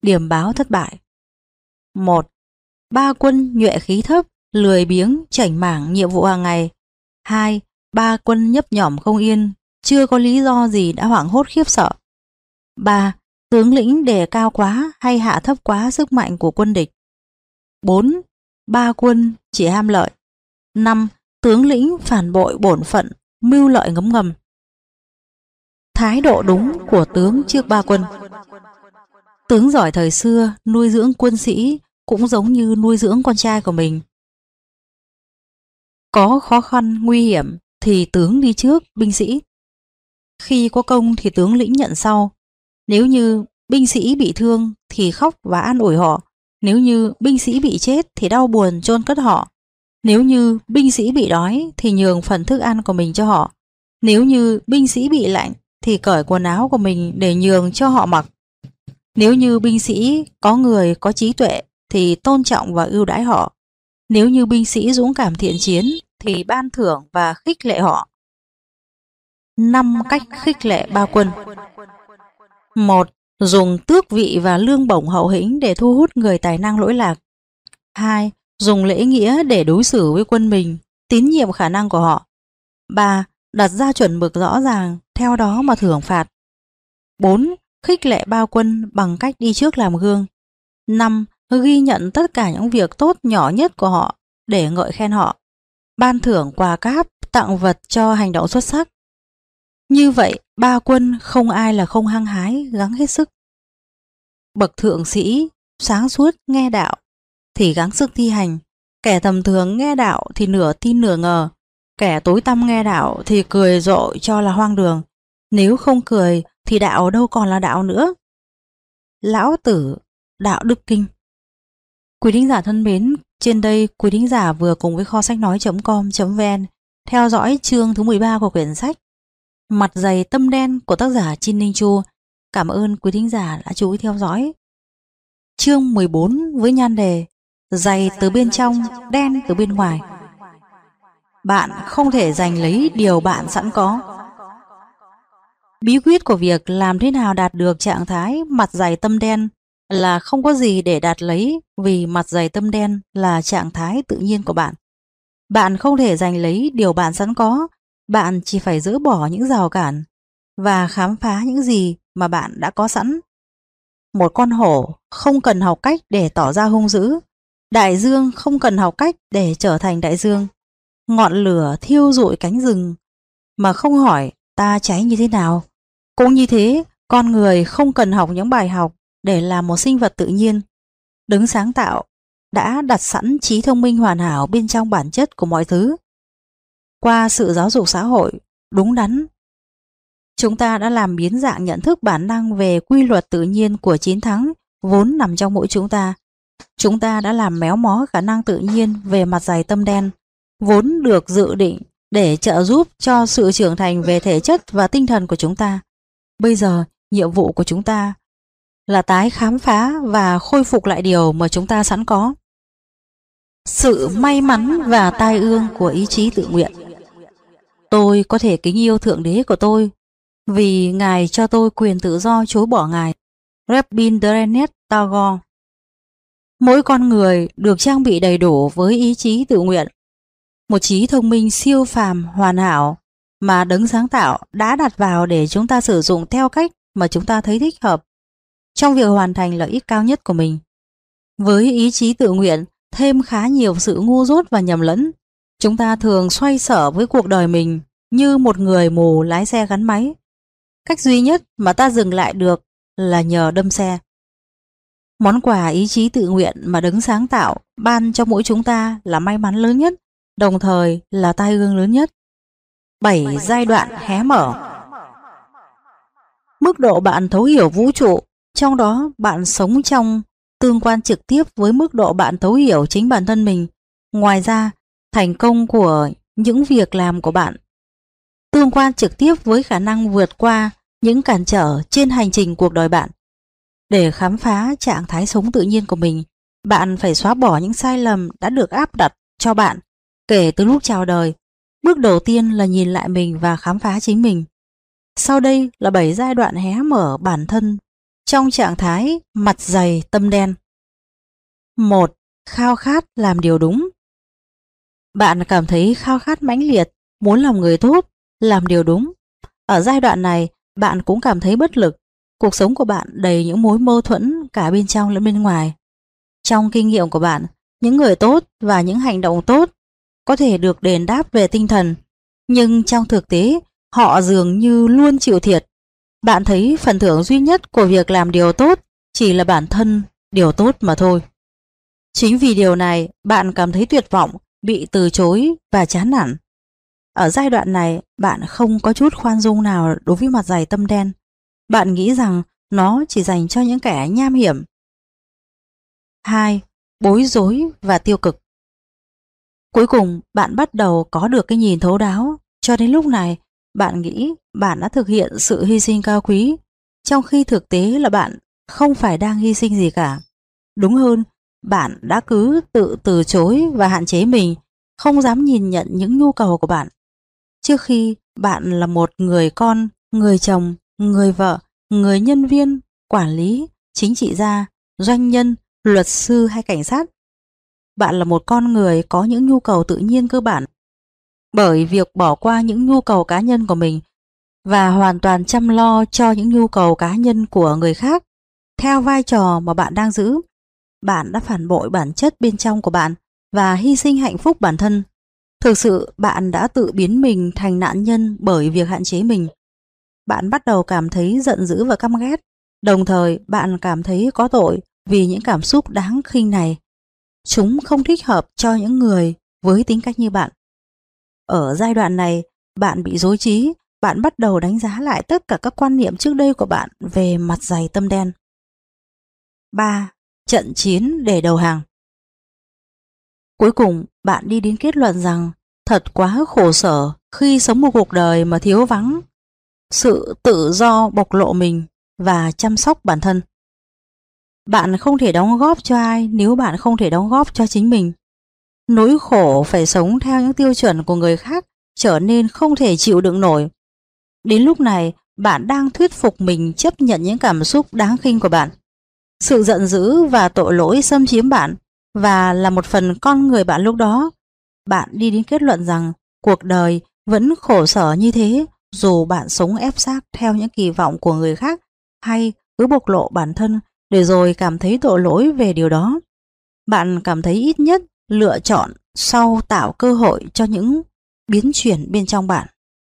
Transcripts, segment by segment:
Điểm báo thất bại. 1. Ba quân nhuệ khí thấp, lười biếng, chảnh mảng nhiệm vụ hàng ngày. 2. Ba quân nhấp nhỏm không yên, chưa có lý do gì đã hoảng hốt khiếp sợ. 3. Tướng lĩnh đề cao quá hay hạ thấp quá sức mạnh của quân địch. 4. Ba quân chỉ ham lợi. 5. Tướng lĩnh phản bội bổn phận, mưu lợi ngấm ngầm. Thái độ đúng của tướng trước ba quân. Tướng giỏi thời xưa nuôi dưỡng quân sĩ cũng giống như nuôi dưỡng con trai của mình. Có khó khăn, nguy hiểm thì tướng đi trước binh sĩ. Khi có công thì tướng lĩnh nhận sau. Nếu như binh sĩ bị thương thì khóc và an ủi họ. Nếu như binh sĩ bị chết thì đau buồn chôn cất họ. Nếu như binh sĩ bị đói thì nhường phần thức ăn của mình cho họ. Nếu như binh sĩ bị lạnh thì cởi quần áo của mình để nhường cho họ mặc. Nếu như binh sĩ có người có trí tuệ thì tôn trọng và ưu đãi họ. Nếu như binh sĩ dũng cảm thiện chiến thì ban thưởng và khích lệ họ. 5 cách khích lệ ba quân. 1. Dùng tước vị và lương bổng hậu hĩnh để thu hút người tài năng lỗi lạc. 2. Dùng lễ nghĩa để đối xử với quân mình, tín nhiệm khả năng của họ. 3. Đặt ra chuẩn mực rõ ràng, theo đó mà thưởng phạt. 4. Khích lệ ba quân bằng cách đi trước làm gương. 5. Ghi nhận tất cả những việc tốt nhỏ nhất của họ để ngợi khen họ. Ban thưởng quà cáp, tặng vật cho hành động xuất sắc. Như vậy, ba quân không ai là không hăng hái, gắng hết sức. Bậc thượng sĩ, sáng suốt nghe đạo thì gắng sức thi hành. Kẻ tầm thường nghe đạo thì nửa tin nửa ngờ. Kẻ tối tăm nghe đạo thì cười rộ cho là hoang đường. Nếu không cười thì đạo đâu còn là đạo nữa. Lão Tử, Đạo Đức Kinh. Quý thính giả thân mến, trên đây quý thính giả vừa cùng với kho sách nói.com.vn theo dõi chương thứ 13 của quyển sách Mặt dày tâm đen của tác giả Chin Ninh Chu. Cảm ơn quý thính giả đã chú ý theo dõi. Chương 14 với nhan đề Dày từ bên trong, đen từ bên ngoài. Bạn không thể giành lấy điều bạn sẵn có. Bí quyết của việc làm thế nào đạt được trạng thái mặt dày tâm đen là không có gì để đạt lấy, vì mặt dày tâm đen là trạng thái tự nhiên của bạn. Bạn không thể giành lấy điều bạn sẵn có, bạn chỉ phải dỡ bỏ những rào cản và khám phá những gì mà bạn đã có sẵn. Một con hổ không cần học cách để tỏ ra hung dữ. Đại dương không cần học cách để trở thành đại dương. Ngọn lửa thiêu rụi cánh rừng mà không hỏi ta cháy như thế nào. Cũng như thế, con người không cần học những bài học để làm một sinh vật tự nhiên. Đấng sáng tạo đã đặt sẵn trí thông minh hoàn hảo bên trong bản chất của mọi thứ. Qua sự giáo dục xã hội đúng đắn, chúng ta đã làm biến dạng nhận thức bản năng về quy luật tự nhiên của chiến thắng vốn nằm trong mỗi chúng ta. Chúng ta đã làm méo mó khả năng tự nhiên về mặt dày tâm đen, vốn được dự định để trợ giúp cho sự trưởng thành về thể chất và tinh thần của chúng ta. Bây giờ, nhiệm vụ của chúng ta là tái khám phá và khôi phục lại điều mà chúng ta sẵn có. Sự may mắn và tai ương của ý chí tự nguyện. Tôi có thể kính yêu Thượng Đế của tôi vì Ngài cho tôi quyền tự do chối bỏ Ngài. Rabindranath Tagore. Mỗi con người được trang bị đầy đủ với ý chí tự nguyện, một trí thông minh siêu phàm hoàn hảo mà Đấng sáng tạo đã đặt vào để chúng ta sử dụng theo cách mà chúng ta thấy thích hợp trong việc hoàn thành lợi ích cao nhất của mình. Với ý chí tự nguyện thêm khá nhiều sự ngu dốt và nhầm lẫn, chúng ta thường xoay sở với cuộc đời mình như một người mù lái xe gắn máy. Cách duy nhất mà ta dừng lại được là nhờ đâm xe. Món quà ý chí tự nguyện mà Đấng sáng tạo ban cho mỗi chúng ta là may mắn lớn nhất, đồng thời là tai ương lớn nhất. 7 giai đoạn hé mở. Mức độ bạn thấu hiểu vũ trụ, trong đó bạn sống trong tương quan trực tiếp với mức độ bạn thấu hiểu chính bản thân mình. Ngoài ra, thành công của những việc làm của bạn tương quan trực tiếp với khả năng vượt qua những cản trở trên hành trình cuộc đời bạn. Để khám phá trạng thái sống tự nhiên của mình, bạn phải xóa bỏ những sai lầm đã được áp đặt cho bạn kể từ lúc chào đời. Bước đầu tiên là nhìn lại mình và khám phá chính mình. Sau đây là 7 giai đoạn hé mở bản thân trong trạng thái mặt dày tâm đen. 1. Khao khát làm điều đúng. Bạn cảm thấy khao khát mãnh liệt, muốn làm người tốt, làm điều đúng. Ở giai đoạn này, bạn cũng cảm thấy bất lực. Cuộc sống của bạn đầy những mối mâu thuẫn cả bên trong lẫn bên ngoài. Trong kinh nghiệm của bạn, những người tốt và những hành động tốt có thể được đền đáp về tinh thần, nhưng trong thực tế, họ dường như luôn chịu thiệt. Bạn thấy phần thưởng duy nhất của việc làm điều tốt chỉ là bản thân điều tốt mà thôi. Chính vì điều này, bạn cảm thấy tuyệt vọng, bị từ chối và chán nản. Ở giai đoạn này, bạn không có chút khoan dung nào đối với mặt dày tâm đen. Bạn nghĩ rằng nó chỉ dành cho những kẻ nham hiểm. 2. Bối rối và tiêu cực. Cuối cùng, bạn bắt đầu có được cái nhìn thấu đáo. Cho đến lúc này, bạn nghĩ bạn đã thực hiện sự hy sinh cao quý, trong khi thực tế là bạn không phải đang hy sinh gì cả. Đúng hơn, bạn đã cứ tự từ chối và hạn chế mình, không dám nhìn nhận những nhu cầu của bạn. Trước khi bạn là một người con, người chồng, người vợ, người nhân viên, quản lý, chính trị gia, doanh nhân, luật sư hay cảnh sát, bạn là một con người có những nhu cầu tự nhiên cơ bản. Bởi việc bỏ qua những nhu cầu cá nhân của mình và hoàn toàn chăm lo cho những nhu cầu cá nhân của người khác, theo vai trò mà bạn đang giữ, bạn đã phản bội bản chất bên trong của bạn và hy sinh hạnh phúc bản thân. Thực sự bạn đã tự biến mình thành nạn nhân bởi việc hạn chế mình. Bạn bắt đầu cảm thấy giận dữ và căm ghét, đồng thời bạn cảm thấy có tội vì những cảm xúc đáng khinh này. Chúng không thích hợp cho những người với tính cách như bạn. Ở giai đoạn này, bạn bị rối trí, bạn bắt đầu đánh giá lại tất cả các quan niệm trước đây của bạn về mặt dày tâm đen. 3. Trận chiến để đầu hàng. Cuối cùng, bạn đi đến kết luận rằng thật quá khổ sở khi sống một cuộc đời mà thiếu vắng sự tự do bộc lộ mình và chăm sóc bản thân. Bạn không thể đóng góp cho ai nếu bạn không thể đóng góp cho chính mình. Nỗi khổ phải sống theo những tiêu chuẩn của người khác trở nên không thể chịu đựng nổi. Đến lúc này, bạn đang thuyết phục mình chấp nhận những cảm xúc đáng khinh của bạn. Sự giận dữ và tội lỗi xâm chiếm bạn, và là một phần con người bạn lúc đó. Bạn đi đến kết luận rằng cuộc đời vẫn khổ sở như thế dù bạn sống ép xác theo những kỳ vọng của người khác hay cứ bộc lộ bản thân để rồi cảm thấy tội lỗi về điều đó. Bạn cảm thấy ít nhất lựa chọn sau tạo cơ hội cho những biến chuyển bên trong bạn.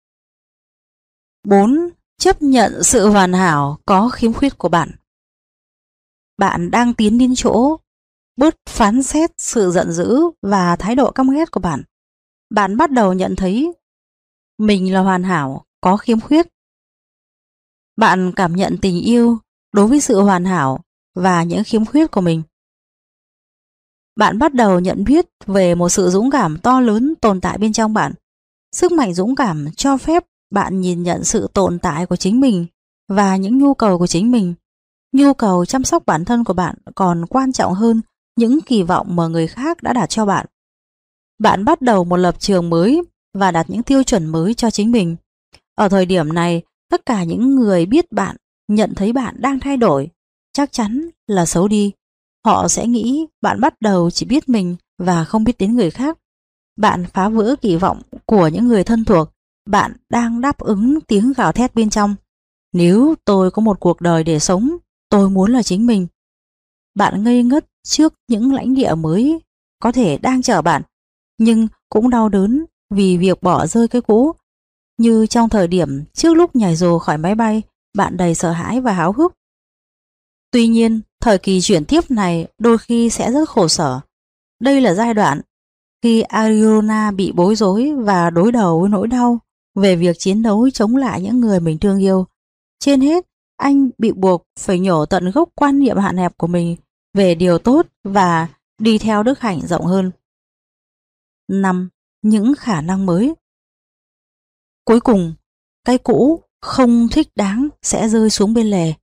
4. Chấp nhận sự hoàn hảo có khiếm khuyết của bạn. Bạn đang tiến đến chỗ bớt phán xét sự giận dữ và thái độ căm ghét của bạn. Bạn bắt đầu nhận thấy mình là hoàn hảo, có khiếm khuyết. Bạn cảm nhận tình yêu đối với sự hoàn hảo và những khiếm khuyết của mình. Bạn bắt đầu nhận biết về một sự dũng cảm to lớn tồn tại bên trong bạn. Sức mạnh dũng cảm cho phép bạn nhìn nhận sự tồn tại của chính mình và những nhu cầu của chính mình. Nhu cầu chăm sóc bản thân của bạn còn quan trọng hơn những kỳ vọng mà người khác đã đặt cho bạn. Bạn bắt đầu một lập trường mới và đặt những tiêu chuẩn mới cho chính mình. Ở thời điểm này, tất cả những người biết bạn nhận thấy bạn đang thay đổi, chắc chắn là xấu đi. Họ sẽ nghĩ bạn bắt đầu chỉ biết mình và không biết đến người khác. Bạn phá vỡ kỳ vọng của những người thân thuộc. Bạn đang đáp ứng tiếng gào thét bên trong. Nếu tôi có một cuộc đời để sống, tôi muốn là chính mình. Bạn ngây ngất trước những lãnh địa mới có thể đang chờ bạn, nhưng cũng đau đớn vì việc bỏ rơi cái cũ. Như trong thời điểm trước lúc nhảy dù khỏi máy bay, bạn đầy sợ hãi và háo hức. Tuy nhiên, thời kỳ chuyển tiếp này đôi khi sẽ rất khổ sở. Đây là giai đoạn khi Ariona bị bối rối và đối đầu với nỗi đau về việc chiến đấu chống lại những người mình thương yêu. Trên hết, anh bị buộc phải nhổ tận gốc quan niệm hạn hẹp của mình về điều tốt và đi theo đức hạnh rộng hơn. 5. Những khả năng mới. Cuối cùng, cái cũ không thích đáng sẽ rơi xuống bên lề.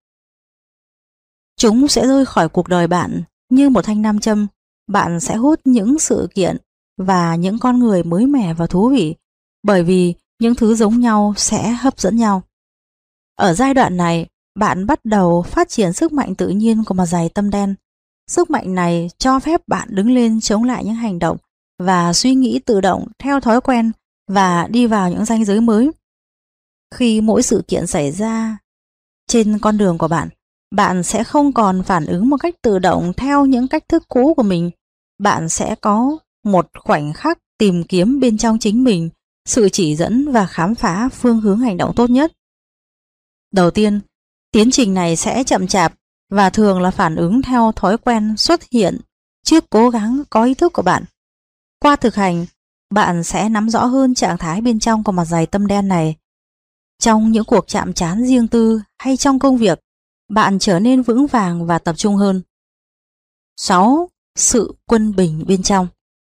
Chúng sẽ rơi khỏi cuộc đời bạn như một thanh nam châm. Bạn sẽ hút những sự kiện và những con người mới mẻ và thú vị, bởi vì những thứ giống nhau sẽ hấp dẫn nhau. Ở giai đoạn này, bạn bắt đầu phát triển sức mạnh tự nhiên của mặt dày tâm đen. Sức mạnh này cho phép bạn đứng lên chống lại những hành động và suy nghĩ tự động theo thói quen và đi vào những ranh giới mới. Khi mỗi sự kiện xảy ra trên con đường của bạn, bạn sẽ không còn phản ứng một cách tự động theo những cách thức cũ của mình. Bạn sẽ có một khoảnh khắc tìm kiếm bên trong chính mình sự chỉ dẫn và khám phá phương hướng hành động tốt nhất. Đầu tiên, tiến trình này sẽ chậm chạp và thường là phản ứng theo thói quen xuất hiện trước cố gắng có ý thức của bạn. Qua thực hành, bạn sẽ nắm rõ hơn trạng thái bên trong của mặt dày tâm đen này. Trong những cuộc chạm trán riêng tư hay trong công việc, bạn trở nên vững vàng và tập trung hơn. 6. Sự quân bình bên trong.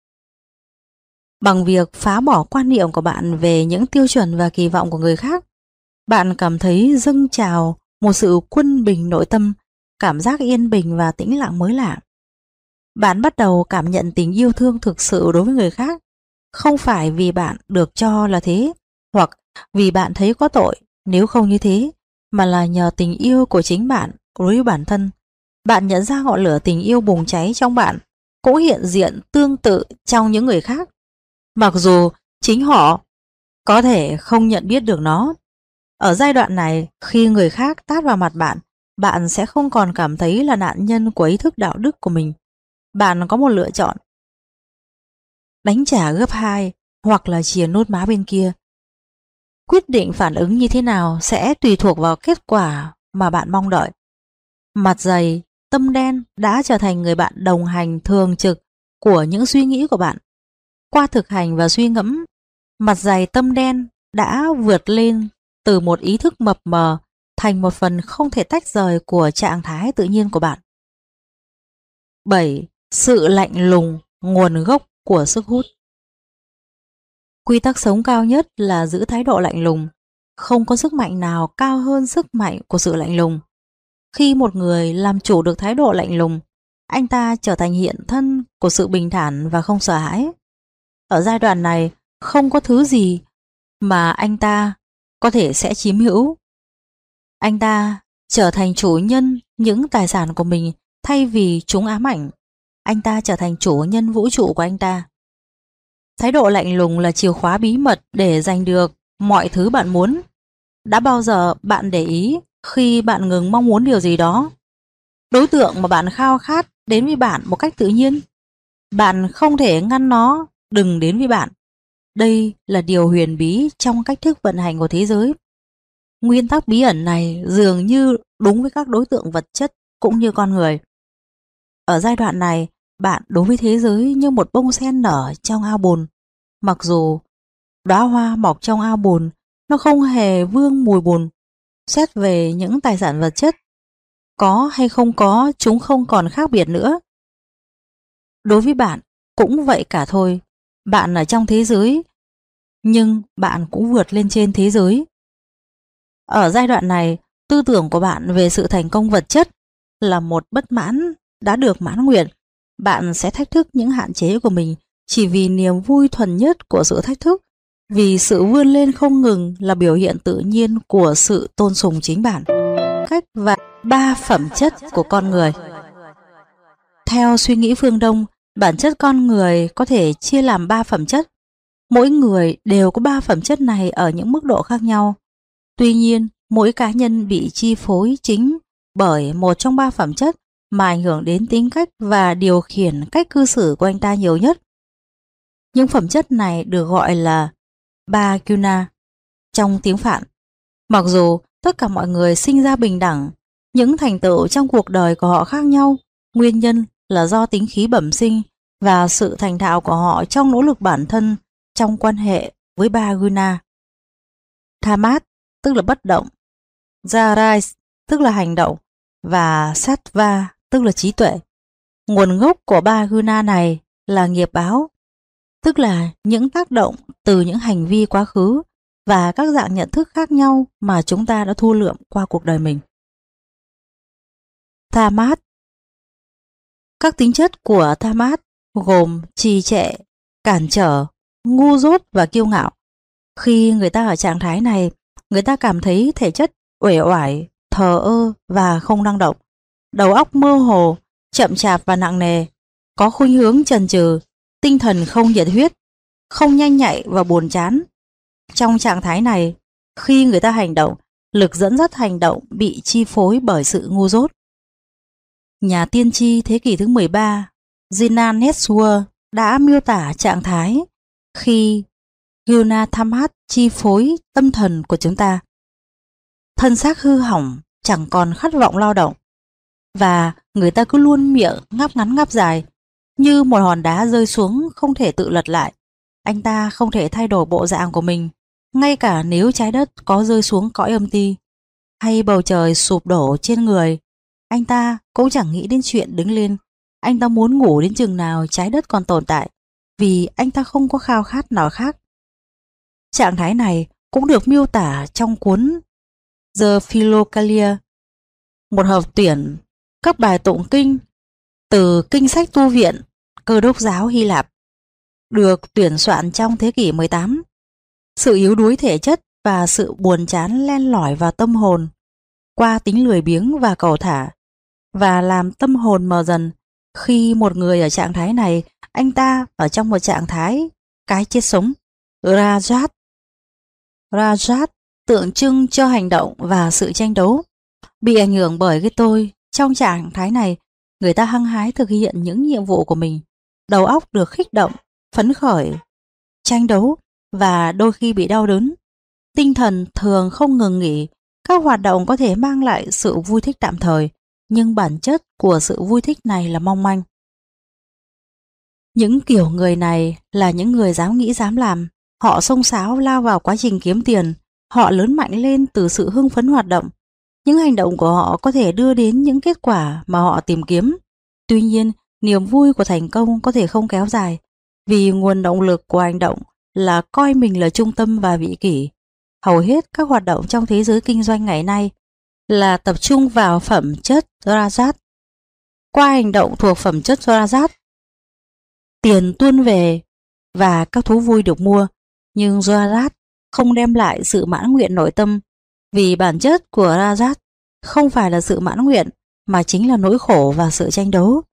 Bằng việc phá bỏ quan niệm của bạn về những tiêu chuẩn và kỳ vọng của người khác, bạn cảm thấy dâng trào một sự quân bình nội tâm, cảm giác yên bình và tĩnh lặng mới lạ. Bạn bắt đầu cảm nhận tình yêu thương thực sự đối với người khác, không phải vì bạn được cho là thế, hoặc vì bạn thấy có tội nếu không như thế, mà là nhờ tình yêu của chính bạn đối với bản thân. Bạn nhận ra ngọn lửa tình yêu bùng cháy trong bạn cũng hiện diện tương tự trong những người khác, mặc dù chính họ có thể không nhận biết được nó. Ở giai đoạn này, khi người khác tát vào mặt bạn, bạn sẽ không còn cảm thấy là nạn nhân của ý thức đạo đức của mình. Bạn có một lựa chọn: đánh trả gấp 2 hoặc là chìa nốt má bên kia. Quyết định phản ứng như thế nào sẽ tùy thuộc vào kết quả mà bạn mong đợi. Mặt dày, tâm đen đã trở thành người bạn đồng hành thường trực của những suy nghĩ của bạn. Qua thực hành và suy ngẫm, mặt dày tâm đen đã vượt lên từ một ý thức mập mờ thành một phần không thể tách rời của trạng thái tự nhiên của bạn. 7. Sự lạnh lùng, nguồn gốc của sức hút. Quy tắc sống cao nhất là giữ thái độ lạnh lùng. Không có sức mạnh nào cao hơn sức mạnh của sự lạnh lùng. Khi một người làm chủ được thái độ lạnh lùng, anh ta trở thành hiện thân của sự bình thản và không sợ hãi. Ở giai đoạn này, không có thứ gì mà anh ta có thể sẽ chiếm hữu. Anh ta trở thành chủ nhân những tài sản của mình thay vì chúng ám ảnh. Anh ta trở thành chủ nhân vũ trụ của anh ta. Thái độ lạnh lùng là chìa khóa bí mật để giành được mọi thứ bạn muốn. Đã bao giờ bạn để ý khi bạn ngừng mong muốn điều gì đó, đối tượng mà bạn khao khát đến với bạn một cách tự nhiên? Bạn không thể ngăn nó đừng đến với bạn. Đây là điều huyền bí trong cách thức vận hành của thế giới. Nguyên tắc bí ẩn này dường như đúng với các đối tượng vật chất cũng như con người. Ở giai đoạn này, bạn đối với thế giới như một bông sen nở trong ao bùn. Mặc dù đóa hoa mọc trong ao bùn, nó không hề vương mùi bùn. Xét về những tài sản vật chất, có hay không có, chúng không còn khác biệt nữa. Đối với bạn, cũng vậy cả thôi. Bạn ở trong thế giới, nhưng bạn cũng vượt lên trên thế giới. Ở giai đoạn này, tư tưởng của bạn về sự thành công vật chất là một bất mãn đã được mãn nguyện. Bạn sẽ thách thức những hạn chế của mình chỉ vì niềm vui thuần nhất của sự thách thức, vì sự vươn lên không ngừng là biểu hiện tự nhiên của sự tôn sùng chính bản. Cách và 3 phẩm chất của con người. Theo suy nghĩ phương Đông, bản chất con người có thể chia làm 3 phẩm chất. Mỗi người đều có 3 phẩm chất này ở những mức độ khác nhau. Tuy nhiên, mỗi cá nhân bị chi phối chính bởi một trong 3 phẩm chất mà ảnh hưởng đến tính cách và điều khiển cách cư xử của anh ta nhiều nhất. Những phẩm chất này được gọi là ba guna trong tiếng Phạn. Mặc dù tất cả mọi người sinh ra bình đẳng, những thành tựu trong cuộc đời của họ khác nhau, nguyên nhân là do tính khí bẩm sinh và sự thành thạo của họ trong nỗ lực bản thân trong quan hệ với ba guna. Tamas tức là bất động, Jarais tức là hành động và Sattva tức là trí tuệ. Nguồn gốc của ba guna này là nghiệp báo, tức là những tác động từ những hành vi quá khứ và các dạng nhận thức khác nhau mà chúng ta đã thu lượm qua cuộc đời mình. Tamas. Các tính chất của Tamas gồm trì trệ, cản trở, ngu dốt và kiêu ngạo. Khi người ta ở trạng thái này, người ta cảm thấy thể chất uể oải, thờ ơ và không năng động, đầu óc mơ hồ, chậm chạp và nặng nề, có khuynh hướng chần chừ, tinh thần không nhiệt huyết, không nhanh nhạy và buồn chán. Trong trạng thái này, khi người ta hành động, lực dẫn dắt hành động bị chi phối bởi sự ngu dốt. Nhà tiên tri thế kỷ thứ 13, Gina Networth đã miêu tả trạng thái khi Guna Thamhat chi phối tâm thần của chúng ta. Thân xác hư hỏng, chẳng còn khát vọng lao động, và người ta cứ luôn miệng ngáp ngắn ngáp dài, như một hòn đá rơi xuống không thể tự lật lại. Anh ta không thể thay đổi bộ dạng của mình, ngay cả nếu trái đất có rơi xuống cõi âm ti, hay bầu trời sụp đổ trên người, anh ta cũng chẳng nghĩ đến chuyện đứng lên. Anh ta muốn ngủ đến chừng nào trái đất còn tồn tại, vì anh ta không có khao khát nào khác. Trạng thái này cũng được miêu tả trong cuốn The Philokalia, một hợp tuyển các bài tụng kinh từ kinh sách tu viện Cơ đốc giáo Hy Lạp, được tuyển soạn trong thế kỷ 18. Sự yếu đuối thể chất và sự buồn chán len lỏi vào tâm hồn qua tính lười biếng và cầu thả, và làm tâm hồn mờ dần. Khi một người ở trạng thái này, anh ta ở trong một trạng thái cái chết sống, Rajat. Rajat tượng trưng cho hành động và sự tranh đấu. Bị ảnh hưởng bởi cái tôi, trong trạng thái này, người ta hăng hái thực hiện những nhiệm vụ của mình, đầu óc được khích động, phấn khởi, tranh đấu và đôi khi bị đau đớn. Tinh thần thường không ngừng nghỉ. Các hoạt động có thể mang lại sự vui thích tạm thời, nhưng bản chất của sự vui thích này là mong manh. Những kiểu người này là những người dám nghĩ dám làm. Họ xông xáo lao vào quá trình kiếm tiền. Họ lớn mạnh lên từ sự hưng phấn hoạt động. Những hành động của họ có thể đưa đến những kết quả mà họ tìm kiếm. Tuy nhiên, niềm vui của thành công có thể không kéo dài, vì nguồn động lực của hành động là coi mình là trung tâm và vị kỷ. Hầu hết các hoạt động trong thế giới kinh doanh ngày nay là tập trung vào phẩm chất Rajat. Qua hành động thuộc phẩm chất Rajat, tiền tuôn về và các thú vui được mua, nhưng Rajat không đem lại sự mãn nguyện nội tâm, vì bản chất của Rajat không phải là sự mãn nguyện mà chính là nỗi khổ và sự tranh đấu.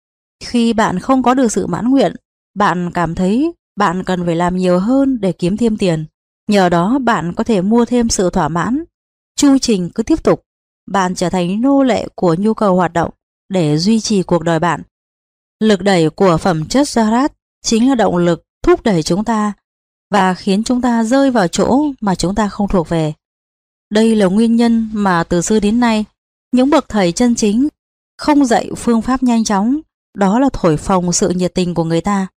Khi bạn không có được sự mãn nguyện, bạn cảm thấy bạn cần phải làm nhiều hơn để kiếm thêm tiền. Nhờ đó bạn có thể mua thêm sự thỏa mãn. Chu trình cứ tiếp tục. Bạn trở thành nô lệ của nhu cầu hoạt động để duy trì cuộc đời bạn. Lực đẩy của phẩm chất Rajat chính là động lực thúc đẩy chúng ta và khiến chúng ta rơi vào chỗ mà chúng ta không thuộc về. Đây là nguyên nhân mà từ xưa đến nay, những bậc thầy chân chính không dạy phương pháp nhanh chóng, đó là thổi phồng sự nhiệt tình của người ta.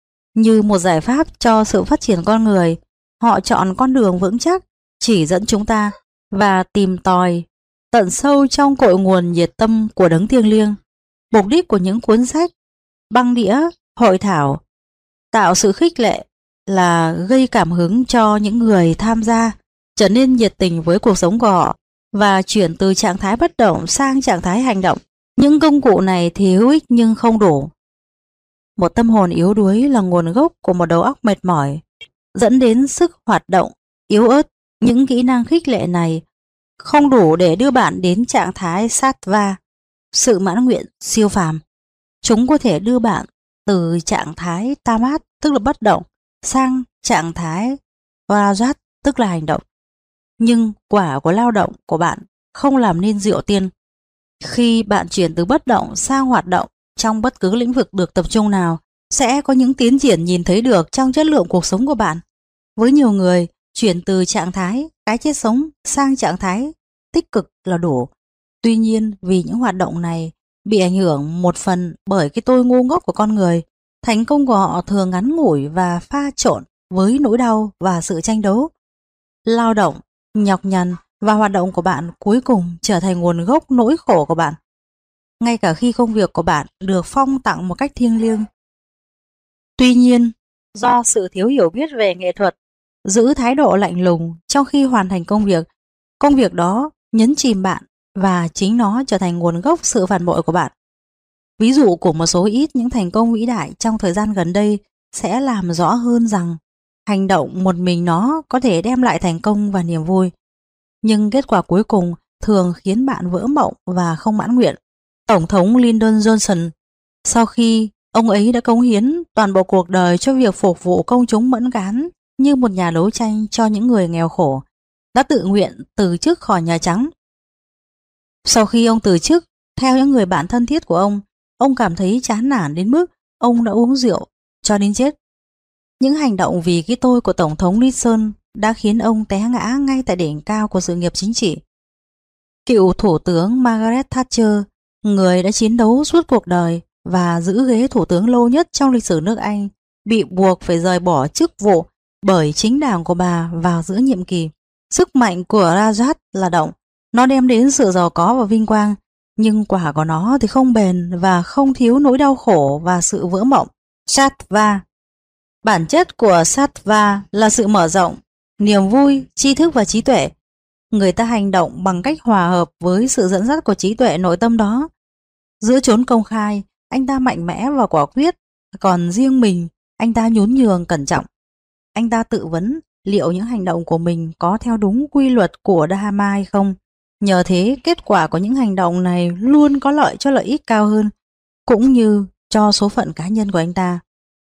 Như một giải pháp cho sự phát triển con người, họ chọn con đường vững chắc, chỉ dẫn chúng ta và tìm tòi tận sâu trong cội nguồn nhiệt tâm của đấng thiêng liêng. Mục đích của những cuốn sách, băng đĩa, hội thảo tạo sự khích lệ là gây cảm hứng cho những người tham gia trở nên nhiệt tình với cuộc sống của họ và chuyển từ trạng thái bất động sang trạng thái hành động. Những công cụ này thì hữu ích nhưng không đủ. Một tâm hồn yếu đuối là nguồn gốc của một đầu óc mệt mỏi, dẫn đến sức hoạt động yếu ớt. Những kỹ năng khích lệ này không đủ để đưa bạn đến trạng thái sattva, sự mãn nguyện siêu phàm. Chúng có thể đưa bạn từ trạng thái tamat, tức là bất động, sang trạng thái rajat, tức là hành động. Nhưng quả của lao động của bạn không làm nên diệu tiên. Khi bạn chuyển từ bất động sang hoạt động trong bất cứ lĩnh vực được tập trung nào, sẽ có những tiến triển nhìn thấy được trong chất lượng cuộc sống của bạn. Với nhiều người, chuyển từ trạng thái cái chết sống sang trạng thái tích cực là đủ. Tuy nhiên, vì những hoạt động này bị ảnh hưởng một phần bởi cái tôi ngu ngốc của con người, thành công của họ thường ngắn ngủi và pha trộn với nỗi đau và sự tranh đấu. Lao động, nhọc nhằn và hoạt động của bạn cuối cùng trở thành nguồn gốc nỗi khổ của bạn, ngay cả khi công việc của bạn được phong tặng một cách thiêng liêng. Tuy nhiên, do sự thiếu hiểu biết về nghệ thuật, giữ thái độ lạnh lùng trong khi hoàn thành công việc đó nhấn chìm bạn và chính nó trở thành nguồn gốc sự phản bội của bạn. Ví dụ của một số ít những thành công vĩ đại trong thời gian gần đây sẽ làm rõ hơn rằng hành động một mình nó có thể đem lại thành công và niềm vui, nhưng kết quả cuối cùng thường khiến bạn vỡ mộng và không mãn nguyện. Tổng thống Lyndon Johnson, sau khi ông ấy đã cống hiến toàn bộ cuộc đời cho việc phục vụ công chúng mẫn cán như một nhà đấu tranh cho những người nghèo khổ, đã tự nguyện từ chức khỏi Nhà Trắng. Sau khi ông từ chức, theo những người bạn thân thiết của ông cảm thấy chán nản đến mức ông đã uống rượu cho đến chết. Những hành động vì cái tôi của Tổng thống Nixon đã khiến ông té ngã ngay tại đỉnh cao của sự nghiệp chính trị. Cựu Thủ tướng Margaret Thatcher, người đã chiến đấu suốt cuộc đời và giữ ghế thủ tướng lâu nhất trong lịch sử nước Anh, bị buộc phải rời bỏ chức vụ bởi chính đảng của bà vào giữa nhiệm kỳ. Sức mạnh của Rajat là động, nó đem đến sự giàu có và vinh quang, nhưng quả của nó thì không bền và không thiếu nỗi đau khổ và sự vỡ mộng. Sattva. Bản chất của Sattva là sự mở rộng, niềm vui, tri thức và trí tuệ. Người ta hành động bằng cách hòa hợp với sự dẫn dắt của trí tuệ nội tâm đó. Giữa chốn công khai, anh ta mạnh mẽ và quả quyết, còn riêng mình, anh ta nhún nhường cẩn trọng. Anh ta tự vấn liệu những hành động của mình có theo đúng quy luật của Dharma hay không. Nhờ thế, kết quả của những hành động này luôn có lợi cho lợi ích cao hơn, cũng như cho số phận cá nhân của anh ta.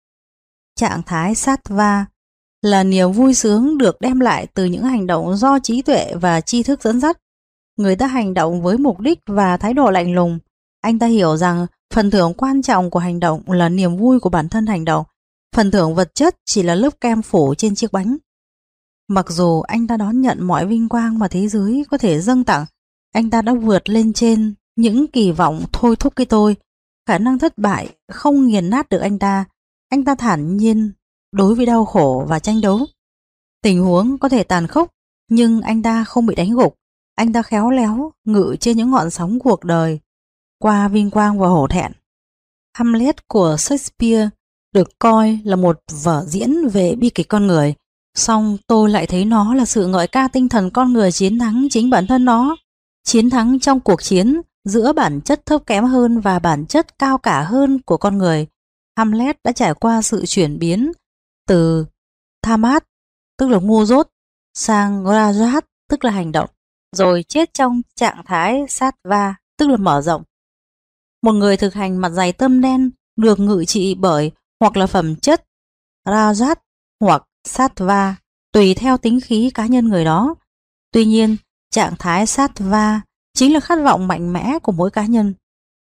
Trạng thái Sattva là niềm vui sướng được đem lại từ những hành động do trí tuệ và tri thức dẫn dắt. Người ta hành động với mục đích và thái độ lạnh lùng. Anh ta hiểu rằng phần thưởng quan trọng của hành động là niềm vui của bản thân hành động. Phần thưởng vật chất chỉ là lớp kem phủ trên chiếc bánh. Mặc dù anh ta đón nhận mọi vinh quang mà thế giới có thể dâng tặng, anh ta đã vượt lên trên những kỳ vọng thôi thúc cái tôi. Khả năng thất bại không nghiền nát được anh ta. Anh ta thản nhiên đối với đau khổ và tranh đấu. Tình huống có thể tàn khốc, nhưng anh ta không bị đánh gục. Anh ta khéo léo ngự trên những ngọn sóng cuộc đời, qua vinh quang và hổ thẹn. Hamlet của Shakespeare được coi là một vở diễn về bi kịch con người, song tôi lại thấy nó là sự ngợi ca tinh thần con người chiến thắng chính bản thân nó, chiến thắng trong cuộc chiến giữa bản chất thấp kém hơn và bản chất cao cả hơn của con người. Hamlet đã trải qua sự chuyển biến từ Thamat, tức là ngu dốt, sang Rajat, tức là hành động, rồi chết trong trạng thái Sattva, tức là mở rộng. Một người thực hành mặt dày tâm đen được ngự trị bởi hoặc là phẩm chất Rajat hoặc Sattva, tùy theo tính khí cá nhân người đó. Tuy nhiên, trạng thái Sattva chính là khát vọng mạnh mẽ của mỗi cá nhân.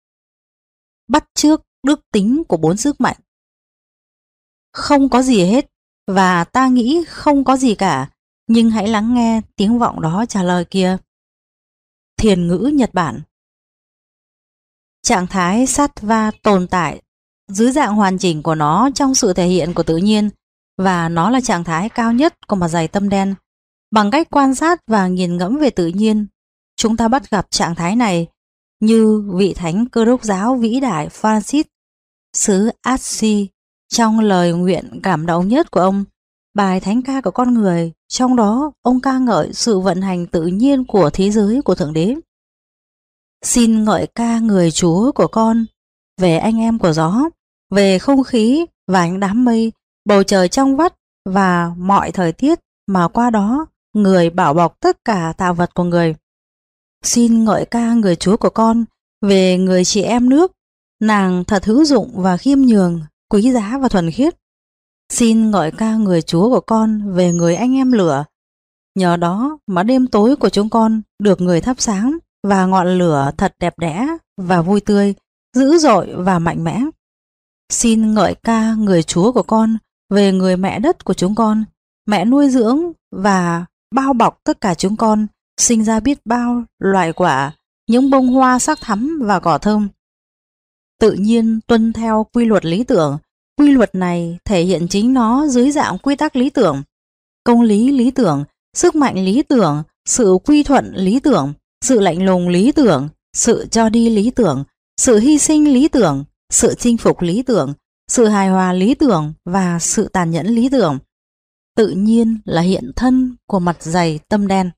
Bắt chước đức tính của bốn sức mạnh. Không có gì hết, và ta nghĩ không có gì cả, nhưng hãy lắng nghe tiếng vọng đó trả lời kia. Thiền ngữ Nhật Bản. Trạng thái Sattva tồn tại dưới dạng hoàn chỉnh của nó trong sự thể hiện của tự nhiên, và nó là trạng thái cao nhất của mặt dày tâm đen. Bằng cách quan sát và nghiền ngẫm về tự nhiên, chúng ta bắt gặp trạng thái này như vị thánh Cơ đốc giáo vĩ đại Francis xứ Assisi trong lời nguyện cảm động nhất của ông, bài thánh ca của con người, trong đó ông ca ngợi sự vận hành tự nhiên của thế giới của Thượng Đế. Xin ngợi ca người Chúa của con về anh em của gió, về không khí và ánh đám mây, bầu trời trong vắt và mọi thời tiết mà qua đó người bảo bọc tất cả tạo vật của người. Xin ngợi ca người Chúa của con về người chị em nước, nàng thật hữu dụng và khiêm nhường, quý giá và thuần khiết. Xin ngợi ca người Chúa của con về người anh em lửa, nhờ đó mà đêm tối của chúng con được người thắp sáng, và ngọn lửa thật đẹp đẽ và vui tươi, dữ dội và mạnh mẽ. Xin ngợi ca người Chúa của con về người mẹ đất của chúng con, mẹ nuôi dưỡng và bao bọc tất cả chúng con, sinh ra biết bao loại quả, những bông hoa sắc thắm và cỏ thơm. Tự nhiên tuân theo quy luật lý tưởng. Quy luật này thể hiện chính nó dưới dạng quy tắc lý tưởng, công lý lý tưởng, sức mạnh lý tưởng, sự quy thuận lý tưởng, sự lạnh lùng lý tưởng, sự cho đi lý tưởng, sự hy sinh lý tưởng, sự chinh phục lý tưởng, sự hài hòa lý tưởng và sự tàn nhẫn lý tưởng. Tự nhiên là hiện thân của mặt dày tâm đen.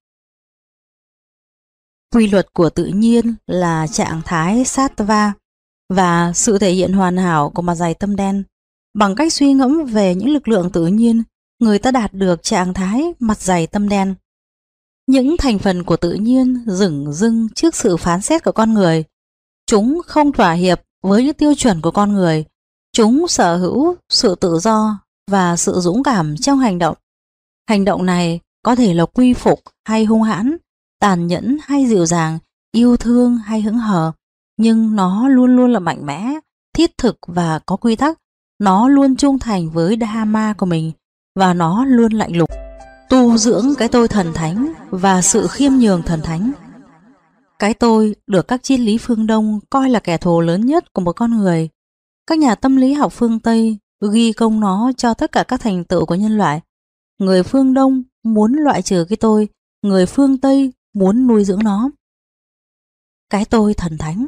Quy luật của tự nhiên là trạng thái Sattva và sự thể hiện hoàn hảo của mặt dày tâm đen. Bằng cách suy ngẫm về những lực lượng tự nhiên, người ta đạt được trạng thái mặt dày tâm đen. Những thành phần của tự nhiên dửng dưng trước sự phán xét của con người. Chúng không thỏa hiệp với những tiêu chuẩn của con người. Chúng sở hữu sự tự do và sự dũng cảm trong hành động. Hành động này có thể là quy phục hay hung hãn, tàn nhẫn hay dịu dàng, yêu thương hay hững hờ, nhưng nó luôn luôn là mạnh mẽ, thiết thực và có quy tắc. Nó luôn trung thành với Dharma của mình và nó luôn lạnh lùng. Tu dưỡng cái tôi thần thánh và sự khiêm nhường thần thánh. Cái tôi được các triết lý phương Đông coi là kẻ thù lớn nhất của một con người. Các nhà tâm lý học phương Tây ghi công nó cho tất cả các thành tựu của nhân loại. Người phương Đông muốn loại trừ cái tôi, người phương Tây muốn nuôi dưỡng nó. Cái tôi thần thánh.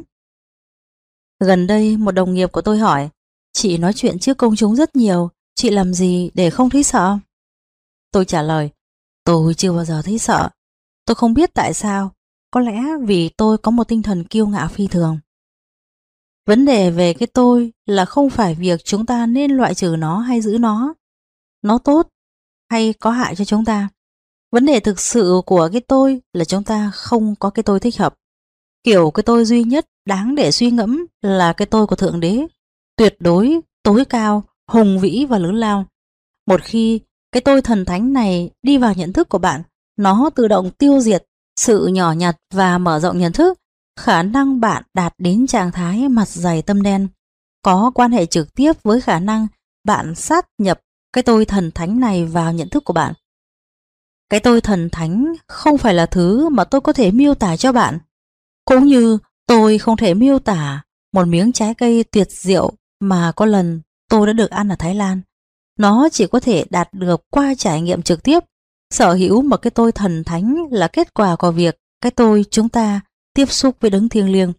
Gần đây một đồng nghiệp của tôi hỏi, chị nói chuyện trước công chúng rất nhiều, chị làm gì để không thấy sợ? Tôi trả lời, tôi chưa bao giờ thấy sợ. Tôi không biết tại sao, có lẽ vì tôi có một tinh thần kiêu ngạo phi thường. Vấn đề về cái tôi là không phải việc chúng ta nên loại trừ nó hay giữ nó tốt hay có hại cho chúng ta. Vấn đề thực sự của cái tôi là chúng ta không có cái tôi thích hợp. Kiểu cái tôi duy nhất đáng để suy ngẫm là cái tôi của Thượng Đế, tuyệt đối, tối cao, hùng vĩ và lớn lao. Một khi cái tôi thần thánh này đi vào nhận thức của bạn, nó tự động tiêu diệt sự nhỏ nhặt và mở rộng nhận thức. Khả năng bạn đạt đến trạng thái mặt dày tâm đen có quan hệ trực tiếp với khả năng bạn sát nhập cái tôi thần thánh này vào nhận thức của bạn. Cái tôi thần thánh không phải là thứ mà tôi có thể miêu tả cho bạn. Cũng như tôi không thể miêu tả một miếng trái cây tuyệt diệu mà có lần tôi đã được ăn ở Thái Lan. Nó chỉ có thể đạt được qua trải nghiệm trực tiếp. Sở hữu một cái tôi thần thánh là kết quả của việc cái tôi chúng ta tiếp xúc với đấng thiêng liêng.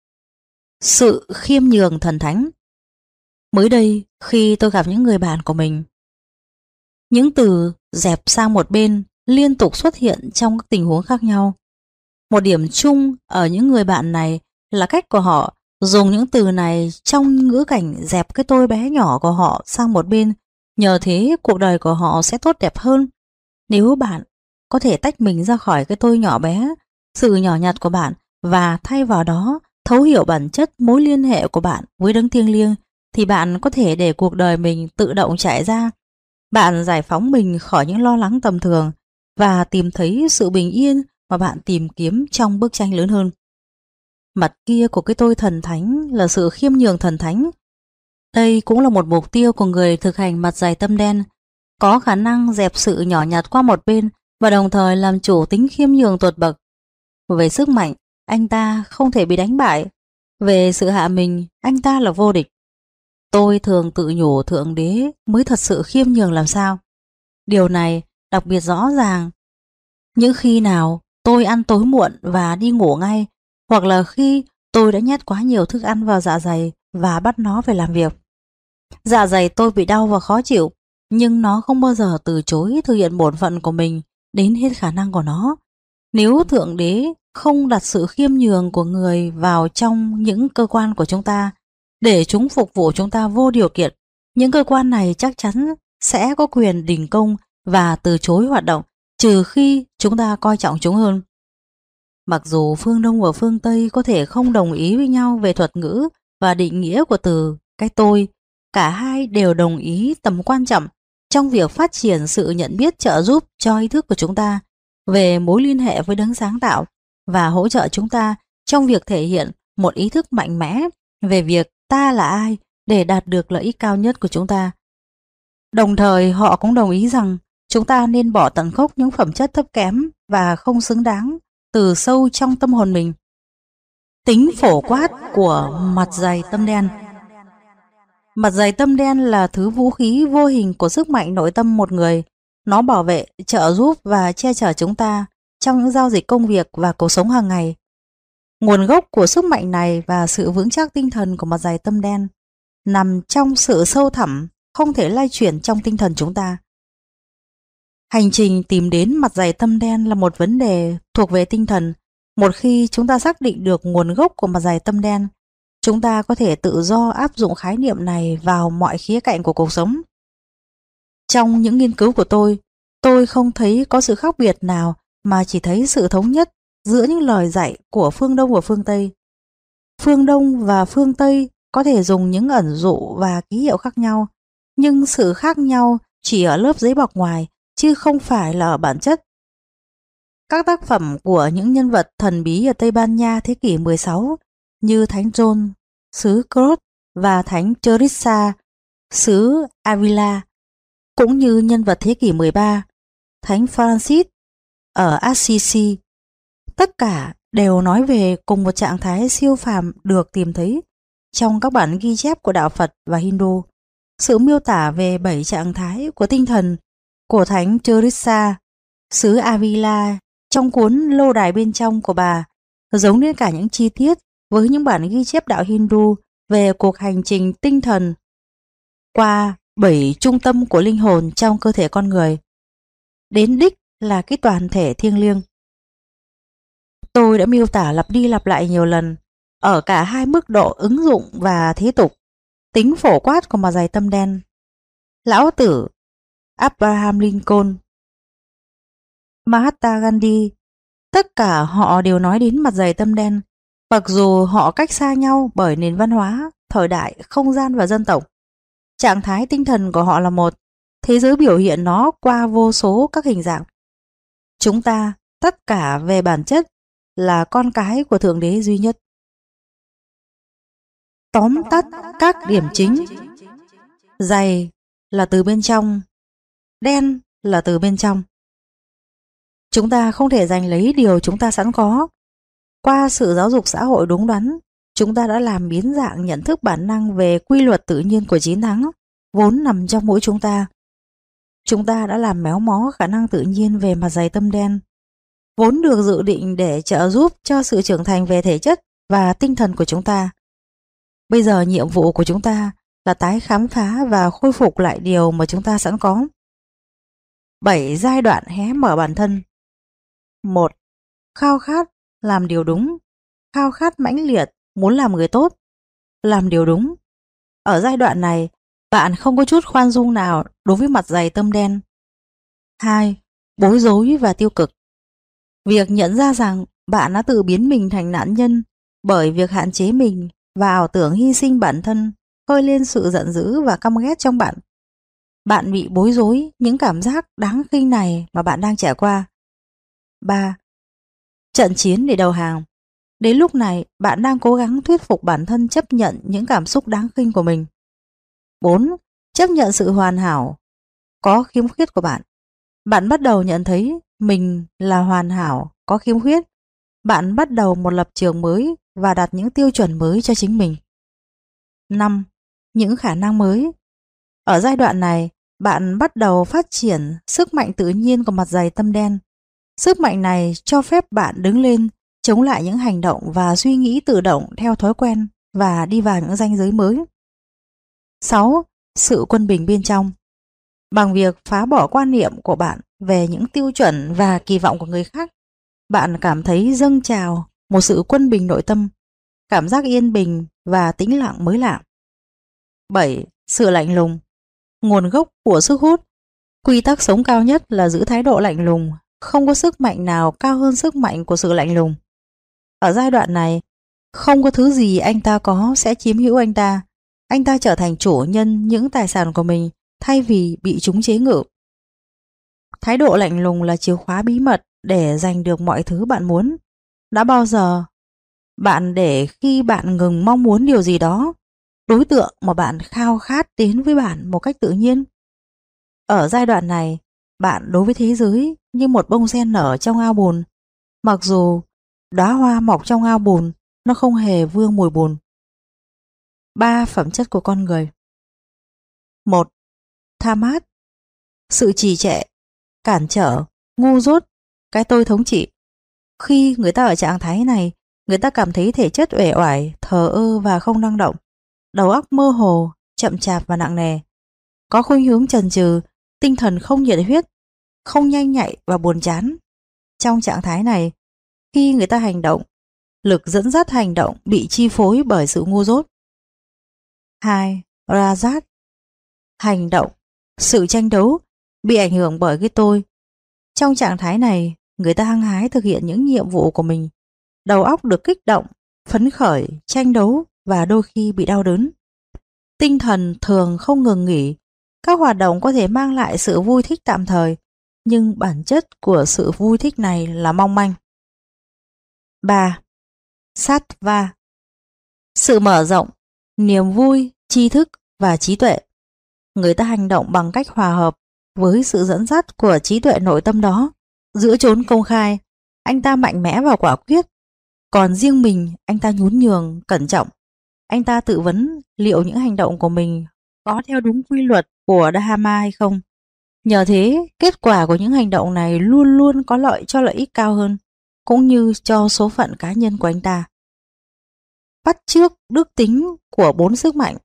Sự khiêm nhường thần thánh. Mới đây khi tôi gặp những người bạn của mình, những từ dẹp sang một bên liên tục xuất hiện trong các tình huống khác nhau. Một điểm chung ở những người bạn này là cách của họ dùng những từ này trong ngữ cảnh dẹp cái tôi bé nhỏ của họ sang một bên. Nhờ thế cuộc đời của họ sẽ tốt đẹp hơn. Nếu bạn có thể tách mình ra khỏi cái tôi nhỏ bé, sự nhỏ nhặt của bạn và thay vào đó thấu hiểu bản chất mối liên hệ của bạn với đấng thiêng liêng, thì bạn có thể để cuộc đời mình tự động chạy ra. Bạn giải phóng mình khỏi những lo lắng tầm thường và tìm thấy sự bình yên mà bạn tìm kiếm trong bức tranh lớn hơn. Mặt kia của cái tôi thần thánh là sự khiêm nhường thần thánh. Đây cũng là một mục tiêu của người thực hành mặt dày tâm đen, có khả năng dẹp sự nhỏ nhặt qua một bên và đồng thời làm chủ tính khiêm nhường tột bậc. Về sức mạnh, anh ta không thể bị đánh bại. Về sự hạ mình, anh ta là vô địch. Tôi thường tự nhủ Thượng Đế mới thật sự khiêm nhường làm sao. Điều này đặc biệt rõ ràng những khi nào tôi ăn tối muộn và đi ngủ ngay, hoặc là khi tôi đã nhét quá nhiều thức ăn vào dạ dày và bắt nó phải làm việc. Dạ dày tôi bị đau và khó chịu, nhưng nó không bao giờ từ chối thực hiện bổn phận của mình đến hết khả năng của nó. Nếu Thượng Đế không đặt sự khiêm nhường của người vào trong những cơ quan của chúng ta để chúng phục vụ chúng ta vô điều kiện, những cơ quan này chắc chắn sẽ có quyền đình công và từ chối hoạt động, trừ khi chúng ta coi trọng chúng hơn. Mặc dù phương Đông và phương Tây có thể không đồng ý với nhau về thuật ngữ và định nghĩa của từ cái tôi, cả hai đều đồng ý tầm quan trọng trong việc phát triển sự nhận biết trợ giúp cho ý thức của chúng ta về mối liên hệ với đấng sáng tạo và hỗ trợ chúng ta trong việc thể hiện một ý thức mạnh mẽ về việc ta là ai để đạt được lợi ích cao nhất của chúng ta. Đồng thời họ cũng đồng ý rằng chúng ta nên bỏ tận gốc những phẩm chất thấp kém và không xứng đáng từ sâu trong tâm hồn mình. Tính phổ quát của mặt dày tâm đen. Mặt dày tâm đen là thứ vũ khí vô hình của sức mạnh nội tâm một người. Nó bảo vệ, trợ giúp và che chở chúng ta trong những giao dịch công việc và cuộc sống hàng ngày. Nguồn gốc của sức mạnh này và sự vững chắc tinh thần của mặt dày tâm đen nằm trong sự sâu thẳm, không thể lay chuyển trong tinh thần chúng ta. Hành trình tìm đến mặt dày tâm đen là một vấn đề thuộc về tinh thần. Một khi chúng ta xác định được nguồn gốc của mặt dày tâm đen, chúng ta có thể tự do áp dụng khái niệm này vào mọi khía cạnh của cuộc sống. Trong những nghiên cứu của tôi không thấy có sự khác biệt nào mà chỉ thấy sự thống nhất giữa những lời dạy của phương Đông và phương Tây. Phương Đông và phương Tây có thể dùng những ẩn dụ và ký hiệu khác nhau, nhưng sự khác nhau chỉ ở lớp giấy bọc ngoài, chứ không phải là ở bản chất. Các tác phẩm của những nhân vật thần bí ở Tây Ban Nha thế kỷ 16 như Thánh John, xứ Crot và Thánh Teresa, xứ Avila, cũng như nhân vật thế kỷ 13, Thánh Francis ở Assisi, tất cả đều nói về cùng một trạng thái siêu phàm được tìm thấy trong các bản ghi chép của đạo Phật và Hindu. Sự miêu tả về 7 trạng thái của tinh thần của Thánh Teresa, xứ Avila trong cuốn Lô đài bên trong của bà giống đến cả những chi tiết với những bản ghi chép đạo Hindu về cuộc hành trình tinh thần qua 7 trung tâm của linh hồn trong cơ thể con người, đến đích là cái toàn thể thiêng liêng. Tôi đã miêu tả lặp đi lặp lại nhiều lần ở cả hai mức độ ứng dụng và thế tục, tính phổ quát của mặt dày tâm đen. Lão Tử, Abraham Lincoln, Mahatma Gandhi, tất cả họ đều nói đến mặt dày tâm đen, mặc dù họ cách xa nhau bởi nền văn hóa, thời đại, không gian và dân tộc. Trạng thái tinh thần của họ là một, thế giới biểu hiện nó qua vô số các hình dạng. Chúng ta, tất cả về bản chất, là con cái của Thượng Đế duy nhất. Tóm tắt các điểm chính. Dày là từ bên trong, đen là từ bên trong. Chúng ta không thể giành lấy điều chúng ta sẵn có. Qua sự giáo dục xã hội đúng đắn, chúng ta đã làm biến dạng nhận thức bản năng về quy luật tự nhiên của chiến thắng, vốn nằm trong mỗi chúng ta. Chúng ta đã làm méo mó khả năng tự nhiên về mặt dày tâm đen, vốn được dự định để trợ giúp cho sự trưởng thành về thể chất và tinh thần của chúng ta. Bây giờ nhiệm vụ của chúng ta là tái khám phá và khôi phục lại điều mà chúng ta sẵn có. 7 giai đoạn hé mở bản thân. 1. Khao khát làm điều đúng. Khao khát mãnh liệt muốn làm người tốt, làm điều đúng. Ở giai đoạn này, bạn không có chút khoan dung nào đối với mặt dày tâm đen. 2. Bối rối và tiêu cực. Việc nhận ra rằng bạn đã tự biến mình thành nạn nhân bởi việc hạn chế mình và ảo tưởng hy sinh bản thân khơi lên sự giận dữ và căm ghét trong bạn. Bạn bị bối rối những cảm giác đáng khinh này mà bạn đang trải qua. 3. Trận chiến để đầu hàng. Đến lúc này, bạn đang cố gắng thuyết phục bản thân chấp nhận những cảm xúc đáng khinh của mình. 4. Chấp nhận sự hoàn hảo, có khiếm khuyết của bạn. Bạn bắt đầu nhận thấy mình là hoàn hảo, có khiếm khuyết. Bạn bắt đầu một lập trường mới và đặt những tiêu chuẩn mới cho chính mình. 5. Những khả năng mới. Ở giai đoạn này, bạn bắt đầu phát triển sức mạnh tự nhiên của mặt dày tâm đen. Sức mạnh này cho phép bạn đứng lên, chống lại những hành động và suy nghĩ tự động theo thói quen và đi vào những ranh giới mới. 6. Sự quân bình bên trong. Bằng việc phá bỏ quan niệm của bạn về những tiêu chuẩn và kỳ vọng của người khác, bạn cảm thấy dâng trào một sự quân bình nội tâm, cảm giác yên bình và tĩnh lặng mới lạ. 7. Sự lạnh lùng. Nguồn gốc của sức hút. Quy tắc sống cao nhất là giữ thái độ lạnh lùng, không có sức mạnh nào cao hơn sức mạnh của sự lạnh lùng. Ở giai đoạn này, không có thứ gì anh ta có sẽ chiếm hữu anh ta. Anh ta trở thành chủ nhân những tài sản của mình thay vì bị chúng chế ngự. Thái độ lạnh lùng là chìa khóa bí mật để giành được mọi thứ bạn muốn. Đã bao giờ bạn để khi bạn ngừng mong muốn điều gì đó, đối tượng mà bạn khao khát đến với bạn một cách tự nhiên? Ở giai đoạn này, bạn đối với thế giới như một bông sen nở trong ao bùn. Mặc dù đóa hoa mọc trong ao bùn, nó không hề vương mùi bùn. 3 phẩm chất của con người. 1. Tham át. Sự trì trệ, cản trở, ngu dốt, cái tôi thống trị. Khi người ta ở trạng thái này, người ta cảm thấy thể chất uể oải, thờ ơ và không năng động, đầu óc mơ hồ, chậm chạp và nặng nề, có khuynh hướng chần chừ, tinh thần không nhiệt huyết, không nhanh nhạy và buồn chán. Trong trạng thái này, khi người ta hành động, lực dẫn dắt hành động bị chi phối bởi sự ngu dốt. 2. Rajat. Hành động, sự tranh đấu bị ảnh hưởng bởi cái tôi. Trong trạng thái này, người ta hăng hái thực hiện những nhiệm vụ của mình. Đầu óc được kích động, phấn khởi, tranh đấu và đôi khi bị đau đớn. Tinh thần thường không ngừng nghỉ. Các hoạt động có thể mang lại sự vui thích tạm thời, nhưng bản chất của sự vui thích này là mong manh. 3. Sattva. Sự mở rộng, niềm vui, tri thức và trí tuệ. Người ta hành động bằng cách hòa hợp với sự dẫn dắt của trí tuệ nội tâm đó. Giữa chốn công khai, anh ta mạnh mẽ và quả quyết. Còn riêng mình, anh ta nhún nhường, cẩn trọng. Anh ta tự vấn liệu những hành động của mình có theo đúng quy luật của Dharma hay không. Nhờ thế, kết quả của những hành động này luôn luôn có lợi cho lợi ích cao hơn, cũng như cho số phận cá nhân của anh ta. Bắt chước đức tính của 4 sức mạnh.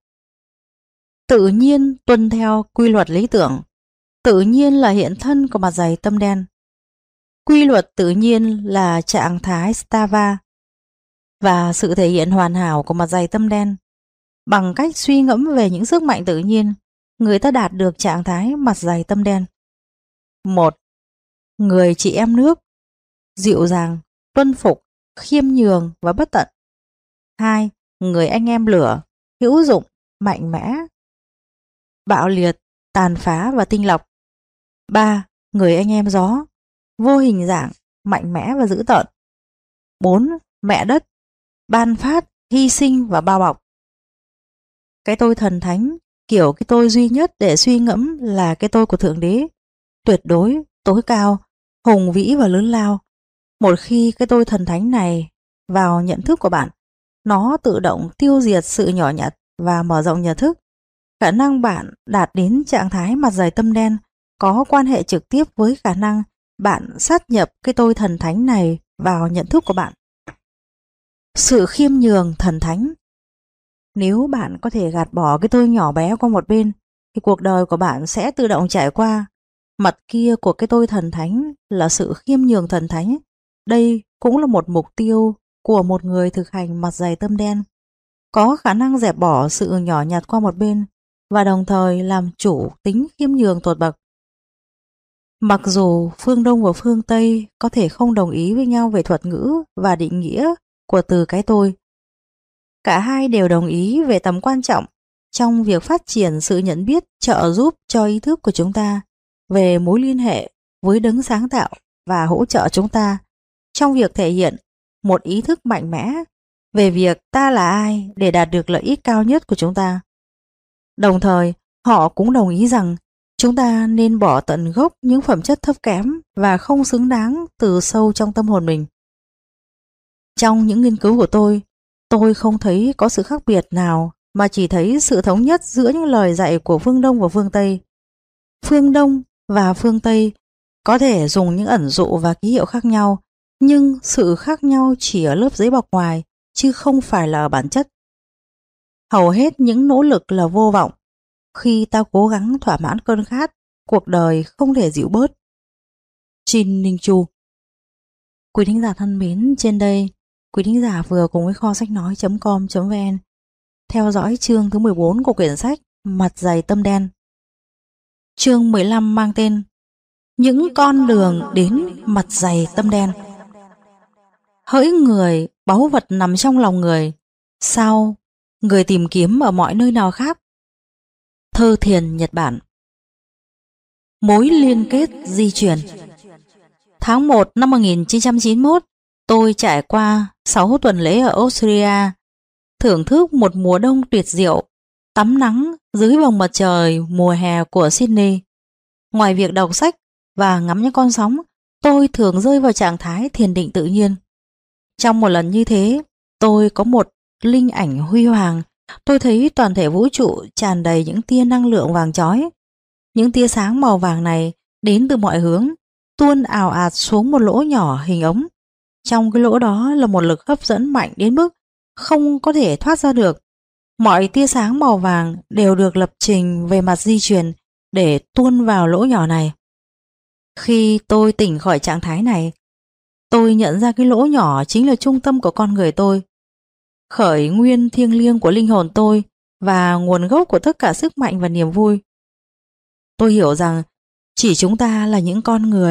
Tự nhiên tuân theo quy luật lý tưởng. Tự nhiên là hiện thân của mặt dày tâm đen. Quy luật tự nhiên là trạng thái Stava và sự thể hiện hoàn hảo của mặt dày tâm đen. Bằng cách suy ngẫm về những sức mạnh tự nhiên, người ta đạt được trạng thái mặt dày tâm đen. 1. Người chị em nước, dịu dàng, tuân phục, khiêm nhường và bất tận. 2. Người anh em lửa, hữu dụng, mạnh mẽ, bạo liệt, tàn phá và tinh lọc. 3. Người anh em gió, vô hình dạng, mạnh mẽ và dữ tợn. 4. Mẹ đất, ban phát, hy sinh và bao bọc. Cái tôi thần thánh, kiểu cái tôi duy nhất để suy ngẫm là cái tôi của Thượng Đế, tuyệt đối, tối cao, hùng vĩ và lớn lao. Một khi cái tôi thần thánh này vào nhận thức của bạn, nó tự động tiêu diệt sự nhỏ nhặt và mở rộng nhận thức. Khả năng bạn đạt đến trạng thái mặt dày tâm đen có quan hệ trực tiếp với khả năng bạn sát nhập cái tôi thần thánh này vào nhận thức của bạn. Sự khiêm nhường thần thánh. Nếu bạn có thể gạt bỏ cái tôi nhỏ bé qua một bên, thì cuộc đời của bạn sẽ tự động trải qua. Mặt kia của cái tôi thần thánh là sự khiêm nhường thần thánh. Đây cũng là một mục tiêu của một người thực hành mặt dày tâm đen. Có khả năng dẹp bỏ sự nhỏ nhặt qua một bên và đồng thời làm chủ tính khiêm nhường tột bậc. Mặc dù phương Đông và phương Tây có thể không đồng ý với nhau về thuật ngữ và định nghĩa của từ cái tôi, cả hai đều đồng ý về tầm quan trọng trong việc phát triển sự nhận biết trợ giúp cho ý thức của chúng ta về mối liên hệ với đấng sáng tạo và hỗ trợ chúng ta trong việc thể hiện một ý thức mạnh mẽ về việc ta là ai để đạt được lợi ích cao nhất của chúng ta. Đồng thời, họ cũng đồng ý rằng chúng ta nên bỏ tận gốc những phẩm chất thấp kém và không xứng đáng từ sâu trong tâm hồn mình. Trong những nghiên cứu của tôi không thấy có sự khác biệt nào mà chỉ thấy sự thống nhất giữa những lời dạy của phương Đông và phương Tây. Phương Đông và phương Tây có thể dùng những ẩn dụ và ký hiệu khác nhau, nhưng sự khác nhau chỉ ở lớp giấy bọc ngoài, chứ không phải là ở bản chất. Hầu hết những nỗ lực là vô vọng. Khi ta cố gắng thỏa mãn cơn khát, cuộc đời không thể dịu bớt. Jin Ninh Chu. Quý thính giả thân mến, trên đây, quý thính giả vừa cùng với kho sách nói.com.vn theo dõi chương thứ 14 của quyển sách Mặt dày tâm đen. Chương 15 mang tên Những con đường đến mặt dày tâm đen. Hỡi người, báu vật nằm trong lòng người, sao người tìm kiếm ở mọi nơi nào khác? Thơ thiền Nhật Bản. Mối liên kết di truyền. Tháng 1 năm 1991, tôi trải qua 6 tuần lễ ở Australia, thưởng thức một mùa đông tuyệt diệu, tắm nắng dưới vầng mặt trời mùa hè của Sydney. Ngoài việc đọc sách và ngắm những con sóng, tôi thường rơi vào trạng thái thiền định tự nhiên. Trong một lần như thế, tôi có một linh ảnh huy hoàng. Tôi thấy toàn thể vũ trụ tràn đầy những tia năng lượng vàng chói. Những tia sáng màu vàng này đến từ mọi hướng, tuôn ào ạt xuống một lỗ nhỏ hình ống. Trong cái lỗ đó là một lực hấp dẫn mạnh đến mức không có thể thoát ra được. Mọi tia sáng màu vàng đều được lập trình về mặt di truyền để tuôn vào lỗ nhỏ này. Khi tôi tỉnh khỏi trạng thái này, tôi nhận ra cái lỗ nhỏ chính là trung tâm của con người tôi, khởi nguyên thiêng liêng của linh hồn tôi và nguồn gốc của tất cả sức mạnh và niềm vui. Tôi hiểu rằng chỉ chúng ta là những con người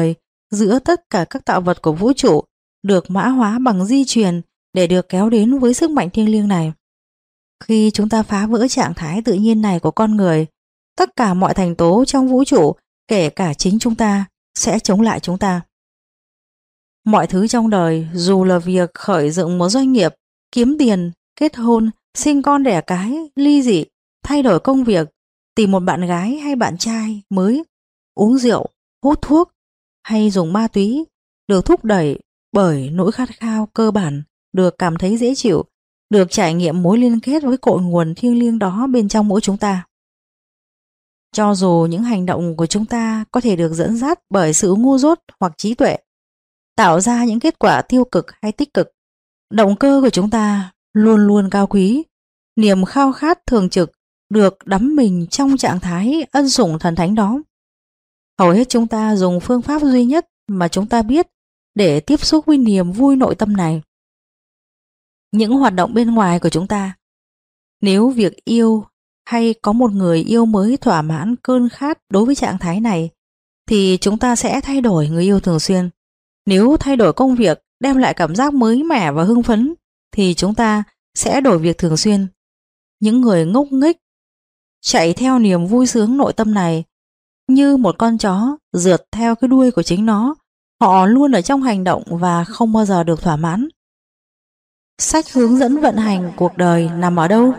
giữa tất cả các tạo vật của vũ trụ được mã hóa bằng di truyền để được kéo đến với sức mạnh thiêng liêng này. Khi chúng ta phá vỡ trạng thái tự nhiên này của con người, tất cả mọi thành tố trong vũ trụ, kể cả chính chúng ta, sẽ chống lại chúng ta. Mọi thứ trong đời, dù là việc khởi dựng một doanh nghiệp, kiếm tiền, kết hôn, sinh con đẻ cái, ly dị, thay đổi công việc, tìm một bạn gái hay bạn trai mới, uống rượu, hút thuốc hay dùng ma túy, được thúc đẩy bởi nỗi khát khao cơ bản, được cảm thấy dễ chịu, được trải nghiệm mối liên kết với cội nguồn thiêng liêng đó bên trong mỗi chúng ta. Cho dù những hành động của chúng ta có thể được dẫn dắt bởi sự ngu dốt hoặc trí tuệ, tạo ra những kết quả tiêu cực hay tích cực, động cơ của chúng ta luôn luôn cao quý, niềm khao khát thường trực được đắm mình trong trạng thái ân sủng thần thánh đó. Hầu hết chúng ta dùng phương pháp duy nhất mà chúng ta biết để tiếp xúc với niềm vui nội tâm này. Những hoạt động bên ngoài của chúng ta. Nếu việc yêu hay có một người yêu mới thỏa mãn cơn khát đối với trạng thái này, thì chúng ta sẽ thay đổi người yêu thường xuyên. Nếu thay đổi công việc đem lại cảm giác mới mẻ và hưng phấn, thì chúng ta sẽ đổi việc thường xuyên. Những người ngốc nghếch chạy theo niềm vui sướng nội tâm này như một con chó rượt theo cái đuôi của chính nó. Họ luôn ở trong hành động và không bao giờ được thỏa mãn. Sách hướng dẫn vận hành cuộc đời nằm ở đâu?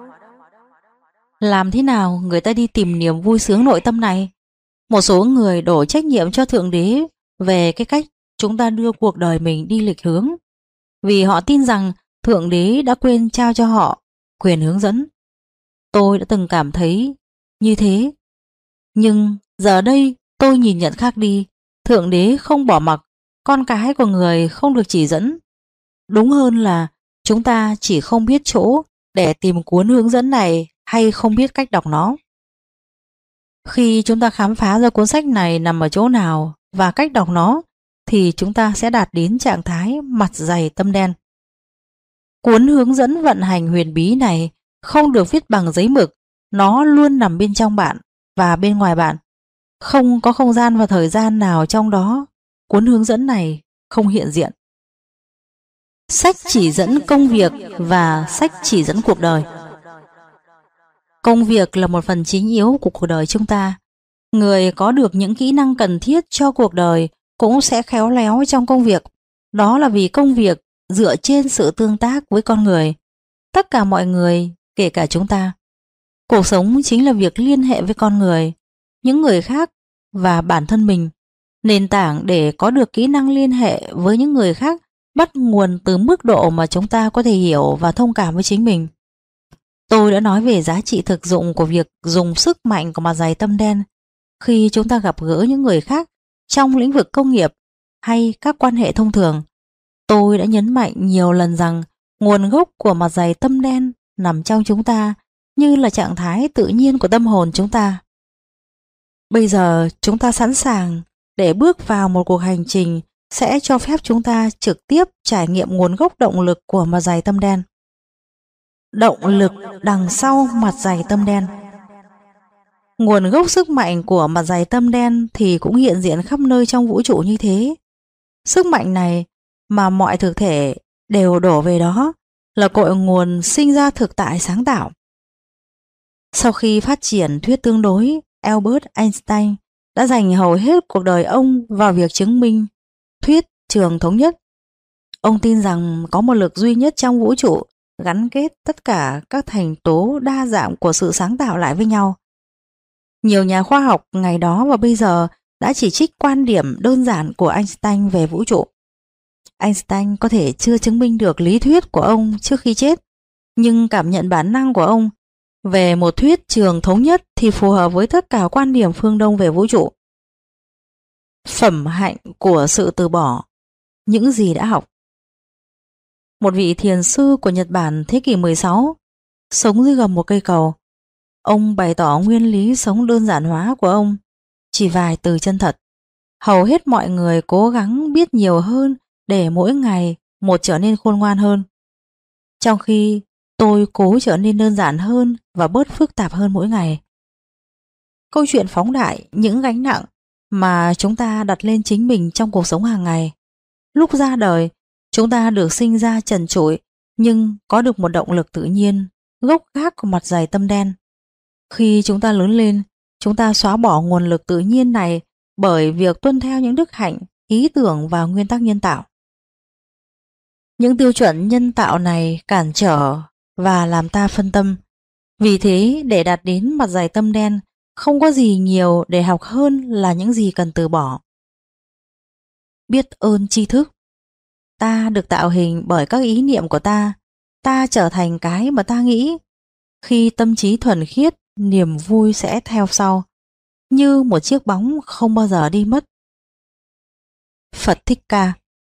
Làm thế nào người ta đi tìm niềm vui sướng nội tâm này? Một số người đổ trách nhiệm cho Thượng Đế về cái cách chúng ta đưa cuộc đời mình đi lệch hướng, vì họ tin rằng Thượng Đế đã quên trao cho họ quyền hướng dẫn. Tôi đã từng cảm thấy như thế, nhưng giờ đây tôi nhìn nhận khác đi. Thượng Đế không bỏ mặc con cái của người không được chỉ dẫn. Đúng hơn là chúng ta chỉ không biết chỗ để tìm cuốn hướng dẫn này hay không biết cách đọc nó. Khi chúng ta khám phá ra cuốn sách này nằm ở chỗ nào và cách đọc nó, thì chúng ta sẽ đạt đến trạng thái mặt dày tâm đen. Cuốn hướng dẫn vận hành huyền bí này không được viết bằng giấy mực, nó luôn nằm bên trong bạn và bên ngoài bạn. Không có không gian và thời gian nào trong đó cuốn hướng dẫn này không hiện diện. Sách chỉ dẫn công việc và sách chỉ dẫn cuộc đời. Công việc là một phần chính yếu của cuộc đời chúng ta. Người có được những kỹ năng cần thiết cho cuộc đời cũng sẽ khéo léo trong công việc. Đó là vì công việc dựa trên sự tương tác với con người. Tất cả mọi người, kể cả chúng ta. Cuộc sống chính là việc liên hệ với con người, những người khác và bản thân mình. Nền tảng để có được kỹ năng liên hệ với những người khác bắt nguồn từ mức độ mà chúng ta có thể hiểu và thông cảm với chính mình. Tôi đã nói về giá trị thực dụng của việc dùng sức mạnh của mặt dày tâm đen khi chúng ta gặp gỡ những người khác trong lĩnh vực công nghiệp hay các quan hệ thông thường. Tôi đã nhấn mạnh nhiều lần rằng nguồn gốc của mặt dày tâm đen nằm trong chúng ta, như là trạng thái tự nhiên của tâm hồn chúng ta. Bây giờ chúng ta sẵn sàng để bước vào một cuộc hành trình sẽ cho phép chúng ta trực tiếp trải nghiệm nguồn gốc động lực của mặt dày tâm đen. Động lực đằng sau mặt dày tâm đen. Nguồn gốc sức mạnh của mặt dày tâm đen thì cũng hiện diện khắp nơi trong vũ trụ như thế. Sức mạnh này mà mọi thực thể đều đổ về đó là cội nguồn sinh ra thực tại sáng tạo. Sau khi phát triển thuyết tương đối, Albert Einstein đã dành hầu hết cuộc đời ông vào việc chứng minh thuyết trường thống nhất. Ông tin rằng có một lực duy nhất trong vũ trụ gắn kết tất cả các thành tố đa dạng của sự sáng tạo lại với nhau. Nhiều nhà khoa học ngày đó và bây giờ đã chỉ trích quan điểm đơn giản của Einstein về vũ trụ. Einstein có thể chưa chứng minh được lý thuyết của ông trước khi chết, nhưng cảm nhận bản năng của ông về một thuyết trường thống nhất thì phù hợp với tất cả quan điểm phương Đông về vũ trụ. Phẩm hạnh của sự từ bỏ những gì đã học. Một vị thiền sư của Nhật Bản thế kỷ 16 sống dưới gầm một cây cầu. Ông bày tỏ nguyên lý sống đơn giản hóa của ông chỉ vài từ chân thật. Hầu hết mọi người cố gắng biết nhiều hơn để mỗi ngày một trở nên khôn ngoan hơn, trong khi tôi cố trở nên đơn giản hơn và bớt phức tạp hơn mỗi ngày. Câu chuyện phóng đại những gánh nặng mà chúng ta đặt lên chính mình trong cuộc sống hàng ngày. Lúc ra đời, chúng ta được sinh ra trần trụi nhưng có được một động lực tự nhiên, gốc gác của mặt dày tâm đen. Khi chúng ta lớn lên, chúng ta xóa bỏ nguồn lực tự nhiên này bởi việc tuân theo những đức hạnh, ý tưởng và nguyên tắc nhân tạo. Những tiêu chuẩn nhân tạo này cản trở và làm ta phân tâm. Vì thế, để đạt đến mặt dày tâm đen, không có gì nhiều để học hơn là những gì cần từ bỏ. Biết ơn tri thức. Ta được tạo hình bởi các ý niệm của ta. Ta trở thành cái mà ta nghĩ. Khi tâm trí thuần khiết, niềm vui sẽ theo sau, như một chiếc bóng không bao giờ đi mất. Phật Thích Ca.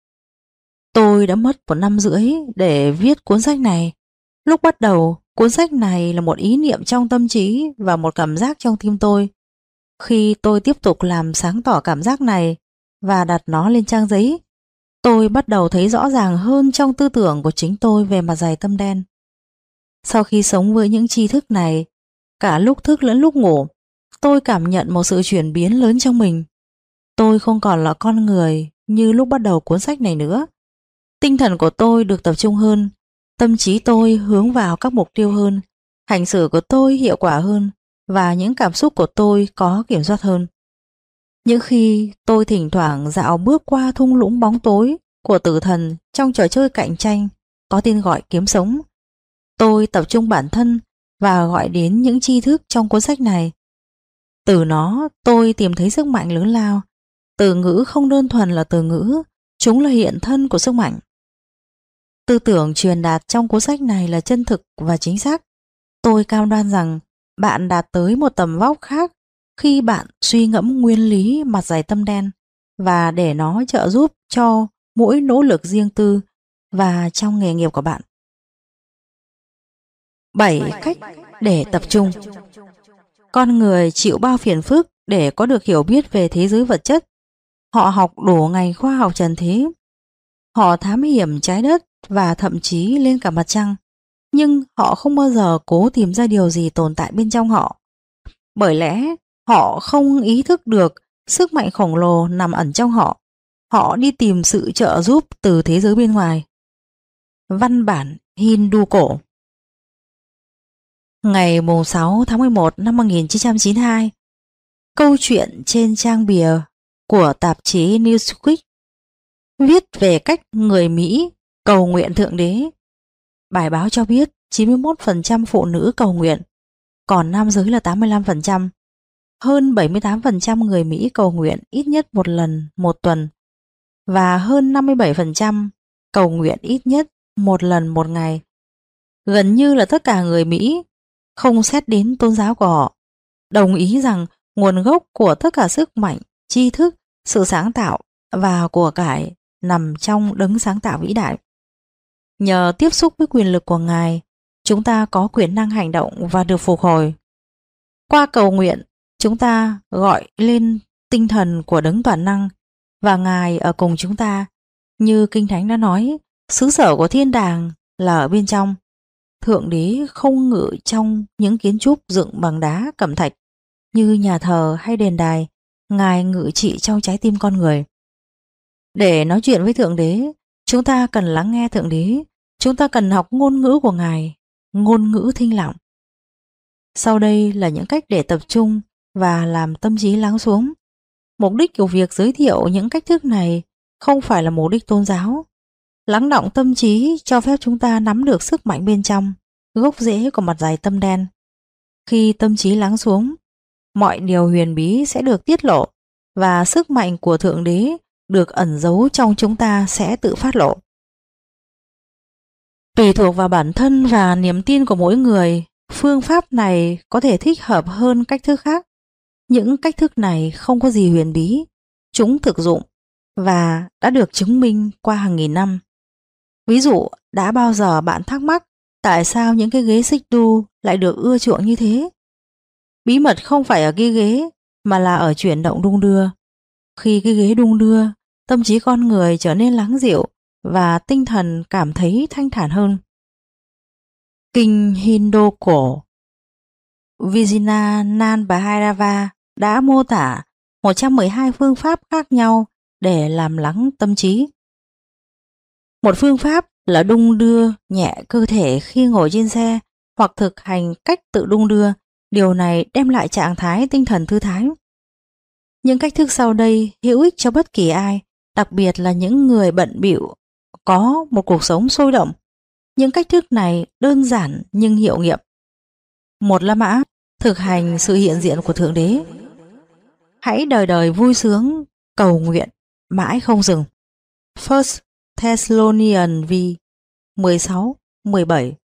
Tôi đã mất 1 năm rưỡi để viết cuốn sách này. Lúc bắt đầu, cuốn sách này là một ý niệm trong tâm trí và một cảm giác trong tim tôi. Khi tôi tiếp tục làm sáng tỏ cảm giác này và đặt nó lên trang giấy, tôi bắt đầu thấy rõ ràng hơn trong tư tưởng của chính tôi về mặt dày tâm đen. Sau khi sống với những tri thức này, cả lúc thức lẫn lúc ngủ, tôi cảm nhận một sự chuyển biến lớn trong mình. Tôi không còn là con người như lúc bắt đầu cuốn sách này nữa. Tinh thần của tôi được tập trung hơn, tâm trí tôi hướng vào các mục tiêu hơn, hành xử của tôi hiệu quả hơn và những cảm xúc của tôi có kiểm soát hơn. Những khi tôi thỉnh thoảng dạo bước qua thung lũng bóng tối của tử thần trong trò chơi cạnh tranh có tên gọi kiếm sống, tôi tập trung bản thân và gọi đến những tri thức trong cuốn sách này. Từ nó tôi tìm thấy sức mạnh lớn lao. Từ ngữ không đơn thuần là từ ngữ, chúng là hiện thân của sức mạnh. Tư tưởng truyền đạt trong cuốn sách này là chân thực và chính xác. Tôi cam đoan rằng bạn đạt tới một tầm vóc khác khi bạn suy ngẫm nguyên lý mặt dày tâm đen và để nó trợ giúp cho mỗi nỗ lực riêng tư và trong nghề nghiệp của bạn. 7 cách để tập trung. Con người chịu bao phiền phức để có được hiểu biết về thế giới vật chất. Họ học đủ ngành khoa học trần thế. Họ thám hiểm trái đất và thậm chí lên cả mặt trăng. Nhưng họ không bao giờ cố tìm ra điều gì tồn tại bên trong họ. Bởi lẽ họ không ý thức được sức mạnh khổng lồ nằm ẩn trong họ. Họ đi tìm sự trợ giúp từ thế giới bên ngoài. Văn bản Hindu cổ. Ngày 6 tháng 11 năm 1992, câu chuyện trên trang bìa của tạp chí Newsweek viết về cách người Mỹ cầu nguyện Thượng Đế. Bài báo cho biết 91% phụ nữ cầu nguyện, còn nam giới là 85%. Hơn 78% người Mỹ cầu nguyện ít nhất một lần một tuần và hơn 57% cầu nguyện ít nhất một lần một ngày. Gần như là tất cả người Mỹ, không xét đến tôn giáo của họ, đồng ý rằng nguồn gốc của tất cả sức mạnh, tri thức, sự sáng tạo và của cải nằm trong đấng sáng tạo vĩ đại. Nhờ tiếp xúc với quyền lực của Ngài, chúng ta có quyền năng hành động và được phục hồi. Qua cầu nguyện, chúng ta gọi lên tinh thần của đấng toàn năng và Ngài ở cùng chúng ta. Như Kinh Thánh đã nói, xứ sở của thiên đàng là ở bên trong. Thượng Đế không ngự trong những kiến trúc dựng bằng đá cẩm thạch như nhà thờ hay đền đài. Ngài ngự trị trong trái tim con người. Để nói chuyện với Thượng Đế, chúng ta cần lắng nghe Thượng Đế. Chúng ta cần học ngôn ngữ của Ngài, ngôn ngữ thinh lặng. Sau đây là những cách để tập trung và làm tâm trí lắng xuống. Mục đích của việc giới thiệu những cách thức này không phải là mục đích tôn giáo. Lắng đọng tâm trí cho phép chúng ta nắm được sức mạnh bên trong, gốc rễ của mặt dày tâm đen. Khi tâm trí lắng xuống, mọi điều huyền bí sẽ được tiết lộ và sức mạnh của Thượng Đế được ẩn giấu trong chúng ta sẽ tự phát lộ. Tùy thuộc vào bản thân và niềm tin của mỗi người, phương pháp này có thể thích hợp hơn cách thức khác. Những cách thức này không có gì huyền bí, chúng thực dụng và đã được chứng minh qua hàng nghìn năm. Ví dụ, đã bao giờ bạn thắc mắc tại sao những cái ghế xích đu lại được ưa chuộng như thế? Bí mật không phải ở cái ghế mà là ở chuyển động đung đưa. Khi cái ghế đung đưa, tâm trí con người trở nên lắng dịu và tinh thần cảm thấy thanh thản hơn. Kinh Hindu cổ Vijnana Bhairava đã mô tả 112 phương pháp khác nhau để làm lắng tâm trí. Một phương pháp là đung đưa nhẹ cơ thể khi ngồi trên xe hoặc thực hành cách tự đung đưa. Điều này đem lại trạng thái tinh thần thư thái. Những cách thức sau đây hữu ích cho bất kỳ ai, đặc biệt là những người bận bịu có một cuộc sống sôi động. Những cách thức này đơn giản nhưng hiệu nghiệm. Một là mã, thực hành sự hiện diện của Thượng Đế. Hãy đời đời vui sướng, cầu nguyện, mãi không dừng. First Thessalonians v 16-17.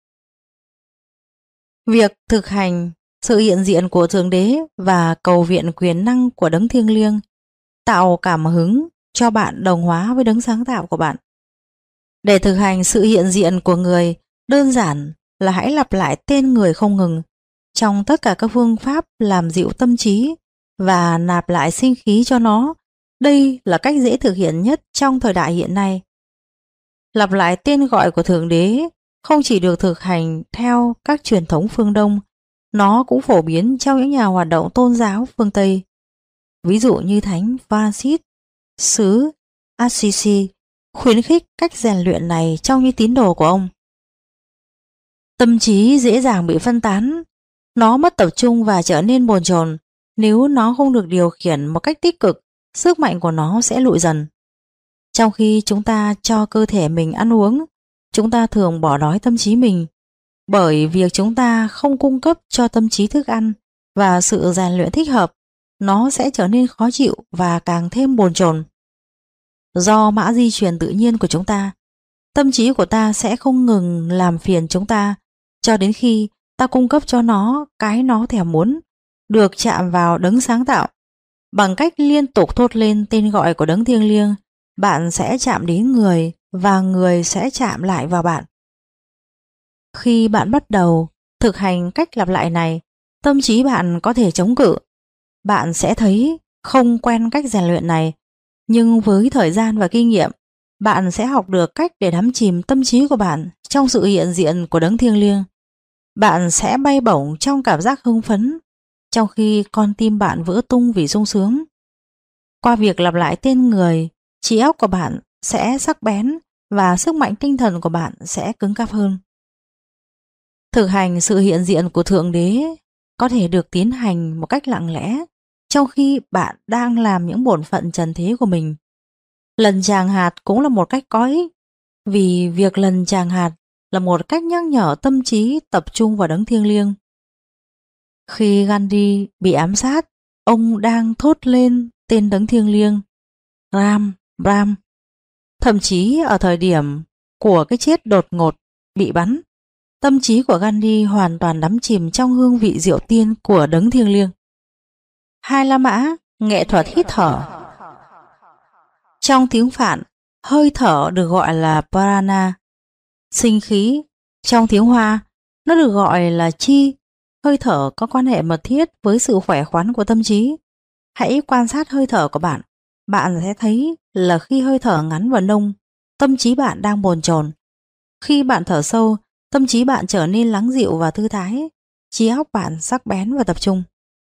Việc thực hành sự hiện diện của Thượng Đế và cầu viện quyền năng của Đấng Thiêng Liêng tạo cảm hứng cho bạn đồng hóa với Đấng sáng tạo của bạn. Để thực hành sự hiện diện của người, đơn giản là hãy lặp lại tên người không ngừng trong tất cả các phương pháp làm dịu tâm trí và nạp lại sinh khí cho nó. Đây là cách dễ thực hiện nhất trong thời đại hiện nay. Lặp lại tên gọi của Thượng Đế không chỉ được thực hành theo các truyền thống phương Đông, nó cũng phổ biến trong những nhà hoạt động tôn giáo phương Tây. Ví dụ như Thánh Francis xứ Assisi khuyến khích cách rèn luyện này trong những tín đồ của ông. Tâm trí dễ dàng bị phân tán, nó mất tập trung và trở nên bồn chồn. Nếu nó không được điều khiển một cách tích cực, sức mạnh của nó sẽ lụi dần. Trong khi chúng ta cho cơ thể mình ăn uống, chúng ta thường bỏ đói tâm trí mình, bởi việc chúng ta không cung cấp cho tâm trí thức ăn và sự rèn luyện thích hợp, nó sẽ trở nên khó chịu và càng thêm bồn chồn. Do mã di truyền tự nhiên của chúng ta, tâm trí của ta sẽ không ngừng làm phiền chúng ta cho đến khi ta cung cấp cho nó cái nó thèm muốn, được chạm vào Đấng sáng tạo. Bằng cách liên tục thốt lên tên gọi của Đấng Thiêng Liêng, bạn sẽ chạm đến người và người sẽ chạm lại vào bạn. Khi bạn bắt đầu thực hành cách lặp lại này, tâm trí bạn có thể chống cự. Bạn sẽ thấy không quen cách rèn luyện này, nhưng với thời gian và kinh nghiệm, bạn sẽ học được cách để đắm chìm tâm trí của bạn trong sự hiện diện của Đấng Thiêng Liêng. Bạn sẽ bay bổng trong cảm giác hưng phấn, trong khi con tim bạn vỡ tung vì sung sướng. Qua việc lặp lại tên người, trí óc của bạn sẽ sắc bén và sức mạnh tinh thần của bạn sẽ cứng cáp hơn. Thực hành sự hiện diện của Thượng Đế có thể được tiến hành một cách lặng lẽ trong khi bạn đang làm những bổn phận trần thế của mình. Lần tràng hạt cũng là một cách có ích, vì việc lần tràng hạt là một cách nhắc nhở tâm trí tập trung vào Đấng Thiêng Liêng. Khi Gandhi bị ám sát, ông đang thốt lên tên Đấng Thiêng Liêng, Ram, Ram. Thậm chí ở thời điểm của cái chết đột ngột, bị bắn, tâm trí của Gandhi hoàn toàn đắm chìm trong hương vị rượu tiên của Đấng Thiêng Liêng. Hai La Mã, nghệ thuật hít thở. Trong tiếng Phạn, hơi thở được gọi là prana, sinh khí. Trong tiếng Hoa, nó được gọi là chi. Hơi thở có quan hệ mật thiết với sự khỏe khoắn của tâm trí. Hãy quan sát hơi thở của bạn. Bạn sẽ thấy là khi hơi thở ngắn và nông, tâm trí bạn đang bồn chồn. Khi bạn thở sâu, tâm trí bạn trở nên lắng dịu và thư thái, trí óc bạn sắc bén và tập trung.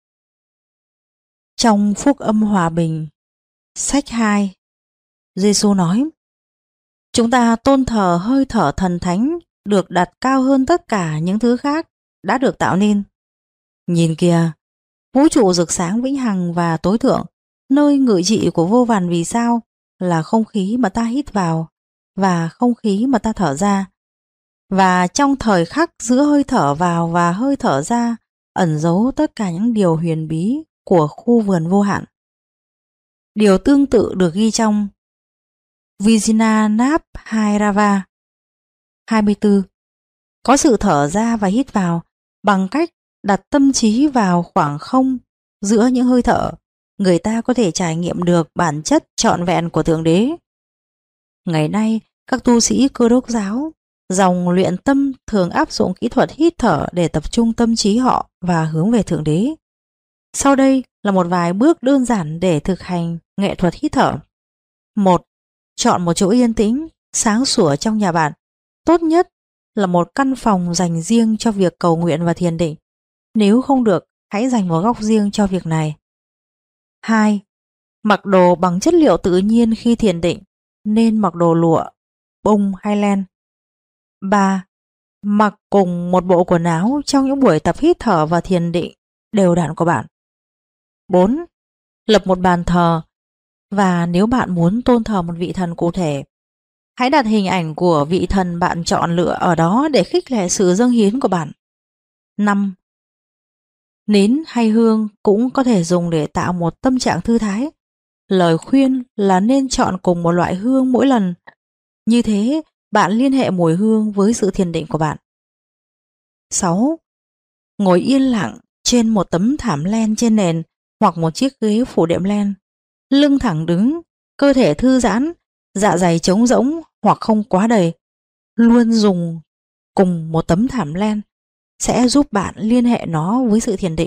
Trong Phúc Âm Hòa Bình, sách 2, Giêsu nói: chúng ta tôn thờ hơi thở thần thánh được đặt cao hơn tất cả những thứ khác đã được tạo nên. Nhìn kìa, vũ trụ rực sáng vĩnh hằng và tối thượng, nơi ngự trị của vô vàn vì sao, là không khí mà ta hít vào và không khí mà ta thở ra. Và trong thời khắc giữa hơi thở vào và hơi thở ra ẩn giấu tất cả những điều huyền bí của khu vườn vô hạn. Điều tương tự được ghi trong Vijnana Bhairava 24. Có sự thở ra và hít vào bằng cách đặt tâm trí vào khoảng không giữa những hơi thở, người ta có thể trải nghiệm được bản chất trọn vẹn của Thượng Đế. Ngày nay, các tu sĩ Cơ đốc giáo, dòng luyện tâm thường áp dụng kỹ thuật hít thở để tập trung tâm trí họ và hướng về Thượng Đế. Sau đây là một vài bước đơn giản để thực hành nghệ thuật hít thở. 1. Chọn một chỗ yên tĩnh, sáng sủa trong nhà bạn. Tốt nhất là một căn phòng dành riêng cho việc cầu nguyện và thiền định. Nếu không được, hãy dành một góc riêng cho việc này. 2. Mặc đồ bằng chất liệu tự nhiên khi thiền định, nên mặc đồ lụa, bông hay len. 3. Mặc cùng một bộ quần áo trong những buổi tập hít thở và thiền định đều đặn của bạn. 4. Lập một bàn thờ, và nếu bạn muốn tôn thờ một vị thần cụ thể, hãy đặt hình ảnh của vị thần bạn chọn lựa ở đó để khích lệ sự dâng hiến của bạn. 5. Nến hay hương cũng có thể dùng để tạo một tâm trạng thư thái. Lời khuyên là nên chọn cùng một loại hương mỗi lần. Như thế, bạn liên hệ mùi hương với sự thiền định của bạn. 6. Ngồi yên lặng trên một tấm thảm len trên nền hoặc một chiếc ghế phủ đệm len. Lưng thẳng đứng, cơ thể thư giãn, dạ dày trống rỗng hoặc không quá đầy. Luôn dùng cùng một tấm thảm len sẽ giúp bạn liên hệ nó với sự thiền định.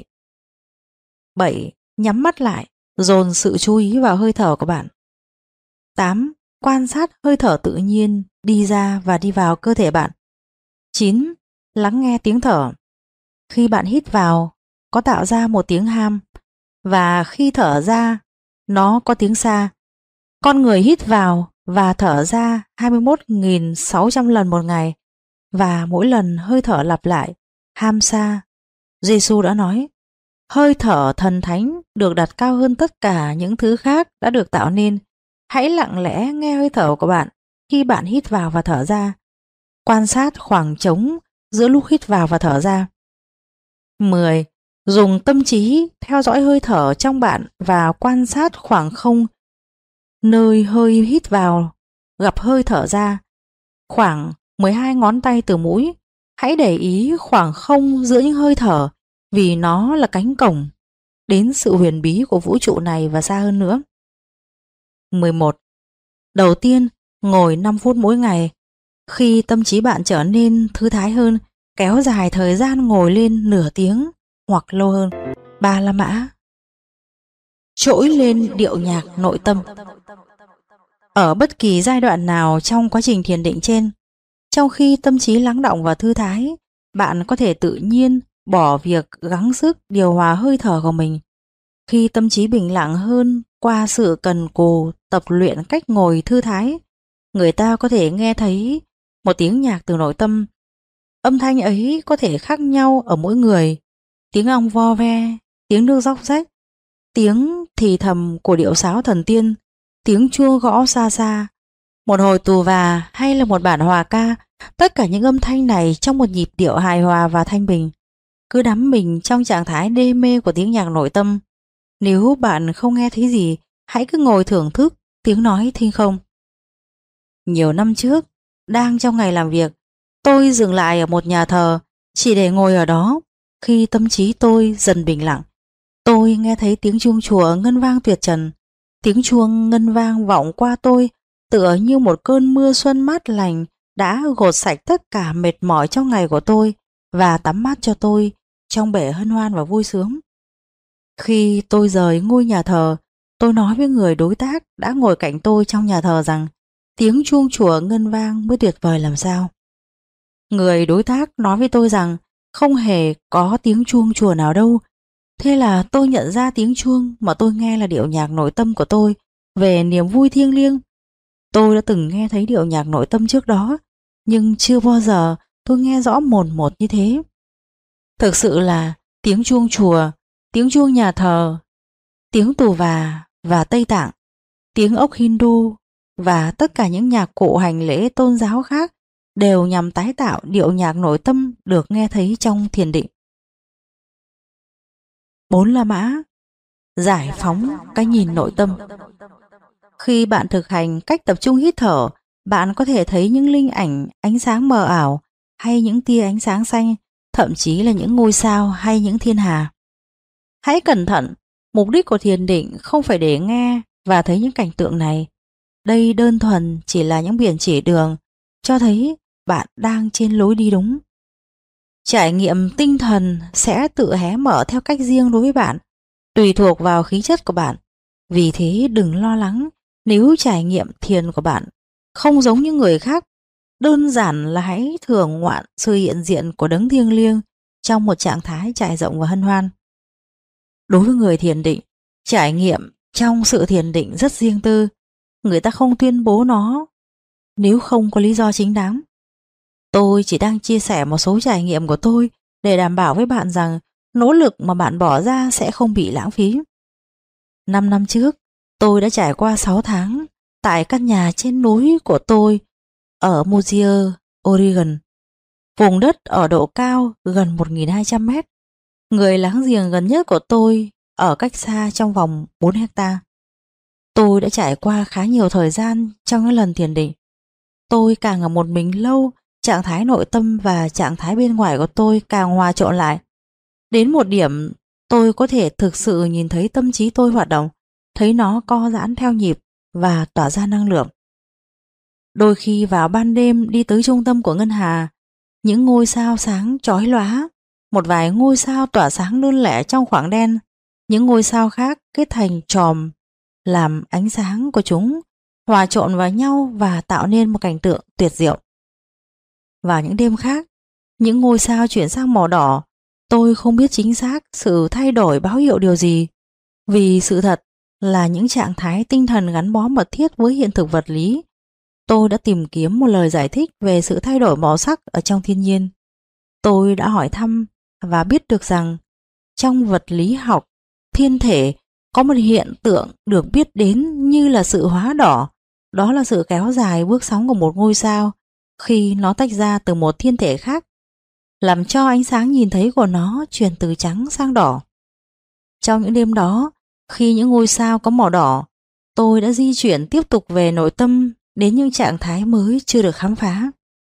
7. Nhắm mắt lại, dồn sự chú ý vào hơi thở của bạn. 8. Quan sát hơi thở tự nhiên đi ra và đi vào cơ thể bạn. 9. Lắng nghe tiếng thở. Khi bạn hít vào, có tạo ra một tiếng ham, và khi thở ra, nó có tiếng xa. Con người hít vào và thở ra 21.600 lần một ngày, và mỗi lần hơi thở lặp lại ham xa. Giêsu đã nói, hơi thở thần thánh được đặt cao hơn tất cả những thứ khác đã được tạo nên. Hãy lặng lẽ nghe hơi thở của bạn khi bạn hít vào và thở ra. Quan sát khoảng trống giữa lúc hít vào và thở ra. 10. Dùng tâm trí theo dõi hơi thở trong bạn và quan sát khoảng không nơi hơi hít vào gặp hơi thở ra. Khoảng 12 ngón tay từ mũi. Hãy để ý khoảng không giữa những hơi thở, vì nó là cánh cổng đến sự huyền bí của vũ trụ này và xa hơn nữa. 11. Đầu tiên, ngồi 5 phút mỗi ngày. Khi tâm trí bạn trở nên thư thái hơn, kéo dài thời gian ngồi lên nửa tiếng hoặc lâu hơn. Ba La Mã. Trỗi lên điệu nhạc nội tâm. Ở bất kỳ giai đoạn nào trong quá trình thiền định trên, trong khi tâm trí lắng đọng và thư thái, bạn có thể tự nhiên bỏ việc gắng sức điều hòa hơi thở của mình. Khi tâm trí bình lặng hơn qua sự cần cù tập luyện cách ngồi thư thái, người ta có thể nghe thấy một tiếng nhạc từ nội tâm. Âm thanh ấy có thể khác nhau ở mỗi người. Tiếng ong vo ve, tiếng nước róc rách, tiếng thì thầm của điệu sáo thần tiên, tiếng chuông gõ xa xa, một hồi tù và hay là một bản hòa ca. Tất cả những âm thanh này trong một nhịp điệu hài hòa và thanh bình. Cứ đắm mình trong trạng thái đê mê của tiếng nhạc nội tâm. Nếu bạn không nghe thấy gì, hãy cứ ngồi thưởng thức tiếng nói thinh không. Nhiều năm trước, đang trong ngày làm việc, tôi dừng lại ở một nhà thờ chỉ để ngồi ở đó. Khi tâm trí tôi dần bình lặng, tôi nghe thấy tiếng chuông chùa ngân vang tuyệt trần. Tiếng chuông ngân vang vọng qua tôi tựa như một cơn mưa xuân mát lành đã gột sạch tất cả mệt mỏi trong ngày của tôi và tắm mát cho tôi trong bể hân hoan và vui sướng. Khi tôi rời ngôi nhà thờ, tôi nói với người đối tác đã ngồi cạnh tôi trong nhà thờ rằng tiếng chuông chùa ngân vang mới tuyệt vời làm sao. Người đối tác nói với tôi rằng không hề có tiếng chuông chùa nào đâu. Thế là tôi nhận ra tiếng chuông mà tôi nghe là điệu nhạc nội tâm của tôi về niềm vui thiêng liêng. Tôi đã từng nghe thấy điệu nhạc nội tâm trước đó, nhưng chưa bao giờ tôi nghe rõ mồn một như thế. Thực sự là tiếng chuông chùa, tiếng chuông nhà thờ, tiếng tù và Tây Tạng, tiếng ốc Hindu và tất cả những nhạc cụ hành lễ tôn giáo khác đều nhằm tái tạo điệu nhạc nội tâm được nghe thấy trong thiền định. 4 La Mã. Giải phóng cái nhìn nội tâm. Khi bạn thực hành cách tập trung hít thở, bạn có thể thấy những linh ảnh ánh sáng mờ ảo hay những tia ánh sáng xanh, thậm chí là những ngôi sao hay những thiên hà. Hãy cẩn thận, mục đích của thiền định không phải để nghe và thấy những cảnh tượng này. Đây đơn thuần chỉ là những biển chỉ đường, cho thấy bạn đang trên lối đi đúng. Trải nghiệm tinh thần sẽ tự hé mở theo cách riêng đối với bạn, tùy thuộc vào khí chất của bạn. Vì thế đừng lo lắng nếu trải nghiệm thiền của bạn không giống như người khác. Đơn giản là hãy thưởng ngoạn sự hiện diện của đấng thiêng liêng trong một trạng thái trải rộng và hân hoan. Đối với người thiền định, trải nghiệm Trong sự thiền định rất riêng tư, người ta không tuyên bố nó nếu không có lý do chính đáng. Tôi chỉ đang chia sẻ một số trải nghiệm của tôi để đảm bảo với bạn rằng nỗ lực mà bạn bỏ ra sẽ không bị lãng phí. 5 năm trước, tôi đã trải qua 6 tháng tại căn nhà trên núi của tôi ở Mosier, Oregon, vùng đất ở độ cao gần 1.200 mét. Người láng giềng gần nhất của tôi ở cách xa trong vòng 4 hecta. Tôi đã trải qua khá nhiều thời gian trong những lần thiền định. Tôi càng ở một mình lâu, trạng thái nội tâm và trạng thái bên ngoài của tôi càng hòa trộn lại. Đến một điểm, tôi có thể thực sự nhìn thấy tâm trí tôi hoạt động, thấy nó co giãn theo nhịp và tỏa ra năng lượng. Đôi khi vào ban đêm đi tới trung tâm của ngân hà, những ngôi sao sáng chói lóa, một vài ngôi sao tỏa sáng đơn lẻ trong khoảng đen, những ngôi sao khác kết thành chòm, làm ánh sáng của chúng hòa trộn vào nhau và tạo nên một cảnh tượng tuyệt diệu. Vào những đêm khác, những ngôi sao chuyển sang màu đỏ. Tôi không biết chính xác sự thay đổi báo hiệu điều gì, vì sự thật là những trạng thái tinh thần gắn bó mật thiết với hiện thực vật lý. Tôi đã tìm kiếm một lời giải thích về sự thay đổi màu sắc ở trong thiên nhiên. Tôi đã hỏi thăm và biết được rằng trong vật lý học thiên thể có một hiện tượng được biết đến như là sự hóa đỏ. Đó là sự kéo dài bước sóng của một ngôi sao khi nó tách ra từ một thiên thể khác, làm cho ánh sáng nhìn thấy của nó chuyển từ trắng sang đỏ. Trong những đêm đó, khi những ngôi sao có màu đỏ, tôi đã di chuyển tiếp tục về nội tâm đến những trạng thái mới chưa được khám phá.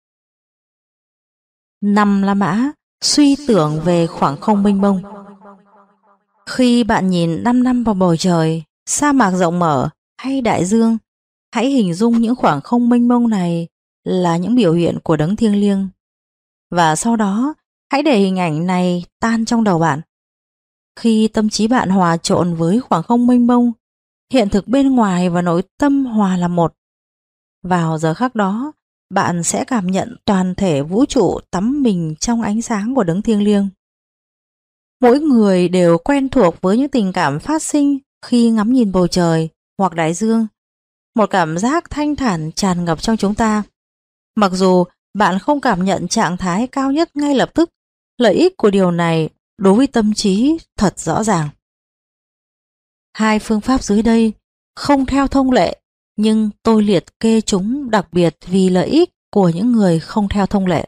5 La Mã suy tưởng về khoảng không mênh mông. Khi bạn nhìn 5 năm vào bầu trời, sa mạc rộng mở hay đại dương, hãy hình dung những khoảng không mênh mông này là những biểu hiện của đấng thiêng liêng. Và sau đó, hãy để hình ảnh này tan trong đầu bạn. Khi tâm trí bạn hòa trộn với khoảng không mênh mông, hiện thực bên ngoài và nội tâm hòa là một. Vào giờ khắc đó, bạn sẽ cảm nhận toàn thể vũ trụ tắm mình trong ánh sáng của đấng thiêng liêng. Mỗi người đều quen thuộc với những tình cảm phát sinh khi ngắm nhìn bầu trời hoặc đại dương. Một cảm giác thanh thản tràn ngập trong chúng ta. Mặc dù bạn không cảm nhận trạng thái cao nhất ngay lập tức, lợi ích của điều này đối với tâm trí thật rõ ràng. Hai phương pháp dưới đây không theo thông lệ, nhưng tôi liệt kê chúng đặc biệt vì lợi ích của những người không theo thông lệ.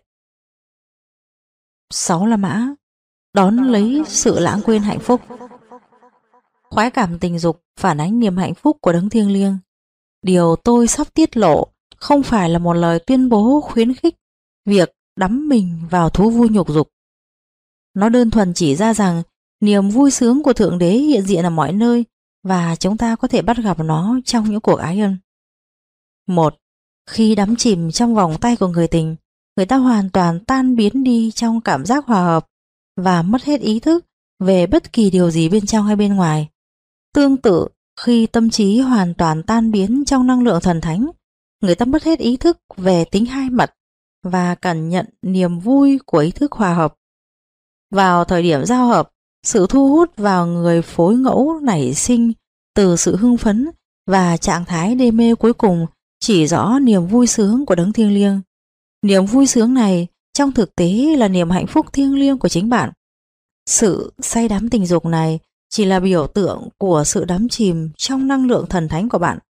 6 La Mã đón lấy sự lãng quên hạnh phúc. Khoái cảm tình dục phản ánh niềm hạnh phúc của đấng thiêng liêng. Điều tôi sắp tiết lộ không phải là một lời tuyên bố khuyến khích việc đắm mình vào thú vui nhục dục. Nó đơn thuần chỉ ra rằng niềm vui sướng của Thượng Đế hiện diện ở mọi nơi và chúng ta có thể bắt gặp nó trong những cuộc ái ân. 1. Khi đắm chìm trong vòng tay của người tình, người ta hoàn toàn tan biến đi trong cảm giác hòa hợp và mất hết ý thức về bất kỳ điều gì bên trong hay bên ngoài. Tương tự, khi tâm trí hoàn toàn tan biến trong năng lượng thần thánh, người ta mất hết ý thức về tính hai mặt và cảm nhận niềm vui của ý thức hòa hợp. Vào thời điểm giao hợp, sự thu hút vào người phối ngẫu nảy sinh từ sự hưng phấn và trạng thái đê mê cuối cùng chỉ rõ niềm vui sướng của đấng thiêng liêng. Niềm vui sướng này trong thực tế là niềm hạnh phúc thiêng liêng của chính bạn. Sự say đắm tình dục này chỉ là biểu tượng của sự đắm chìm trong năng lượng thần thánh của bạn.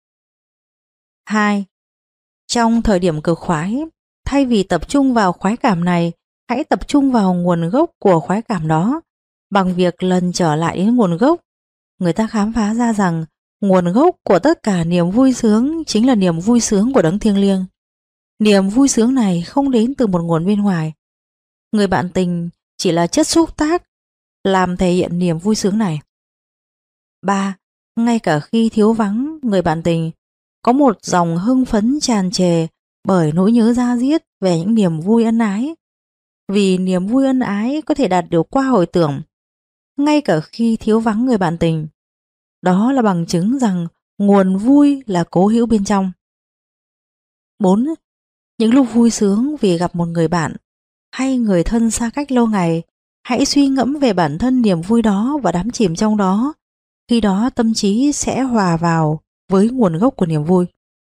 2. Trong thời điểm cực khoái, thay vì tập trung vào khoái cảm này, hãy tập trung vào nguồn gốc của khoái cảm đó. Bằng việc lần trở lại đến nguồn gốc, người ta khám phá ra rằng nguồn gốc của tất cả niềm vui sướng chính là niềm vui sướng của đấng thiêng liêng. Niềm vui sướng này không đến từ một nguồn bên ngoài. Người bạn tình chỉ là chất xúc tác làm thể hiện niềm vui sướng này. 3. Ngay cả khi thiếu vắng người bạn tình, có một dòng hưng phấn tràn trề bởi nỗi nhớ da diết về những niềm vui ân ái. Vì niềm vui ân ái có thể đạt được qua hồi tưởng, ngay cả khi thiếu vắng người bạn tình. Đó là bằng chứng rằng nguồn vui là cố hữu bên trong. 4. Những lúc vui sướng vì gặp một người bạn hay người thân xa cách lâu ngày, hãy suy ngẫm về bản thân niềm vui đó và đắm chìm trong đó. Khi đó tâm trí sẽ hòa vào với nguồn gốc của niềm vui.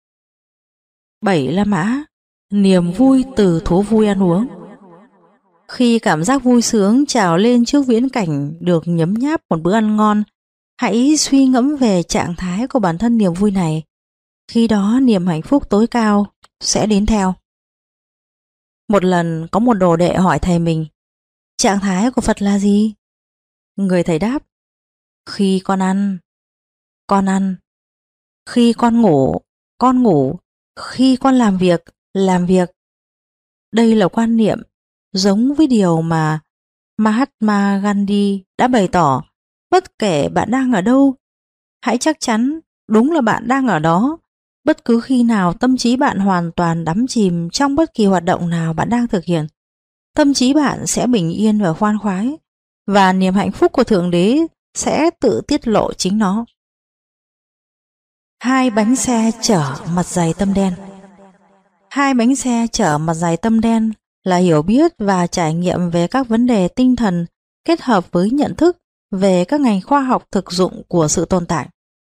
7 La Mã, niềm vui từ thú vui ăn uống. Khi cảm giác vui sướng trào lên trước viễn cảnh được nhấm nháp một bữa ăn ngon, hãy suy ngẫm về trạng thái của bản thân niềm vui này. Khi đó niềm hạnh phúc tối cao sẽ đến theo. Một lần có một đồ đệ hỏi thầy mình, trạng thái của Phật là gì? Người thầy đáp, khi con ăn, con ăn. Khi con ngủ. Khi con làm việc. Đây là quan niệm giống với điều mà Mahatma Gandhi đã bày tỏ. Bất kể bạn đang ở đâu, hãy chắc chắn đúng là bạn đang ở đó. Bất cứ khi nào tâm trí bạn hoàn toàn đắm chìm trong bất kỳ hoạt động nào bạn đang thực hiện, tâm trí bạn sẽ bình yên và khoan khoái, và niềm hạnh phúc của Thượng Đế sẽ tự tiết lộ chính nó. 2 bánh xe chở mặt dày tâm đen. 2 bánh xe chở mặt dày tâm đen là hiểu biết và trải nghiệm về các vấn đề tinh thần kết hợp với nhận thức về các ngành khoa học thực dụng của sự tồn tại.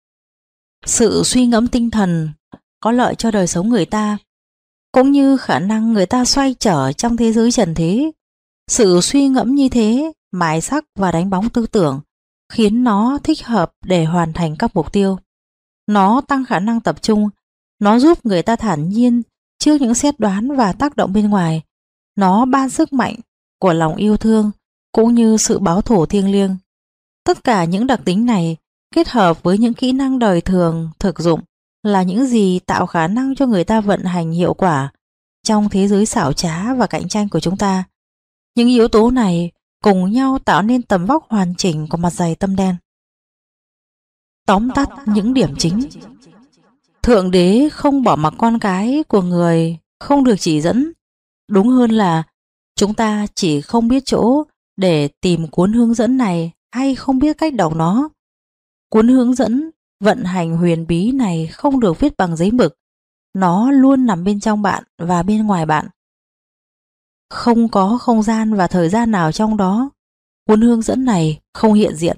Sự suy ngẫm tinh thần có lợi cho đời sống người ta, cũng như khả năng người ta xoay trở trong thế giới trần thế. Sự suy ngẫm như thế mài sắc và đánh bóng tư tưởng, khiến nó thích hợp để hoàn thành các mục tiêu. Nó tăng khả năng tập trung, nó giúp người ta thản nhiên trước những xét đoán và tác động bên ngoài. Nó ban sức mạnh của lòng yêu thương cũng như sự báo thù thiêng liêng. Tất cả những đặc tính này kết hợp với những kỹ năng đời thường thực dụng là những gì tạo khả năng cho người ta vận hành hiệu quả trong thế giới xảo trá và cạnh tranh của chúng ta. Những yếu tố này cùng nhau tạo nên tầm vóc hoàn chỉnh của mặt dày tâm đen. Tóm tắt những điểm chính. Thượng Đế không bỏ mặc con cái của người không được chỉ dẫn. Đúng hơn là chúng ta chỉ không biết chỗ để tìm cuốn hướng dẫn này hay không biết cách đọc nó. Cuốn hướng dẫn vận hành huyền bí này không được viết bằng giấy mực. Nó luôn nằm bên trong bạn và bên ngoài bạn. Không có không gian và thời gian nào trong đó. Cuốn hướng dẫn này không hiện diện.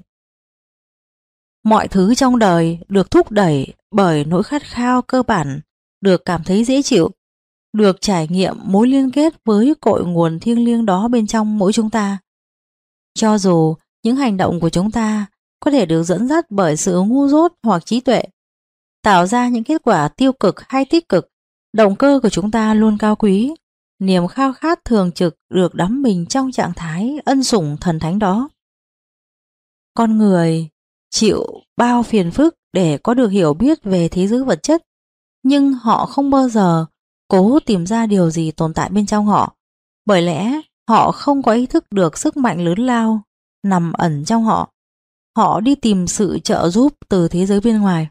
Mọi thứ trong đời được thúc đẩy bởi nỗi khát khao cơ bản, được cảm thấy dễ chịu, được trải nghiệm mối liên kết với cội nguồn thiêng liêng đó bên trong mỗi chúng ta. Cho dù những hành động của chúng ta có thể được dẫn dắt bởi sự ngu dốt hoặc trí tuệ, tạo ra những kết quả tiêu cực hay tích cực, động cơ của chúng ta luôn cao quý, niềm khao khát thường trực được đắm mình trong trạng thái ân sủng thần thánh đó. Con người chịu bao phiền phức để có được hiểu biết về thế giới vật chất, nhưng họ không bao giờ cố tìm ra điều gì tồn tại bên trong họ, bởi lẽ họ không có ý thức được sức mạnh lớn lao nằm ẩn trong họ. Họ đi tìm sự trợ giúp từ thế giới bên ngoài.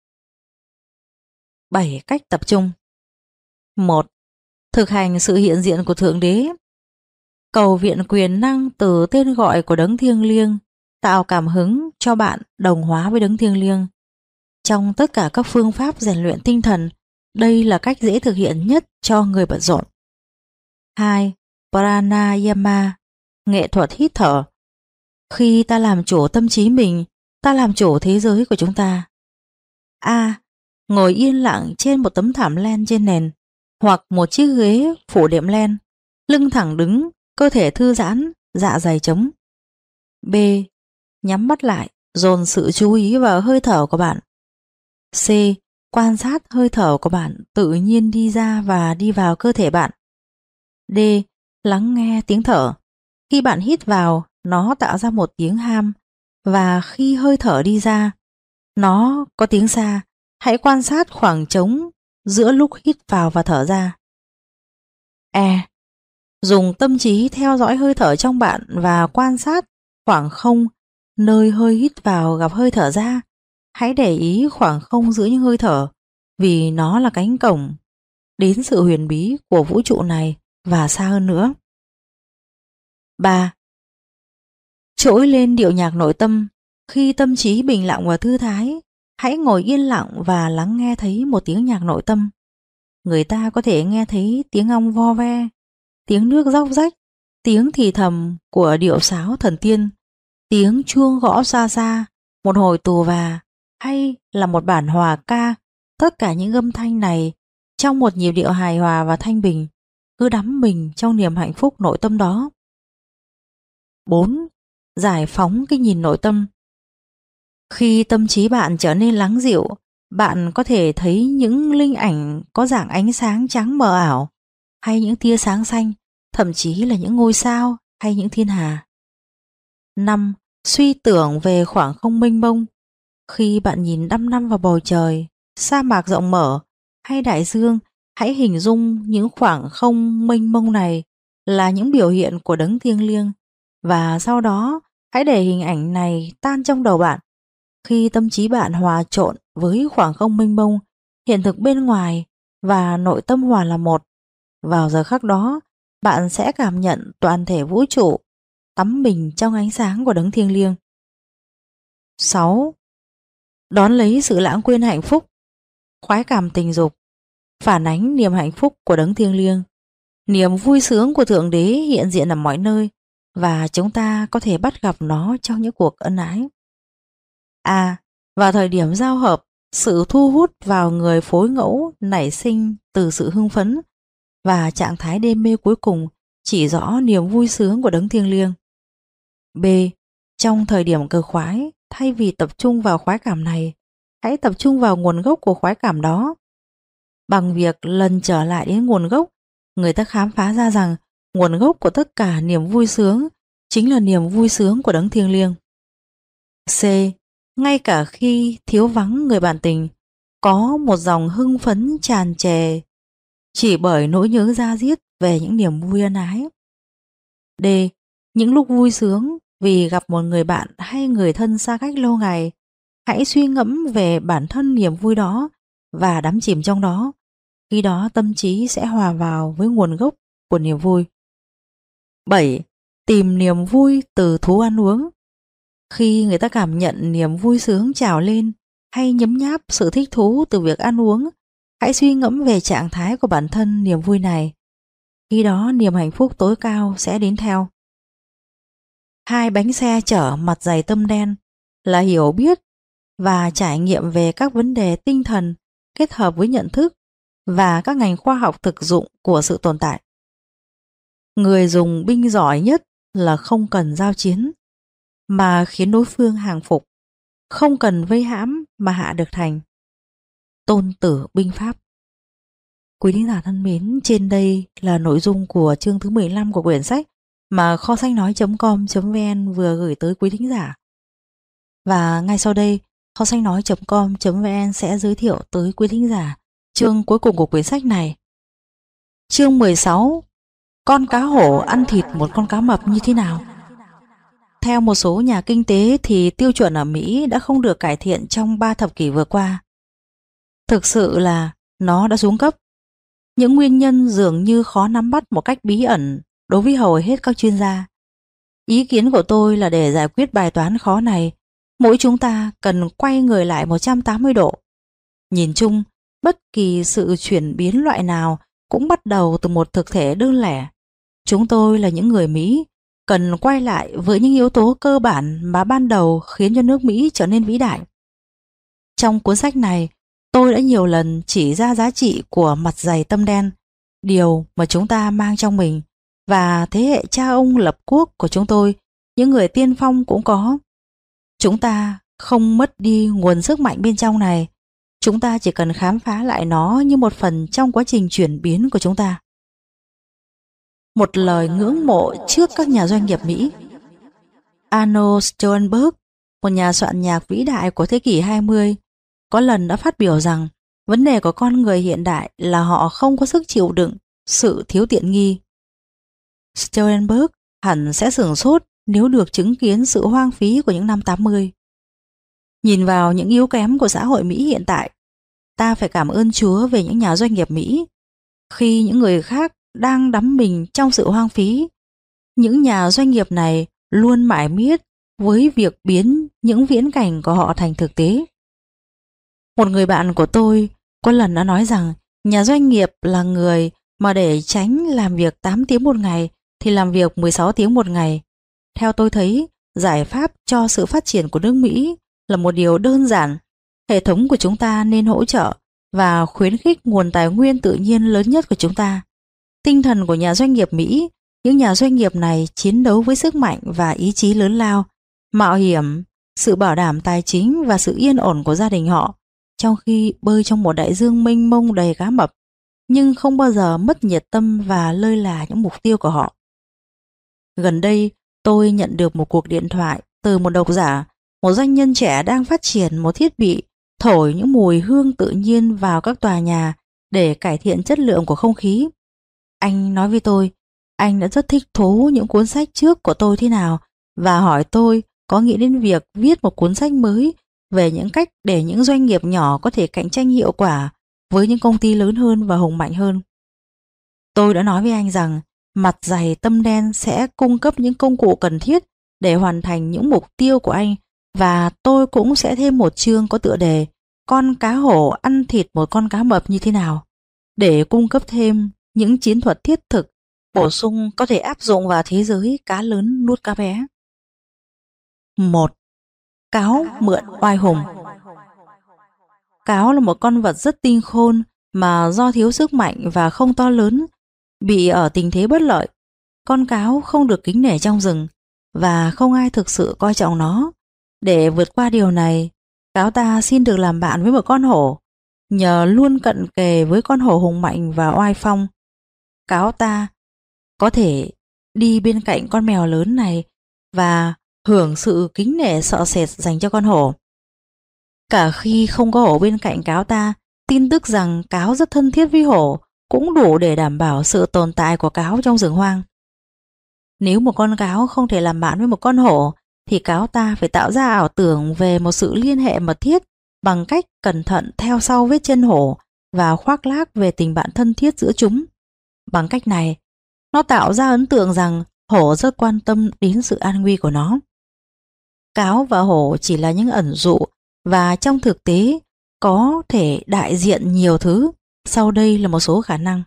7 cách tập trung. 1. Thực hành sự hiện diện của Thượng Đế. Cầu viện quyền năng từ tên gọi của đấng thiêng liêng, tạo cảm hứng cho bạn đồng hóa với đấng thiêng liêng. Trong tất cả các phương pháp rèn luyện tinh thần, đây là cách dễ thực hiện nhất cho người bận rộn. 2. Pranayama, nghệ thuật hít thở. Khi ta làm chủ tâm trí mình, ta làm chủ thế giới của chúng ta. A. Ngồi yên lặng trên một tấm thảm len trên nền, hoặc một chiếc ghế phủ đệm len, lưng thẳng đứng, cơ thể thư giãn, dạ dày trống. B. Nhắm mắt lại, dồn sự chú ý vào hơi thở của bạn. C. Quan sát hơi thở của bạn tự nhiên đi ra và đi vào cơ thể bạn. D. Lắng nghe tiếng thở. Khi bạn hít vào, nó tạo ra một tiếng ham, và khi hơi thở đi ra, nó có tiếng xa. Hãy quan sát khoảng trống giữa lúc hít vào và thở ra. E. Dùng tâm trí theo dõi hơi thở trong bạn và quan sát khoảng không nơi hơi hít vào gặp hơi thở ra. Hãy để ý khoảng không giữa những hơi thở, vì nó là cánh cổng đến sự huyền bí của vũ trụ này và xa hơn nữa. 3. Trỗi lên điệu nhạc nội tâm. Khi tâm trí bình lặng và thư thái, hãy ngồi yên lặng và lắng nghe thấy một tiếng nhạc nội tâm. Người ta có thể nghe thấy tiếng ong vo ve, tiếng nước róc rách, tiếng thì thầm của điệu sáo thần tiên, tiếng chuông gõ xa xa, một hồi tù và, hay là một bản hòa ca, tất cả những âm thanh này trong một nhịp điệu hài hòa và thanh bình, cứ đắm mình trong niềm hạnh phúc nội tâm đó. 4. Giải phóng cái nhìn nội tâm. Khi tâm trí bạn trở nên lắng dịu, bạn có thể thấy những linh ảnh có dạng ánh sáng trắng mờ ảo, hay những tia sáng xanh, thậm chí là những ngôi sao hay những thiên hà. 5. Suy tưởng về khoảng không mênh mông. Khi bạn nhìn đăm đăm vào bầu trời, sa mạc rộng mở hay đại dương, hãy hình dung những khoảng không mênh mông này là những biểu hiện của đấng thiêng liêng, và sau đó hãy để hình ảnh này tan trong đầu bạn. Khi tâm trí bạn hòa trộn với khoảng không mênh mông, hiện thực bên ngoài và nội tâm hòa là một, vào giờ khắc đó bạn sẽ cảm nhận toàn thể vũ trụ tắm mình trong ánh sáng của đấng thiêng liêng. 6. Đón lấy sự lãng quên hạnh phúc. Khoái cảm tình dục phản ánh niềm hạnh phúc của đấng thiêng liêng. Niềm vui sướng của Thượng Đế hiện diện ở mọi nơi, và chúng ta có thể bắt gặp nó trong những cuộc ân ái. Vào thời điểm giao hợp, sự thu hút vào người phối ngẫu nảy sinh từ sự hưng phấn, và trạng thái đê mê cuối cùng chỉ rõ niềm vui sướng của đấng thiêng liêng. B. Trong thời điểm cực khoái, thay vì tập trung vào khoái cảm này, hãy tập trung vào nguồn gốc của khoái cảm đó. Bằng việc lần trở lại đến nguồn gốc, người ta khám phá ra rằng nguồn gốc của tất cả niềm vui sướng chính là niềm vui sướng của đấng thiêng liêng. C. Ngay cả khi thiếu vắng người bạn tình, có một dòng hưng phấn tràn trề chỉ bởi nỗi nhớ da diết về những niềm vui ân ái. D. Những lúc vui sướng vì gặp một người bạn hay người thân xa cách lâu ngày, hãy suy ngẫm về bản thân niềm vui đó và đắm chìm trong đó. Khi đó tâm trí sẽ hòa vào với nguồn gốc của niềm vui. 7. Tìm niềm vui từ thú ăn uống. Khi người ta cảm nhận niềm vui sướng trào lên hay nhấm nháp sự thích thú từ việc ăn uống, hãy suy ngẫm về trạng thái của bản thân niềm vui này. Khi đó niềm hạnh phúc tối cao sẽ đến theo. 2 bánh xe chở mặt dày tâm đen là hiểu biết và trải nghiệm về các vấn đề tinh thần kết hợp với nhận thức và các ngành khoa học thực dụng của sự tồn tại. Người dùng binh giỏi nhất là không cần giao chiến mà khiến đối phương hàng phục, không cần vây hãm mà hạ được thành. Tôn Tử binh pháp. Quý thính giả thân mến, trên đây là nội dung của chương thứ 15 của quyển sách mà kho sách nói.com.vn vừa gửi tới quý thính giả. Và ngay sau đây, kho sách nói.com.vn sẽ giới thiệu tới quý thính giả chương cuối cùng của quyển sách này. Chương 16. Con cá hổ ăn thịt một con cá mập như thế nào? Theo một số nhà kinh tế thì tiêu chuẩn ở Mỹ đã không được cải thiện trong 3 thập kỷ vừa qua. Thực sự là nó đã xuống cấp. Những nguyên nhân dường như khó nắm bắt một cách bí ẩn đối với hầu hết các chuyên gia. Ý kiến của tôi là để giải quyết bài toán khó này, mỗi chúng ta cần quay người lại 180 độ. Nhìn chung, bất kỳ sự chuyển biến loại nào cũng bắt đầu từ một thực thể đơn lẻ. Chúng tôi là những người Mỹ, cần quay lại với những yếu tố cơ bản mà ban đầu khiến cho nước Mỹ trở nên vĩ đại. Trong cuốn sách này, tôi đã nhiều lần chỉ ra giá trị của mặt dày tâm đen, điều mà chúng ta mang trong mình, và thế hệ cha ông lập quốc của chúng tôi, những người tiên phong cũng có. Chúng ta không mất đi nguồn sức mạnh bên trong này, chúng ta chỉ cần khám phá lại nó như một phần trong quá trình chuyển biến của chúng ta. Một lời ngưỡng mộ trước các nhà doanh nghiệp Mỹ. Arnold Schoenberg, một nhà soạn nhạc vĩ đại của thế kỷ 20, có lần đã phát biểu rằng vấn đề của con người hiện đại là họ không có sức chịu đựng sự thiếu tiện nghi. Schoenberg hẳn sẽ sửng sốt nếu được chứng kiến sự hoang phí của những năm 80. Nhìn vào những yếu kém của xã hội Mỹ hiện tại, ta phải cảm ơn Chúa về những nhà doanh nghiệp Mỹ. Khi những người khác đang đắm mình trong sự hoang phí, những nhà doanh nghiệp này luôn mải miết với việc biến những viễn cảnh của họ thành thực tế. Một người bạn của tôi có lần đã nói rằng nhà doanh nghiệp là người mà để tránh làm việc 8 tiếng một ngày thì làm việc 16 tiếng một ngày. Theo tôi thấy, giải pháp cho sự phát triển của nước Mỹ là một điều đơn giản. Hệ thống của chúng ta nên hỗ trợ và khuyến khích nguồn tài nguyên tự nhiên lớn nhất của chúng ta. Tinh thần của nhà doanh nghiệp Mỹ, những nhà doanh nghiệp này chiến đấu với sức mạnh và ý chí lớn lao, mạo hiểm, sự bảo đảm tài chính và sự yên ổn của gia đình họ, trong khi bơi trong một đại dương mênh mông đầy cá mập, nhưng không bao giờ mất nhiệt tâm và lơi là những mục tiêu của họ. Gần đây, tôi nhận được một cuộc điện thoại từ một độc giả, một doanh nhân trẻ đang phát triển một thiết bị thổi những mùi hương tự nhiên vào các tòa nhà để cải thiện chất lượng của không khí. Anh nói với tôi, anh đã rất thích thú những cuốn sách trước của tôi thế nào và hỏi tôi có nghĩ đến việc viết một cuốn sách mới về những cách để những doanh nghiệp nhỏ có thể cạnh tranh hiệu quả với những công ty lớn hơn và hùng mạnh hơn. Tôi đã nói với anh rằng mặt dày tâm đen sẽ cung cấp những công cụ cần thiết để hoàn thành những mục tiêu của anh, và tôi cũng sẽ thêm một chương có tựa đề Con cá hổ ăn thịt một con cá mập như thế nào, để cung cấp thêm những chiến thuật thiết thực bổ sung có thể áp dụng vào thế giới cá lớn nuốt cá bé. 1. Cáo mượn oai hùng. Cáo là một con vật rất tinh khôn mà do thiếu sức mạnh và không to lớn, bị ở tình thế bất lợi. Con cáo không được kính nể trong rừng và không ai thực sự coi trọng nó. Để vượt qua điều này, cáo ta xin được làm bạn với một con hổ. Nhờ luôn cận kề với con hổ hùng mạnh và oai phong, cáo ta có thể đi bên cạnh con mèo lớn này và hưởng sự kính nể sợ sệt dành cho con hổ. Cả khi không có hổ bên cạnh cáo ta, tin tức rằng cáo rất thân thiết với hổ cũng đủ để đảm bảo sự tồn tại của cáo trong rừng hoang. Nếu một con cáo không thể làm bạn với một con hổ, thì cáo ta phải tạo ra ảo tưởng về một sự liên hệ mật thiết bằng cách cẩn thận theo sau vết chân hổ và khoác lác về tình bạn thân thiết giữa chúng. Bằng cách này, nó tạo ra ấn tượng rằng hổ rất quan tâm đến sự an nguy của nó. Cáo và hổ chỉ là những ẩn dụ và trong thực tế có thể đại diện nhiều thứ. Sau đây là một số khả năng.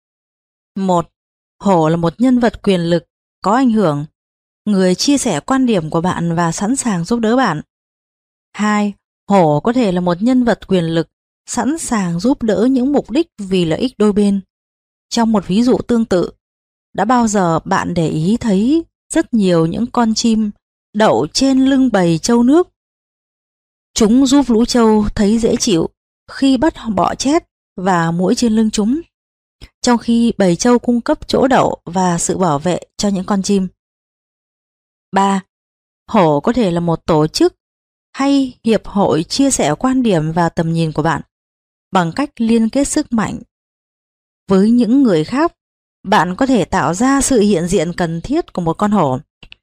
1. Hổ là một nhân vật quyền lực, có ảnh hưởng, người chia sẻ quan điểm của bạn và sẵn sàng giúp đỡ bạn. 2. Hổ có thể là một nhân vật quyền lực, sẵn sàng giúp đỡ những mục đích vì lợi ích đôi bên. Trong một ví dụ tương tự, đã bao giờ bạn để ý thấy rất nhiều những con chim đậu trên lưng bầy trâu nước? Chúng giúp lũ trâu thấy dễ chịu khi bắt bọ chét và muỗi trên lưng chúng, trong khi bầy trâu cung cấp chỗ đậu và sự bảo vệ cho những con chim. 3. Hổ có thể là một tổ chức hay hiệp hội chia sẻ quan điểm và tầm nhìn của bạn. Bằng cách liên kết sức mạnh với những người khác, bạn có thể tạo ra sự hiện diện cần thiết của một con hổ.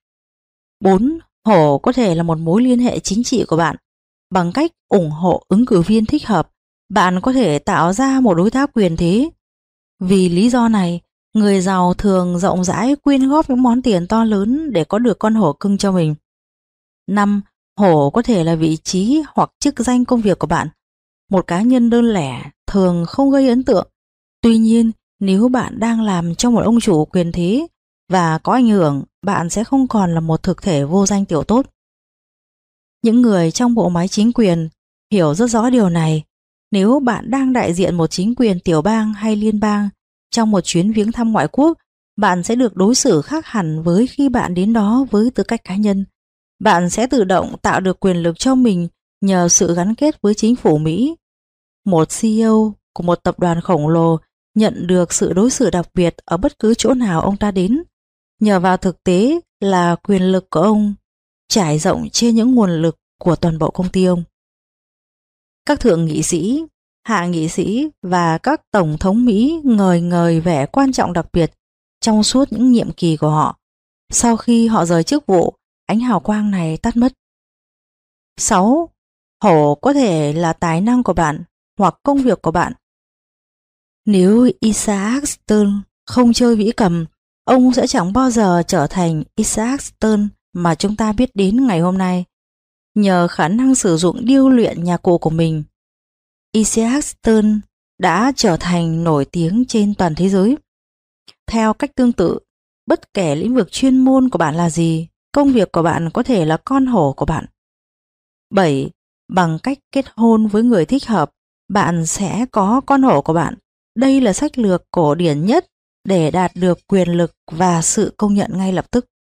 4. Hổ có thể là một mối liên hệ chính trị của bạn. Bằng cách ủng hộ ứng cử viên thích hợp, bạn có thể tạo ra một đối tác quyền thế. Vì lý do này, người giàu thường rộng rãi quyên góp những món tiền to lớn để có được con hổ cưng cho mình. 5. Hổ có thể là vị trí hoặc chức danh công việc của bạn. Một cá nhân đơn lẻ thường không gây ấn tượng. Tuy nhiên, nếu bạn đang làm cho một ông chủ quyền thế và có ảnh hưởng, bạn sẽ không còn là một thực thể vô danh tiểu tốt. Những người trong bộ máy chính quyền hiểu rất rõ điều này. Nếu bạn đang đại diện một chính quyền tiểu bang hay liên bang trong một chuyến viếng thăm ngoại quốc, bạn sẽ được đối xử khác hẳn với khi bạn đến đó với tư cách cá nhân. Bạn sẽ tự động tạo được quyền lực cho mình nhờ sự gắn kết với chính phủ Mỹ. Một CEO của một tập đoàn khổng lồ nhận được sự đối xử đặc biệt ở bất cứ chỗ nào ông ta đến, nhờ vào thực tế là quyền lực của ông trải rộng trên những nguồn lực của toàn bộ công ty ông. Các thượng nghị sĩ, hạ nghị sĩ và các tổng thống Mỹ ngời ngời vẻ quan trọng đặc biệt trong suốt những nhiệm kỳ của họ. Sau khi họ rời chức vụ, ánh hào quang này tắt mất. 6. Hổ có thể là tài năng của bạn hoặc công việc của bạn. Nếu Isaac Stern không chơi vĩ cầm, ông sẽ chẳng bao giờ trở thành Isaac Stern mà chúng ta biết đến ngày hôm nay. Nhờ khả năng sử dụng điêu luyện nhạc cụ của mình, Isaac Stern đã trở thành nổi tiếng trên toàn thế giới. Theo cách tương tự, bất kể lĩnh vực chuyên môn của bạn là gì, công việc của bạn có thể là con hổ của bạn. 7. Bằng cách kết hôn với người thích hợp, bạn sẽ có con hổ của bạn. Đây là sách lược cổ điển nhất để đạt được quyền lực và sự công nhận ngay lập tức.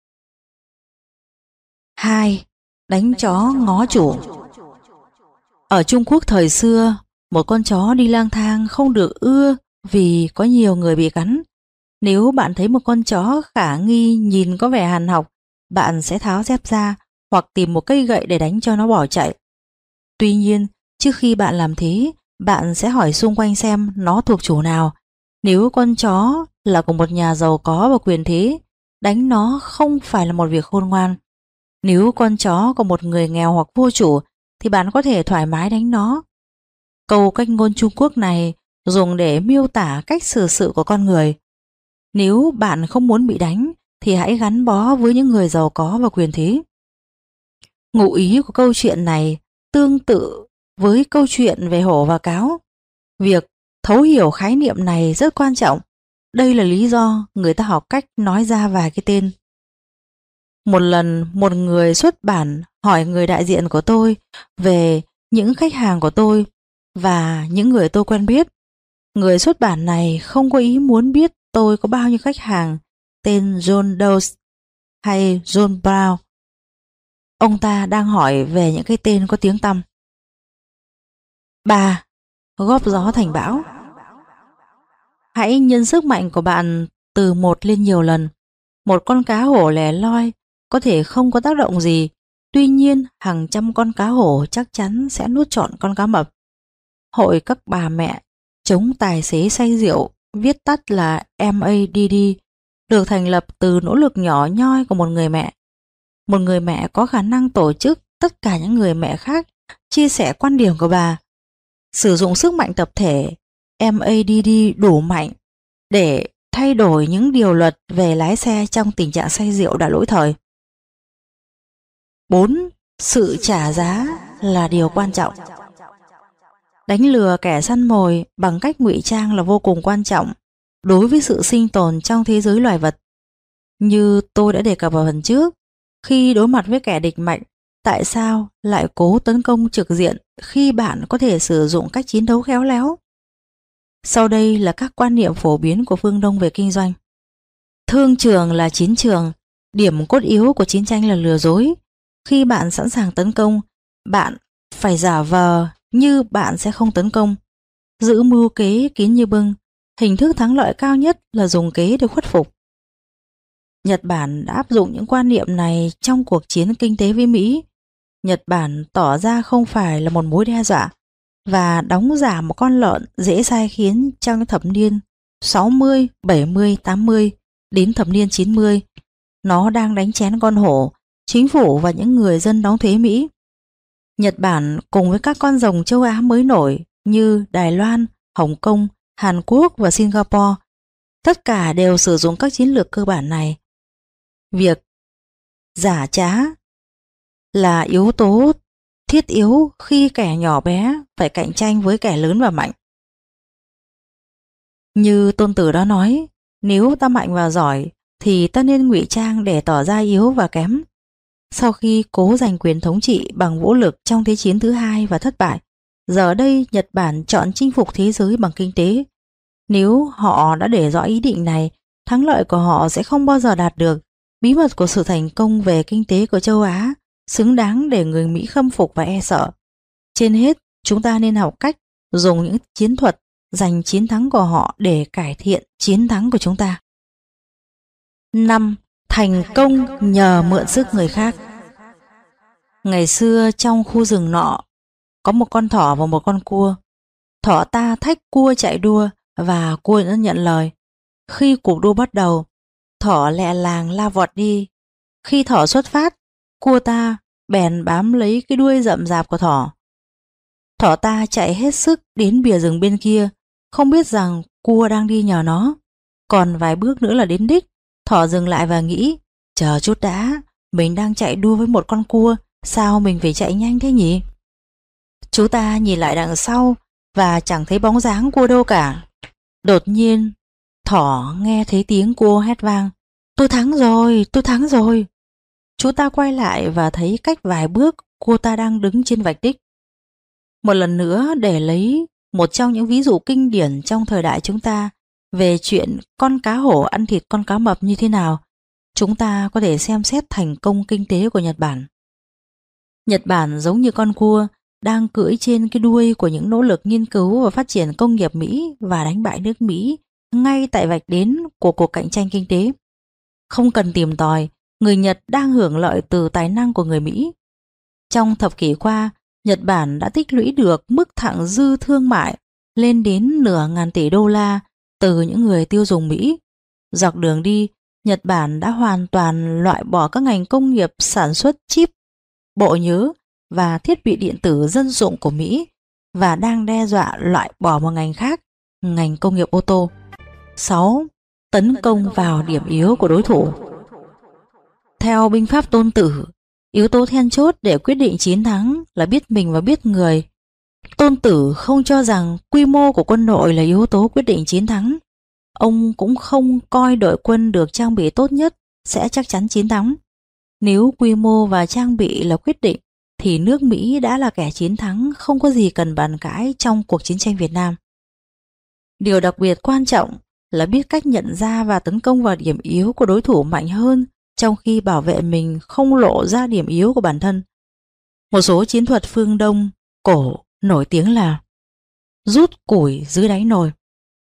2. Đánh chó ngó chủ. Ở Trung Quốc thời xưa, một con chó đi lang thang không được ưa vì có nhiều người bị cắn. Nếu bạn thấy một con chó khả nghi nhìn có vẻ hằn học, bạn sẽ tháo dép ra hoặc tìm một cây gậy để đánh cho nó bỏ chạy. Tuy nhiên, trước khi bạn làm thế, bạn sẽ hỏi xung quanh xem nó thuộc chủ nào. Nếu con chó là của một nhà giàu có và quyền thế, đánh nó không phải là một việc khôn ngoan. Nếu con chó của một người nghèo hoặc vô chủ, thì bạn có thể thoải mái đánh nó. Câu cách ngôn Trung Quốc này dùng để miêu tả cách xử sự của con người. Nếu bạn không muốn bị đánh, thì hãy gắn bó với những người giàu có và quyền thế. Ngụ ý của câu chuyện này tương tự với câu chuyện về hổ và cáo. Việc thấu hiểu khái niệm này rất quan trọng. Đây là lý do người ta học cách nói ra vài cái tên. Một lần, một người xuất bản hỏi người đại diện của tôi về những khách hàng của tôi và những người tôi quen biết. Người xuất bản này không có ý muốn biết tôi có bao nhiêu khách hàng tên John Doe hay John Brown. Ông ta đang hỏi về những cái tên có tiếng tăm. 3. Góp gió thành bão. Hãy nhân sức mạnh của bạn từ 1 lên nhiều lần. Một con cá hổ lẻ loi có thể không có tác động gì, tuy nhiên hàng trăm con cá hổ chắc chắn sẽ nuốt trọn con cá mập. Hội các bà mẹ chống tài xế say rượu, viết tắt là MADD, được thành lập từ nỗ lực nhỏ nhoi của một người mẹ. Một người mẹ có khả năng tổ chức tất cả những người mẹ khác chia sẻ quan điểm của bà. Sử dụng sức mạnh tập thể MADD đủ mạnh để thay đổi những điều luật về lái xe trong tình trạng say rượu đã lỗi thời. 4. Sự trả giá là điều quan trọng. Đánh lừa kẻ săn mồi bằng cách ngụy trang là vô cùng quan trọng đối với sự sinh tồn trong thế giới loài vật. Như tôi đã đề cập ở phần trước, khi đối mặt với kẻ địch mạnh, tại sao lại cố tấn công trực diện khi bạn có thể sử dụng cách chiến đấu khéo léo? Sau đây là các quan niệm phổ biến của phương Đông về kinh doanh. Thương trường là chiến trường, điểm cốt yếu của chiến tranh là lừa dối. Khi bạn sẵn sàng tấn công, bạn phải giả vờ như bạn sẽ không tấn công. Giữ mưu kế kín như bưng, hình thức thắng lợi cao nhất là dùng kế để khuất phục. Nhật Bản đã áp dụng những quan niệm này trong cuộc chiến kinh tế với Mỹ. Nhật Bản tỏ ra không phải là một mối đe dọa và đóng giả một con lợn dễ sai khiến trong những thập niên 60, 70, 80 đến thập niên 90. Nó đang đánh chén con hổ, chính phủ và những người dân đóng thuế Mỹ. Nhật Bản cùng với các con rồng châu Á mới nổi như Đài Loan, Hồng Kông, Hàn Quốc và Singapore, tất cả đều sử dụng các chiến lược cơ bản này. Việc giả trá là yếu tố thiết yếu khi kẻ nhỏ bé phải cạnh tranh với kẻ lớn và mạnh. Như Tôn Tử đã nói, nếu ta mạnh và giỏi thì ta nên ngụy trang để tỏ ra yếu và kém. Sau khi cố giành quyền thống trị bằng vũ lực trong Thế chiến thứ hai và thất bại, giờ đây Nhật Bản chọn chinh phục thế giới bằng kinh tế. Nếu họ đã để rõ ý định này, thắng lợi của họ sẽ không bao giờ đạt được. Bí mật của sự thành công về kinh tế của châu Á xứng đáng để người Mỹ khâm phục và e sợ. Trên hết, chúng ta nên học cách dùng những chiến thuật giành chiến thắng của họ để cải thiện chiến thắng của chúng ta. 5. Thành công nhờ mượn sức người khác. Ngày xưa trong khu rừng nọ, có một con thỏ và một con cua. Thỏ ta thách cua chạy đua và cua đã nhận lời. Khi cuộc đua bắt đầu, thỏ lẹ làng la vọt đi. Khi thỏ xuất phát, cua ta bèn bám lấy cái đuôi rậm rạp của thỏ. Thỏ ta chạy hết sức đến bìa rừng bên kia, không biết rằng cua đang đi nhờ nó. Còn vài bước nữa là đến đích. Thỏ dừng lại và nghĩ, chờ chút đã, mình đang chạy đua với một con cua, sao mình phải chạy nhanh thế nhỉ? Chú ta nhìn lại đằng sau và chẳng thấy bóng dáng cua đâu cả. Đột nhiên, thỏ nghe thấy tiếng cua hét vang, tôi thắng rồi, tôi thắng rồi. Chú ta quay lại và thấy cách vài bước cô ta đang đứng trên vạch đích. Một lần nữa, để lấy một trong những ví dụ kinh điển trong thời đại chúng ta về chuyện con cá hổ ăn thịt con cá mập như thế nào, chúng ta có thể xem xét thành công kinh tế của Nhật Bản. Nhật Bản giống như con cua đang cưỡi trên cái đuôi của những nỗ lực nghiên cứu và phát triển công nghiệp Mỹ và đánh bại nước Mỹ ngay tại vạch đến của cuộc cạnh tranh kinh tế. Không cần tìm tòi, người Nhật đang hưởng lợi từ tài năng của người Mỹ. Trong thập kỷ qua, Nhật Bản đã tích lũy được mức thặng dư thương mại lên đến nửa ngàn tỷ đô la từ những người tiêu dùng Mỹ. Dọc đường đi, Nhật Bản đã hoàn toàn loại bỏ các ngành công nghiệp sản xuất chip, bộ nhớ và thiết bị điện tử dân dụng của Mỹ và đang đe dọa loại bỏ một ngành khác, ngành công nghiệp ô tô. 6. Tấn công vào điểm yếu của đối thủ. Theo binh pháp Tôn Tử, yếu tố then chốt để quyết định chiến thắng là biết mình và biết người. Tôn Tử không cho rằng quy mô của quân đội là yếu tố quyết định chiến thắng. Ông cũng không coi đội quân được trang bị tốt nhất sẽ chắc chắn chiến thắng. Nếu quy mô và trang bị là quyết định, thì nước Mỹ đã là kẻ chiến thắng, không có gì cần bàn cãi trong cuộc chiến tranh Việt Nam. Điều đặc biệt quan trọng là biết cách nhận ra và tấn công vào điểm yếu của đối thủ mạnh hơn, trong khi bảo vệ mình không lộ ra điểm yếu của bản thân. Một số chiến thuật phương Đông cổ nổi tiếng là rút củi dưới đáy nồi.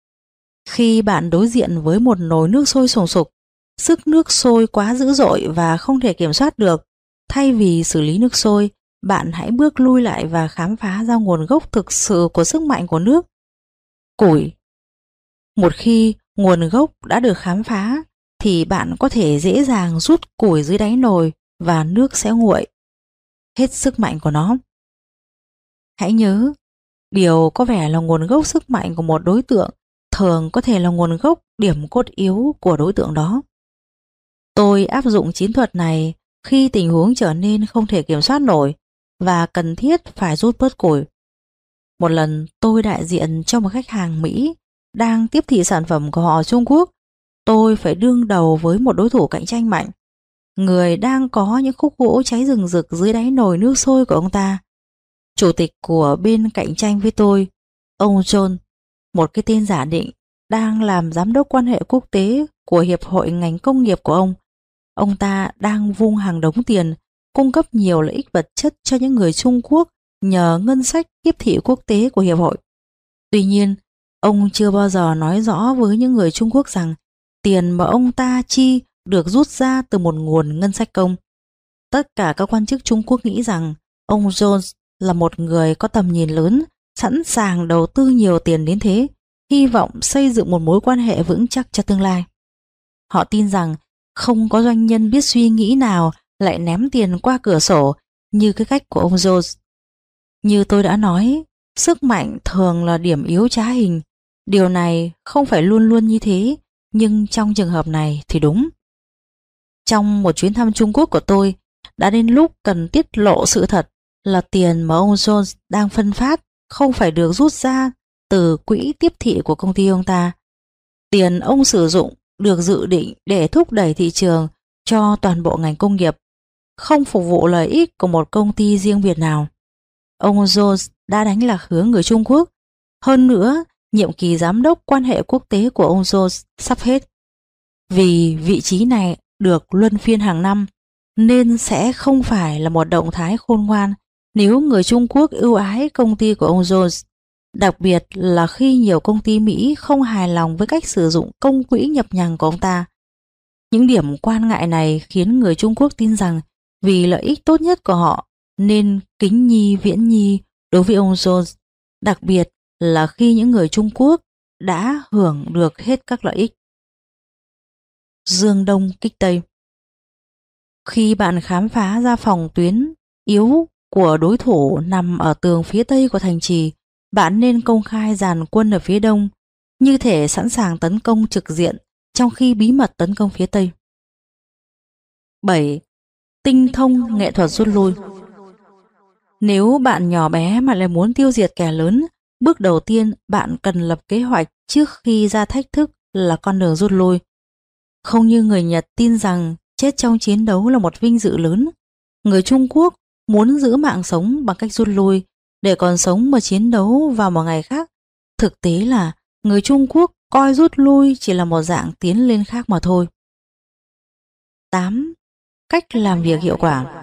Khi bạn đối diện với một nồi nước sôi sùng sục, sức nước sôi quá dữ dội và không thể kiểm soát được, thay vì xử lý nước sôi, bạn hãy bước lui lại và khám phá ra nguồn gốc thực sự của sức mạnh của nước. Củi. Một khi nguồn gốc đã được khám phá, thì bạn có thể dễ dàng rút củi dưới đáy nồi và nước sẽ nguội hết sức mạnh của nó. Hãy nhớ, điều có vẻ là nguồn gốc sức mạnh của một đối tượng thường có thể là nguồn gốc điểm cốt yếu của đối tượng đó. Tôi áp dụng chiến thuật này khi tình huống trở nên không thể kiểm soát nổi và cần thiết phải rút bớt củi. Một lần tôi đại diện cho một khách hàng Mỹ đang tiếp thị sản phẩm của họ ở Trung Quốc. Tôi phải đương đầu với một đối thủ cạnh tranh mạnh, người đang có những khúc gỗ cháy rừng rực dưới đáy nồi nước sôi của ông ta. Chủ tịch của bên cạnh tranh với tôi, ông John, một cái tên giả định, đang làm giám đốc quan hệ quốc tế của hiệp hội ngành công nghiệp của ông. Ông ta đang vung hàng đống tiền, cung cấp nhiều lợi ích vật chất cho những người Trung Quốc nhờ ngân sách tiếp thị quốc tế của hiệp hội. Tuy nhiên, ông chưa bao giờ nói rõ với những người Trung Quốc rằng tiền mà ông ta chi được rút ra từ một nguồn ngân sách công. Tất cả các quan chức Trung Quốc nghĩ rằng ông Jones là một người có tầm nhìn lớn, sẵn sàng đầu tư nhiều tiền đến thế, hy vọng xây dựng một mối quan hệ vững chắc cho tương lai. Họ tin rằng không có doanh nhân biết suy nghĩ nào lại ném tiền qua cửa sổ như cái cách của ông Jones. Như tôi đã nói, sức mạnh thường là điểm yếu trá hình. Điều này không phải luôn luôn như thế, nhưng trong trường hợp này thì đúng. Trong một chuyến thăm Trung Quốc của tôi, đã đến lúc cần tiết lộ sự thật là tiền mà ông Jones đang phân phát không phải được rút ra từ quỹ tiếp thị của công ty ông ta. Tiền ông sử dụng được dự định để thúc đẩy thị trường cho toàn bộ ngành công nghiệp, không phục vụ lợi ích của một công ty riêng biệt nào. Ông Jones đã đánh lạc hướng người Trung Quốc. Hơn nữa, nhiệm kỳ giám đốc quan hệ quốc tế của ông Jones sắp hết. Vì vị trí này được luân phiên hàng năm, nên sẽ không phải là một động thái khôn ngoan nếu người Trung Quốc ưu ái công ty của ông Jones, đặc biệt là khi nhiều công ty Mỹ không hài lòng với cách sử dụng công quỹ nhập nhằng của ông ta. Những điểm quan ngại này khiến người Trung Quốc tin rằng vì lợi ích tốt nhất của họ nên kính nhi viễn nhi đối với ông Jones, đặc biệt là khi những người Trung Quốc đã hưởng được hết các lợi ích. Dương Đông kích Tây. Khi bạn khám phá ra phòng tuyến yếu của đối thủ nằm ở tường phía tây của thành trì, bạn nên công khai dàn quân ở phía đông, như thể sẵn sàng tấn công trực diện, trong khi bí mật tấn công phía tây. 7. Tinh thông nghệ thuật rút lui. Nếu bạn nhỏ bé mà lại muốn tiêu diệt kẻ lớn, bước đầu tiên bạn cần lập kế hoạch trước khi ra thách thức là con đường rút lui. Không như người Nhật tin rằng chết trong chiến đấu là một vinh dự lớn, người Trung Quốc muốn giữ mạng sống bằng cách rút lui để còn sống mà chiến đấu vào một ngày khác. Thực tế là người Trung Quốc coi rút lui chỉ là một dạng tiến lên khác mà thôi. 8. Cách làm việc hiệu quả.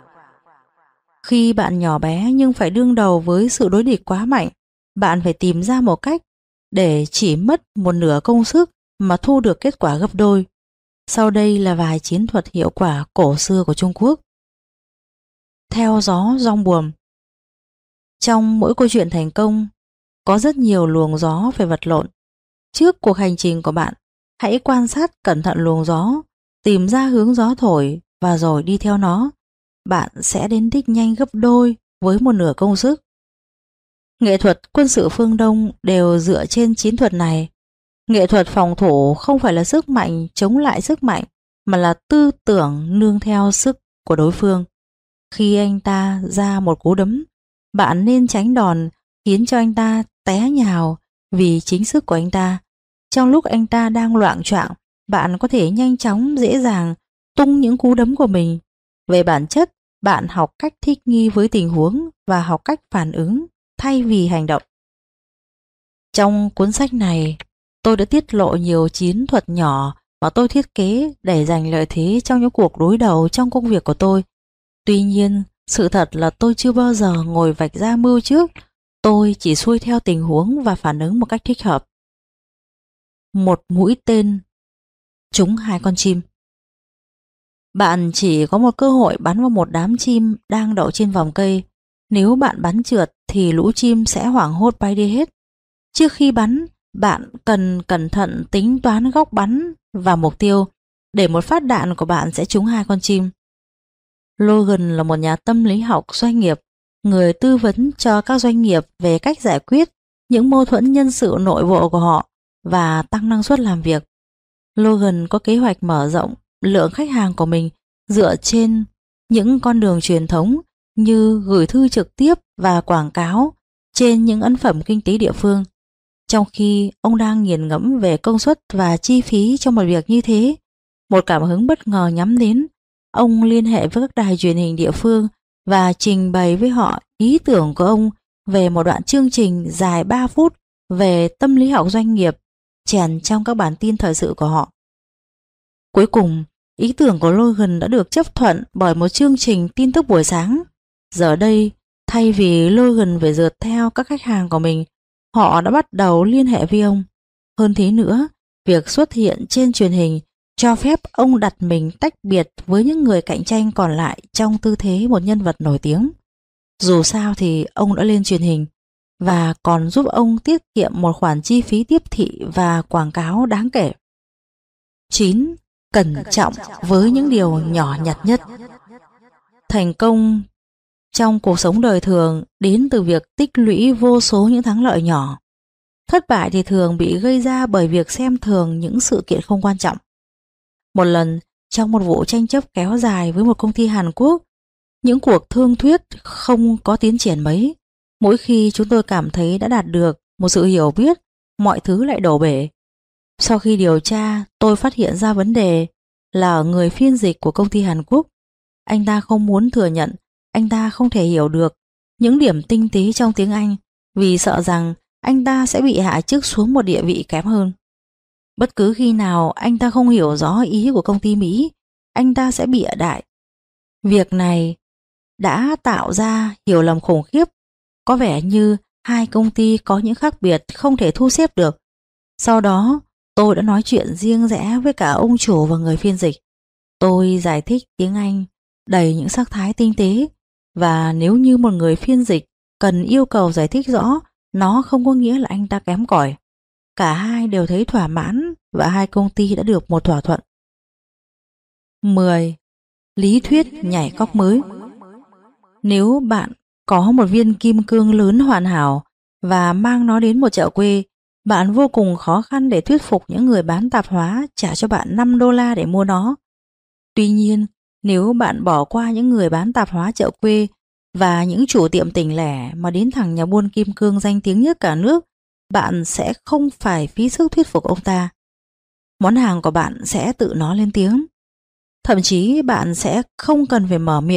Khi bạn nhỏ bé nhưng phải đương đầu với sự đối địch quá mạnh, bạn phải tìm ra một cách để chỉ mất một nửa công sức mà thu được kết quả gấp đôi. Sau đây là vài chiến thuật hiệu quả cổ xưa của Trung Quốc. Theo gió giong buồm. Trong mỗi câu chuyện thành công, có rất nhiều luồng gió phải vật lộn. Trước cuộc hành trình của bạn, hãy quan sát cẩn thận luồng gió, tìm ra hướng gió thổi và rồi đi theo nó. Bạn sẽ đến đích nhanh gấp đôi với một nửa công sức. Nghệ thuật quân sự phương Đông đều dựa trên chiến thuật này. Nghệ thuật phòng thủ không phải là sức mạnh chống lại sức mạnh, mà là tư tưởng nương theo sức của đối phương. Khi anh ta ra một cú đấm, bạn nên tránh đòn khiến cho anh ta té nhào vì chính sức của anh ta. Trong lúc anh ta đang loạng choạng, bạn có thể nhanh chóng dễ dàng tung những cú đấm của mình. Về bản chất, bạn học cách thích nghi với tình huống và học cách phản ứng thay vì hành động. Trong cuốn sách này, tôi đã tiết lộ nhiều chiến thuật nhỏ mà tôi thiết kế để giành lợi thế trong những cuộc đối đầu trong công việc của tôi. Tuy nhiên, sự thật là tôi chưa bao giờ ngồi vạch ra mưu trước, tôi chỉ xuôi theo tình huống và phản ứng một cách thích hợp. Một mũi tên trúng hai con chim. Bạn chỉ có một cơ hội bắn vào một đám chim đang đậu trên vòng cây. Nếu bạn bắn trượt thì lũ chim sẽ hoảng hốt bay đi hết. Trước khi bắn, bạn cần cẩn thận tính toán góc bắn và mục tiêu để một phát đạn của bạn sẽ trúng hai con chim. Logan là một nhà tâm lý học doanh nghiệp, người tư vấn cho các doanh nghiệp về cách giải quyết những mâu thuẫn nhân sự nội bộ của họ và tăng năng suất làm việc. Logan có kế hoạch mở rộng lượng khách hàng của mình dựa trên những con đường truyền thống như gửi thư trực tiếp và quảng cáo trên những ấn phẩm kinh tế địa phương. Trong khi ông đang nghiền ngẫm về công suất và chi phí cho một việc như thế, một cảm hứng bất ngờ nhắm đến. Ông liên hệ với các đài truyền hình địa phương và trình bày với họ ý tưởng của ông về một đoạn chương trình dài 3 phút về tâm lý học doanh nghiệp chèn trong các bản tin thời sự của họ. Cuối cùng, ý tưởng của Logan đã được chấp thuận bởi một chương trình tin tức buổi sáng. Giờ đây, thay vì Logan phải rượt theo các khách hàng của mình, họ đã bắt đầu liên hệ với ông. Hơn thế nữa, việc xuất hiện trên truyền hình cho phép ông đặt mình tách biệt với những người cạnh tranh còn lại trong tư thế một nhân vật nổi tiếng. Dù sao thì ông đã lên truyền hình và còn giúp ông tiết kiệm một khoản chi phí tiếp thị và quảng cáo đáng kể. 9. Cẩn trọng với những điều nhỏ nhặt nhất. Thành công trong cuộc sống đời thường đến từ việc tích lũy vô số những thắng lợi nhỏ. Thất bại thì thường bị gây ra bởi việc xem thường những sự kiện không quan trọng. Một lần, trong một vụ tranh chấp kéo dài với một công ty Hàn Quốc, những cuộc thương thuyết không có tiến triển mấy. Mỗi khi chúng tôi cảm thấy đã đạt được một sự hiểu biết, mọi thứ lại đổ bể. Sau khi điều tra, tôi phát hiện ra vấn đề là ở người phiên dịch của công ty Hàn Quốc. Anh ta không muốn thừa nhận, anh ta không thể hiểu được những điểm tinh tế trong tiếng Anh vì sợ rằng anh ta sẽ bị hạ chức xuống một địa vị kém hơn. Bất cứ khi nào anh ta không hiểu rõ ý của công ty Mỹ, anh ta sẽ bịa đại. Việc này đã tạo ra hiểu lầm khủng khiếp, có vẻ như hai công ty có những khác biệt không thể thu xếp được. Sau đó, tôi đã nói chuyện riêng rẽ với cả ông chủ và người phiên dịch. Tôi giải thích tiếng Anh đầy những sắc thái tinh tế, và nếu như một người phiên dịch cần yêu cầu giải thích rõ, nó không có nghĩa là anh ta kém cỏi. Cả hai đều thấy thỏa mãn và hai công ty đã được một thỏa thuận. 10. Lý thuyết nhảy cóc mới. Nếu bạn có một viên kim cương lớn hoàn hảo và mang nó đến một chợ quê, bạn vô cùng khó khăn để thuyết phục những người bán tạp hóa trả cho bạn $5 để mua nó. Tuy nhiên, nếu bạn bỏ qua những người bán tạp hóa chợ quê và những chủ tiệm tỉnh lẻ mà đến thẳng nhà buôn kim cương danh tiếng nhất cả nước, bạn sẽ không phải phí sức thuyết phục ông ta. Món hàng của bạn sẽ tự nó lên tiếng. Thậm chí bạn sẽ không cần phải mở miệng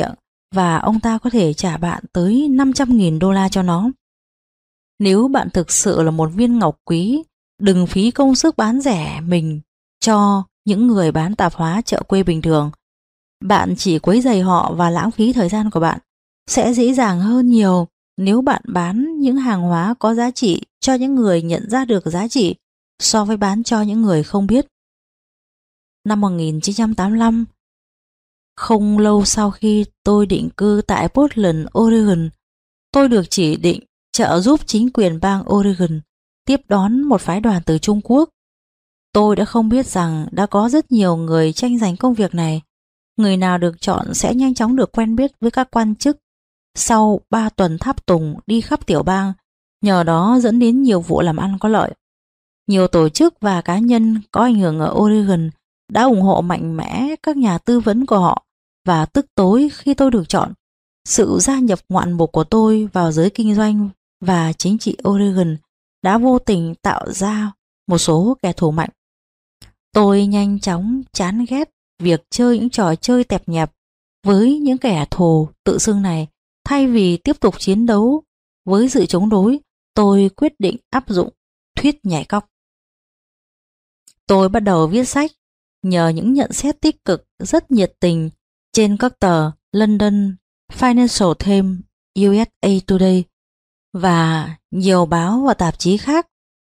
và ông ta có thể trả bạn tới 500.000 đô la cho nó. Nếu bạn thực sự là một viên ngọc quý, đừng phí công sức bán rẻ mình cho những người bán tạp hóa chợ quê bình thường. Bạn chỉ quấy rầy họ và lãng phí thời gian của bạn. Sẽ dễ dàng hơn nhiều nếu bạn bán những hàng hóa có giá trị cho những người nhận ra được giá trị so với bán cho những người không biết. Năm 1985, không lâu sau khi tôi định cư tại Portland, Oregon, tôi được chỉ định trợ giúp chính quyền bang Oregon tiếp đón một phái đoàn từ Trung Quốc. Tôi đã không biết rằng đã có rất nhiều người tranh giành công việc này. Người nào được chọn sẽ nhanh chóng được quen biết với các quan chức. Sau 3 tuần tháp tùng đi khắp tiểu bang, nhờ đó dẫn đến nhiều vụ làm ăn có lợi. Nhiều tổ chức và cá nhân có ảnh hưởng ở Oregon đã ủng hộ mạnh mẽ các nhà tư vấn của họ, và tức tối khi tôi được chọn, sự gia nhập ngoạn mục của tôi vào giới kinh doanh và chính trị Oregon đã vô tình tạo ra một số kẻ thù mạnh. Tôi nhanh chóng chán ghét việc chơi những trò chơi tẹp nhẹp với những kẻ thù tự xưng này. Thay vì tiếp tục chiến đấu với sự chống đối, tôi quyết định áp dụng thuyết nhảy cóc. Tôi bắt đầu viết sách nhờ những nhận xét tích cực rất nhiệt tình trên các tờ London Financial Times, USA Today và nhiều báo và tạp chí khác.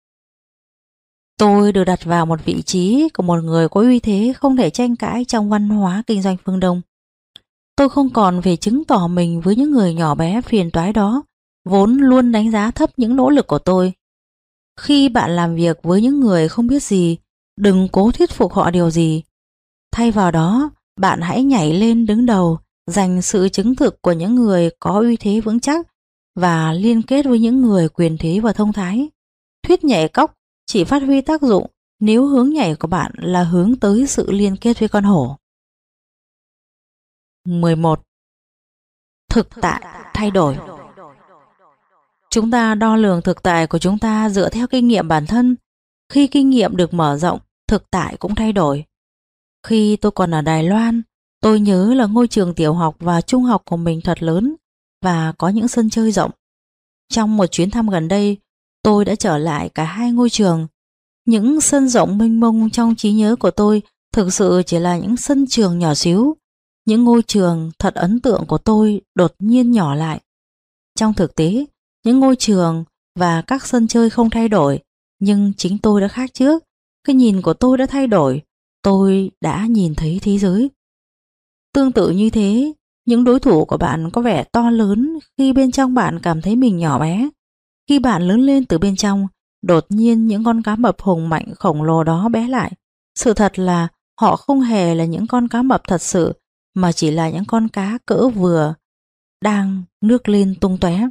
Tôi được đặt vào một vị trí của một người có uy thế không thể tranh cãi trong văn hóa kinh doanh phương Đông. Tôi không còn phải chứng tỏ mình với những người nhỏ bé phiền toái đó, vốn luôn đánh giá thấp những nỗ lực của tôi. Khi bạn làm việc với những người không biết gì, đừng cố thuyết phục họ điều gì. Thay vào đó, bạn hãy nhảy lên đứng đầu, giành sự chứng thực của những người có uy thế vững chắc và liên kết với những người quyền thế và thông thái. Thuyết nhảy cóc chỉ phát huy tác dụng nếu hướng nhảy của bạn là hướng tới sự liên kết với con hổ. 11. Thực tại thay đổi. Chúng ta đo lường thực tại của chúng ta dựa theo kinh nghiệm bản thân. Khi kinh nghiệm được mở rộng, thực tại cũng thay đổi. Khi tôi còn ở Đài Loan, tôi nhớ là ngôi trường tiểu học và trung học của mình thật lớn và có những sân chơi rộng. Trong một chuyến thăm gần đây, tôi đã trở lại cả hai ngôi trường. Những sân rộng mênh mông trong trí nhớ của tôi thực sự chỉ là những sân trường nhỏ xíu. Những ngôi trường thật ấn tượng của tôi đột nhiên nhỏ lại. Trong thực tế, những ngôi trường và các sân chơi không thay đổi, nhưng chính tôi đã khác trước. Cái nhìn của tôi đã thay đổi. Tôi đã nhìn thấy thế giới. Tương tự như thế, những đối thủ của bạn có vẻ to lớn khi bên trong bạn cảm thấy mình nhỏ bé. Khi bạn lớn lên từ bên trong, đột nhiên những con cá mập hùng mạnh khổng lồ đó bé lại. Sự thật là họ không hề là những con cá mập thật sự, mà chỉ là những con cá cỡ vừa đang nước lên tung tóe.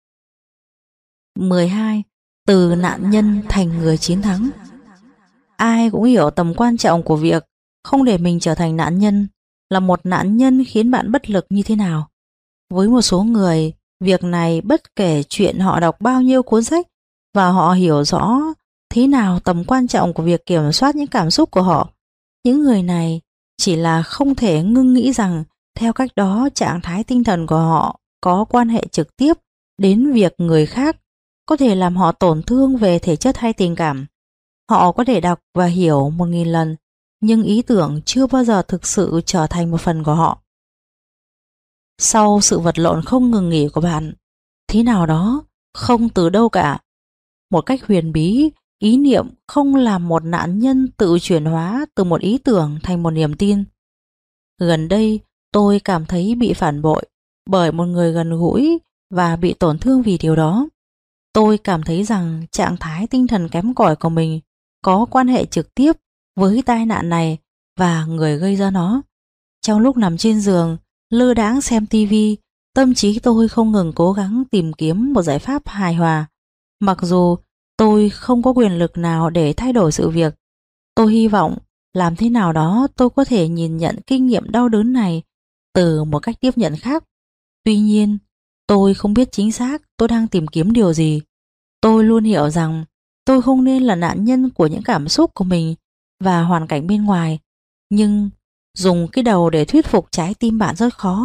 12. Từ nạn nhân thành người chiến thắng. Ai cũng hiểu tầm quan trọng của việc không để mình trở thành nạn nhân. Là một nạn nhân khiến bạn bất lực như thế nào. Với một số người, việc này bất kể chuyện họ đọc bao nhiêu cuốn sách và họ hiểu rõ thế nào tầm quan trọng của việc kiểm soát những cảm xúc của họ. Những người này chỉ là không thể ngưng nghĩ rằng theo cách đó trạng thái tinh thần của họ có quan hệ trực tiếp đến việc người khác có thể làm họ tổn thương về thể chất hay tình cảm. Họ có thể đọc và hiểu 1000 lần, nhưng ý tưởng chưa bao giờ thực sự trở thành một phần của họ. Sau sự vật lộn không ngừng nghỉ của bạn, thế nào đó, không từ đâu cả, một cách huyền bí, ý niệm không làm một nạn nhân tự chuyển hóa từ một ý tưởng thành một niềm tin. Gần đây, tôi cảm thấy bị phản bội bởi một người gần gũi và bị tổn thương vì điều đó. Tôi cảm thấy rằng trạng thái tinh thần kém cỏi của mình có quan hệ trực tiếp với tai nạn này và người gây ra nó. Trong lúc nằm trên giường, lơ đãng xem tivi, tâm trí tôi không ngừng cố gắng tìm kiếm một giải pháp hài hòa. Mặc dù tôi không có quyền lực nào để thay đổi sự việc, tôi hy vọng làm thế nào đó tôi có thể nhìn nhận kinh nghiệm đau đớn này từ một cách tiếp nhận khác. Tuy nhiên, tôi không biết chính xác tôi đang tìm kiếm điều gì. Tôi luôn hiểu rằng tôi không nên là nạn nhân của những cảm xúc của mình và hoàn cảnh bên ngoài. Nhưng dùng cái đầu để thuyết phục trái tim bạn rất khó.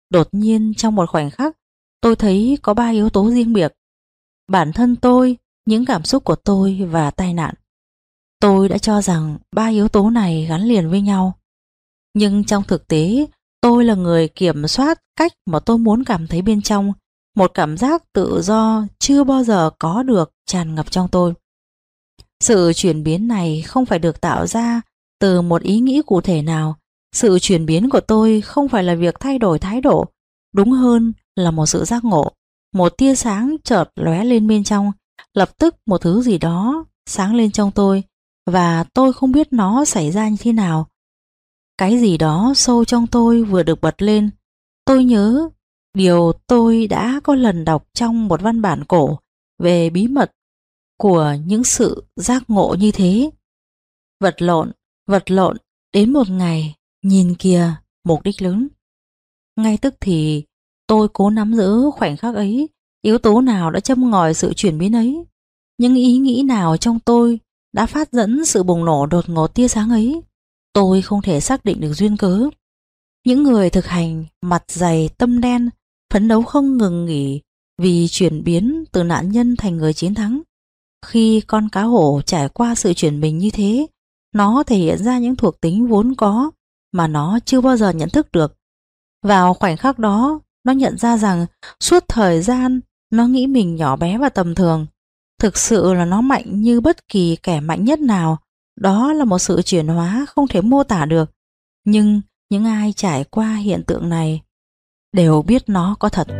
Đột nhiên trong một khoảnh khắc, tôi thấy có 3 yếu tố riêng biệt: bản thân tôi, những cảm xúc của tôi và tai nạn. Tôi đã cho rằng 3 yếu tố này gắn liền với nhau. Nhưng trong thực tế, tôi là người kiểm soát cách mà tôi muốn cảm thấy bên trong, một cảm giác tự do chưa bao giờ có được tràn ngập trong tôi. Sự chuyển biến này không phải được tạo ra từ một ý nghĩ cụ thể nào. Sự chuyển biến của tôi không phải là việc thay đổi thái độ, đúng hơn là một sự giác ngộ. Một tia sáng chợt lóe lên bên trong, lập tức một thứ gì đó sáng lên trong tôi, và tôi không biết nó xảy ra như thế nào. Cái gì đó sâu trong tôi vừa được bật lên. Tôi nhớ điều tôi đã có lần đọc trong một văn bản cổ về bí mật của những sự giác ngộ như thế. Vật lộn, đến một ngày, nhìn kìa, mục đích lớn. Ngay tức thì, tôi cố nắm giữ khoảnh khắc ấy. Yếu tố nào đã châm ngòi sự chuyển biến ấy? Những ý nghĩ nào trong tôi đã phát dẫn sự bùng nổ đột ngột tia sáng ấy? Tôi không thể xác định được duyên cớ. Những người thực hành mặt dày tâm đen phấn đấu không ngừng nghỉ vì chuyển biến từ nạn nhân thành người chiến thắng. Khi con cá hổ trải qua sự chuyển mình như thế, nó thể hiện ra những thuộc tính vốn có mà nó chưa bao giờ nhận thức được. Vào khoảnh khắc đó, nó nhận ra rằng suốt thời gian nó nghĩ mình nhỏ bé và tầm thường. Thực sự là nó mạnh như bất kỳ kẻ mạnh nhất nào. Đó là một sự chuyển hóa không thể mô tả được. Nhưng những ai trải qua hiện tượng này đều biết nó có thật.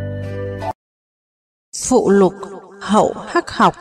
Phụ lục hậu hắc học.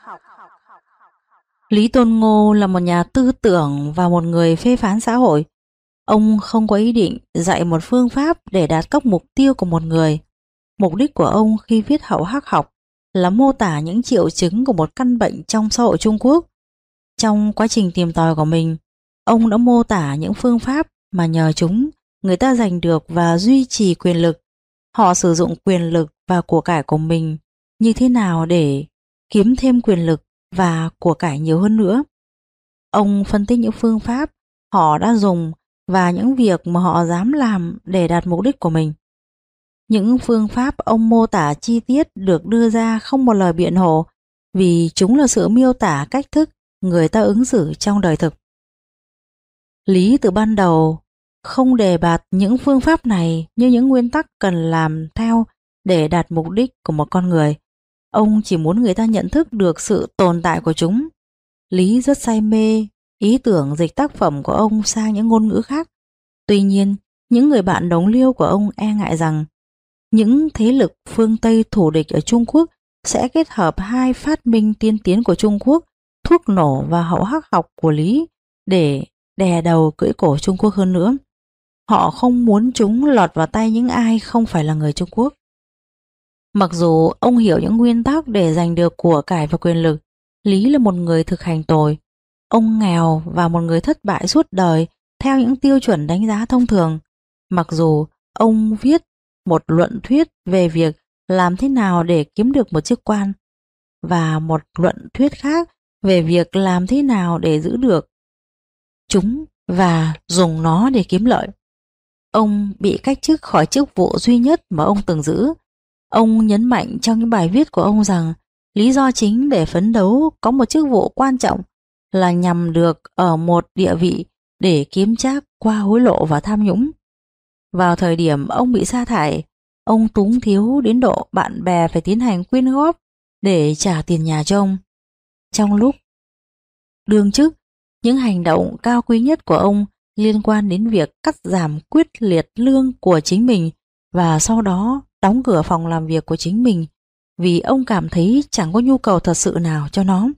Lý Tôn Ngô là một nhà tư tưởng và một người phê phán xã hội. Ông không có ý định dạy một phương pháp để đạt các mục tiêu của một người. Mục đích của ông khi viết hậu hắc học là mô tả những triệu chứng của một căn bệnh trong xã hội Trung Quốc. Trong quá trình tìm tòi của mình, ông đã mô tả những phương pháp mà nhờ chúng người ta giành được và duy trì quyền lực. Họ sử dụng quyền lực và của cải của mình như thế nào để kiếm thêm quyền lực và của cải nhiều hơn nữa. Ông phân tích những phương pháp họ đã dùng và những việc mà họ dám làm để đạt mục đích của mình. Những phương pháp ông mô tả chi tiết được đưa ra không một lời biện hộ, vì chúng là sự miêu tả cách thức người ta ứng xử trong đời thực. Lý từ ban đầu không đề bạt những phương pháp này như những nguyên tắc cần làm theo để đạt mục đích của một con người. Ông chỉ muốn người ta nhận thức được sự tồn tại của chúng. Lý rất say mê ý tưởng dịch tác phẩm của ông sang những ngôn ngữ khác. Tuy nhiên, những người bạn đồng liêu của ông e ngại rằng những thế lực phương Tây thù địch ở Trung Quốc sẽ kết hợp hai phát minh tiên tiến của Trung Quốc, thuốc nổ và hậu hắc học của Lý, để đè đầu cưỡi cổ Trung Quốc hơn nữa. Họ không muốn chúng lọt vào tay những ai không phải là người Trung Quốc. Mặc dù ông hiểu những nguyên tắc để giành được của cải và quyền lực, Lý là một người thực hành tồi. Ông nghèo và một người thất bại suốt đời theo những tiêu chuẩn đánh giá thông thường. Mặc dù ông viết một luận thuyết về việc làm thế nào để kiếm được một chức quan và một luận thuyết khác về việc làm thế nào để giữ được chúng và dùng nó để kiếm lợi. Ông bị cách chức khỏi chức vụ duy nhất mà ông từng giữ. Ông nhấn mạnh trong những bài viết của ông rằng lý do chính để phấn đấu có một chức vụ quan trọng là nhằm được ở một địa vị để kiếm trác qua hối lộ và tham nhũng. Vào thời điểm ông bị sa thải, ông túng thiếu đến độ bạn bè phải tiến hành quyên góp để trả tiền nhà cho ông. Trong lúc đương chức, những hành động cao quý nhất của ông liên quan đến việc cắt giảm quyết liệt lương của chính mình và sau đó đóng cửa phòng làm việc của chính mình vì ông cảm thấy chẳng có nhu cầu thật sự nào cho nó.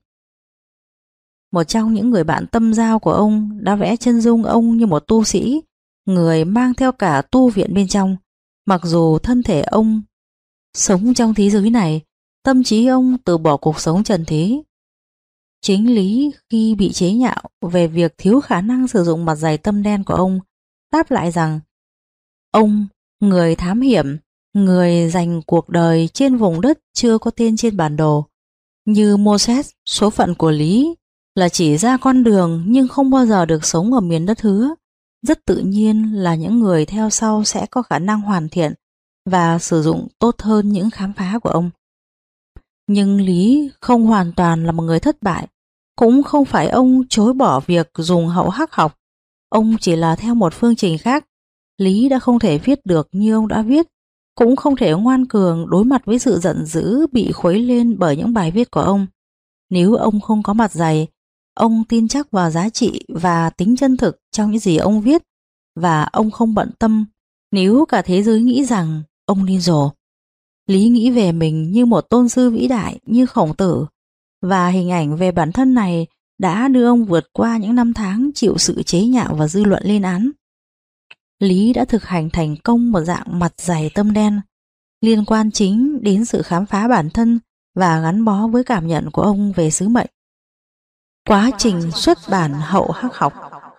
Một trong những người bạn tâm giao của ông đã vẽ chân dung ông như một tu sĩ, người mang theo cả tu viện bên trong. Mặc dù thân thể ông sống trong thế giới này, tâm trí ông từ bỏ cuộc sống trần thế. Chính Lý khi bị chế nhạo về việc thiếu khả năng sử dụng mặt dày tâm đen của ông, đáp lại rằng ông, người thám hiểm, người dành cuộc đời trên vùng đất chưa có tên trên bản đồ. Như Moses, số phận của Lý là chỉ ra con đường nhưng không bao giờ được sống ở miền đất hứa. Rất tự nhiên là những người theo sau sẽ có khả năng hoàn thiện và sử dụng tốt hơn những khám phá của ông. Nhưng Lý không hoàn toàn là một người thất bại, cũng không phải ông chối bỏ việc dùng hậu hắc học, ông chỉ là theo một phương trình khác. Lý đã không thể viết được như ông đã viết, cũng không thể ngoan cường đối mặt với sự giận dữ bị khuấy lên bởi những bài viết của ông. Nếu ông không có mặt dày, ông tin chắc vào giá trị và tính chân thực trong những gì ông viết, và ông không bận tâm nếu cả thế giới nghĩ rằng ông điên rồ. Lý nghĩ về mình như một tôn sư vĩ đại như Khổng Tử, và hình ảnh về bản thân này đã đưa ông vượt qua những năm tháng chịu sự chế nhạo và dư luận lên án. Lý đã thực hành thành công một dạng mặt dày tâm đen, liên quan chính đến sự khám phá bản thân và gắn bó với cảm nhận của ông về sứ mệnh. Quá trình xuất bản hậu hắc học.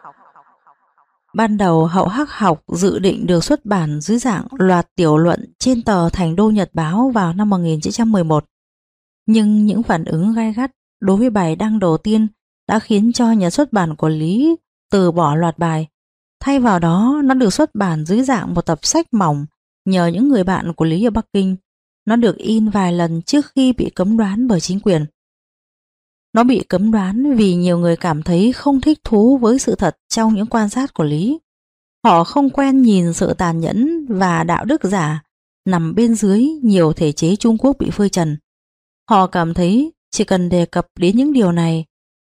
Ban đầu hậu hắc học dự định được xuất bản dưới dạng loạt tiểu luận trên tờ Thành Đô Nhật Báo vào năm 1911. Nhưng những phản ứng gay gắt đối với bài đăng đầu tiên đã khiến cho nhà xuất bản của Lý từ bỏ loạt bài. Thay vào đó, nó được xuất bản dưới dạng một tập sách mỏng nhờ những người bạn của Lý ở Bắc Kinh. Nó được in vài lần trước khi bị cấm đoán bởi chính quyền. Nó bị cấm đoán vì nhiều người cảm thấy không thích thú với sự thật trong những quan sát của Lý. Họ không quen nhìn sự tàn nhẫn và đạo đức giả nằm bên dưới nhiều thể chế Trung Quốc bị phơi trần. Họ cảm thấy chỉ cần đề cập đến những điều này,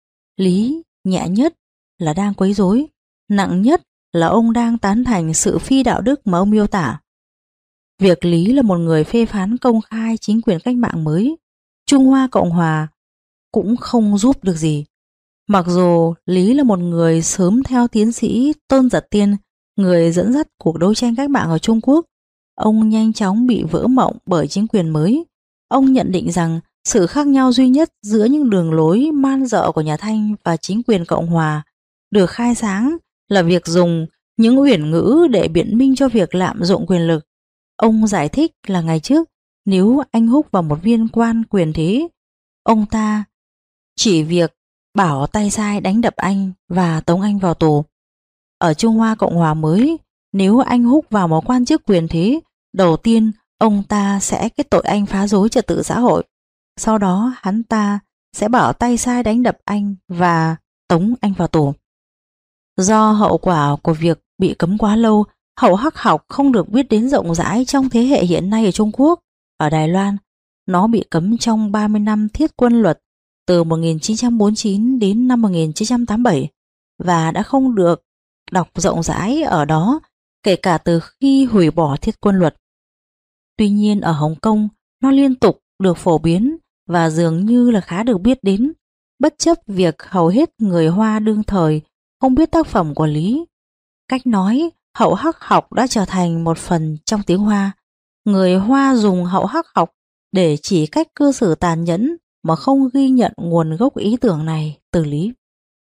Lý nhẹ nhất là đang quấy rối, nặng nhất là ông đang tán thành sự phi đạo đức mà ông miêu tả. Việc Lý là một người phê phán công khai chính quyền cách mạng mới, Trung Hoa Cộng Hòa, cũng không giúp được gì. Mặc dù Lý là một người sớm theo tiến sĩ Tôn Giật Tiên, người dẫn dắt cuộc đấu tranh cách mạng ở Trung Quốc, ông nhanh chóng bị vỡ mộng bởi chính quyền mới. Ông nhận định rằng sự khác nhau duy nhất giữa những đường lối man dợ của nhà Thanh và chính quyền Cộng Hòa được khai sáng là việc dùng những uyển ngữ để biện minh cho việc lạm dụng quyền lực. Ông giải thích là ngày trước, nếu anh Húc vào một viên quan quyền thế, ông ta chỉ việc bảo tay sai đánh đập anh và tống anh vào tù. Ở Trung Hoa Cộng Hòa mới, nếu anh Húc vào một quan chức quyền thế, đầu tiên ông ta sẽ kết tội anh phá rối trật tự xã hội. Sau đó hắn ta sẽ bảo tay sai đánh đập anh và tống anh vào tù. Do hậu quả của việc bị cấm quá lâu, hậu hắc học không được biết đến rộng rãi trong thế hệ hiện nay ở Trung Quốc. Ở Đài Loan, nó bị cấm trong 30 năm thiết quân luật từ 1949 đến năm 1987 và đã không được đọc rộng rãi ở đó kể cả từ khi hủy bỏ thiết quân luật. Tuy nhiên ở Hồng Kông, nó liên tục được phổ biến và dường như là khá được biết đến, bất chấp việc hầu hết người Hoa đương thời không biết tác phẩm của Lý. Cách nói hậu hắc học đã trở thành một phần trong tiếng Hoa. Người Hoa dùng hậu hắc học để chỉ cách cư xử tàn nhẫn mà không ghi nhận nguồn gốc ý tưởng này từ Lý.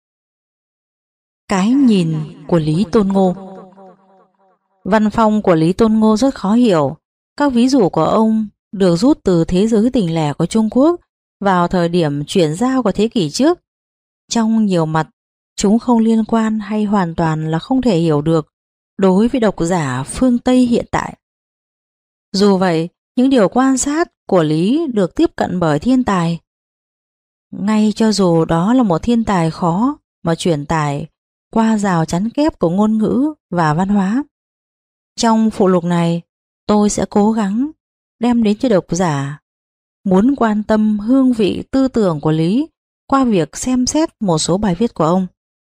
Cái nhìn của Lý Tôn Ngô. Văn phong của Lý Tôn Ngô rất khó hiểu. Các ví dụ của ông được rút từ thế giới tỉnh lẻ của Trung Quốc vào thời điểm chuyển giao của thế kỷ trước. Trong nhiều mặt, chúng không liên quan hay hoàn toàn là không thể hiểu được đối với độc giả phương Tây hiện tại. Dù vậy, những điều quan sát của Lý được tiếp cận bởi thiên tài. Ngay cho dù đó là một thiên tài khó mà truyền tải qua rào chắn kép của ngôn ngữ và văn hóa. Trong phụ lục này, tôi sẽ cố gắng đem đến cho độc giả muốn quan tâm hương vị tư tưởng của Lý qua việc xem xét một số bài viết của ông.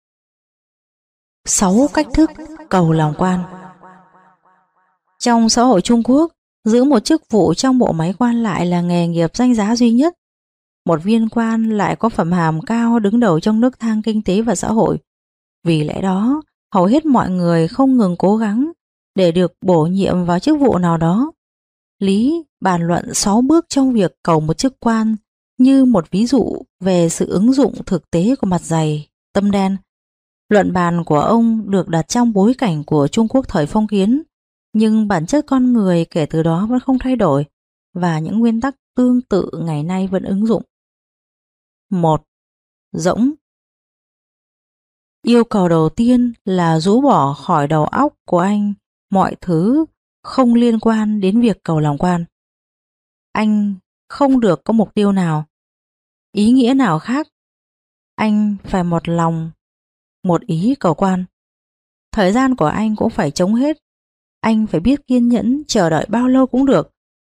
6 cách thức cầu làm quan. Trong xã hội Trung Quốc, giữ một chức vụ trong bộ máy quan lại là nghề nghiệp danh giá duy nhất. Một viên quan lại có phẩm hàm cao đứng đầu trong nấc thang kinh tế và xã hội. Vì lẽ đó, hầu hết mọi người không ngừng cố gắng để được bổ nhiệm vào chức vụ nào đó. Lý bàn luận 6 bước trong việc cầu một chức quan như một ví dụ về sự ứng dụng thực tế của mặt dày, tâm đen. Luận bàn của ông được đặt trong bối cảnh của Trung Quốc thời phong kiến, nhưng bản chất con người kể từ đó vẫn không thay đổi và những nguyên tắc tương tự ngày nay vẫn ứng dụng. 1. Rỗng. Yêu cầu đầu tiên là rũ bỏ khỏi đầu óc của anh mọi thứ không liên quan đến việc cầu làm quan. Anh không được có mục tiêu nào, ý nghĩa nào khác. Anh phải một lòng, một ý cầu quan. Thời gian của anh cũng phải trống hết. Anh phải biết kiên nhẫn chờ đợi bao lâu cũng được.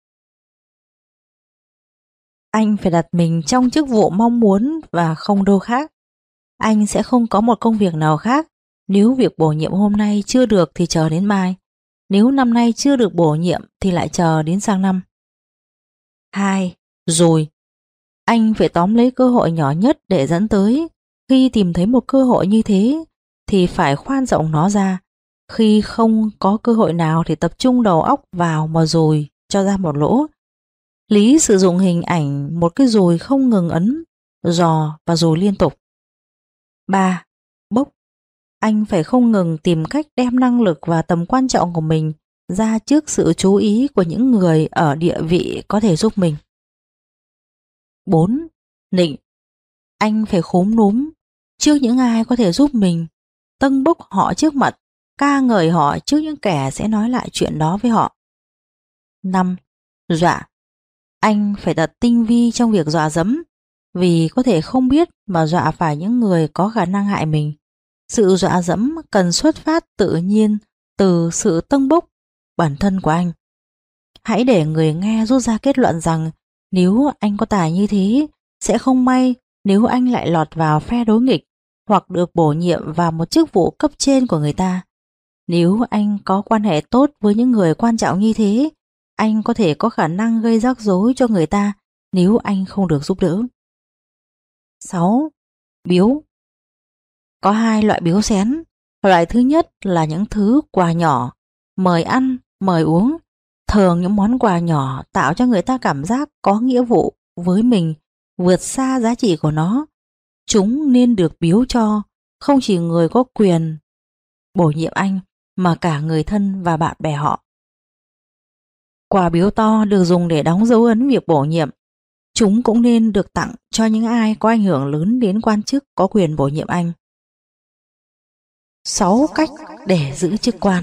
Anh phải đặt mình trong chức vụ mong muốn và không đâu khác. Anh sẽ không có một công việc nào khác. Nếu việc bổ nhiệm hôm nay chưa được thì chờ đến mai. Nếu năm nay chưa được bổ nhiệm thì lại chờ đến sang năm. 2. Rồi. Anh phải tóm lấy cơ hội nhỏ nhất để dẫn tới. Khi tìm thấy một cơ hội như thế thì phải khoan rộng nó ra. Khi không có cơ hội nào thì tập trung đầu óc vào mà dùi cho ra một lỗ. Lý sử dụng hình ảnh một cái dùi không ngừng ấn, dò và dùi liên tục. 3. Bốc. Anh phải không ngừng tìm cách đem năng lực và tầm quan trọng của mình ra trước sự chú ý của những người ở địa vị có thể giúp mình. 4. Nịnh. Anh phải khúm núm trước những ai có thể giúp mình, tâng bốc họ trước mặt, ca ngợi họ trước những kẻ sẽ nói lại chuyện đó với họ. 5. Dọa. Anh phải thật tinh vi trong việc dọa dẫm, vì có thể không biết mà dọa phải những người có khả năng hại mình. Sự dọa dẫm cần xuất phát tự nhiên từ sự tâng bốc bản thân của anh. Hãy để người nghe rút ra kết luận rằng nếu anh có tài như thế, sẽ không may nếu anh lại lọt vào phe đối nghịch hoặc được bổ nhiệm vào một chức vụ cấp trên của người ta. Nếu anh có quan hệ tốt với những người quan trọng như thế, anh có thể có khả năng gây rắc rối cho người ta nếu anh không được giúp đỡ. 6. Biếu. Có hai loại biếu xén. Loại thứ nhất là những thứ quà nhỏ, mời ăn, mời uống. Thường những món quà nhỏ tạo cho người ta cảm giác có nghĩa vụ với mình vượt xa giá trị của nó. Chúng nên được biếu cho không chỉ người có quyền bổ nhiệm anh mà cả người thân và bạn bè họ. Quà biếu to được dùng để đóng dấu ấn việc bổ nhiệm. Chúng cũng nên được tặng cho những ai có ảnh hưởng lớn đến quan chức có quyền bổ nhiệm anh. 6 cách để giữ chức quan.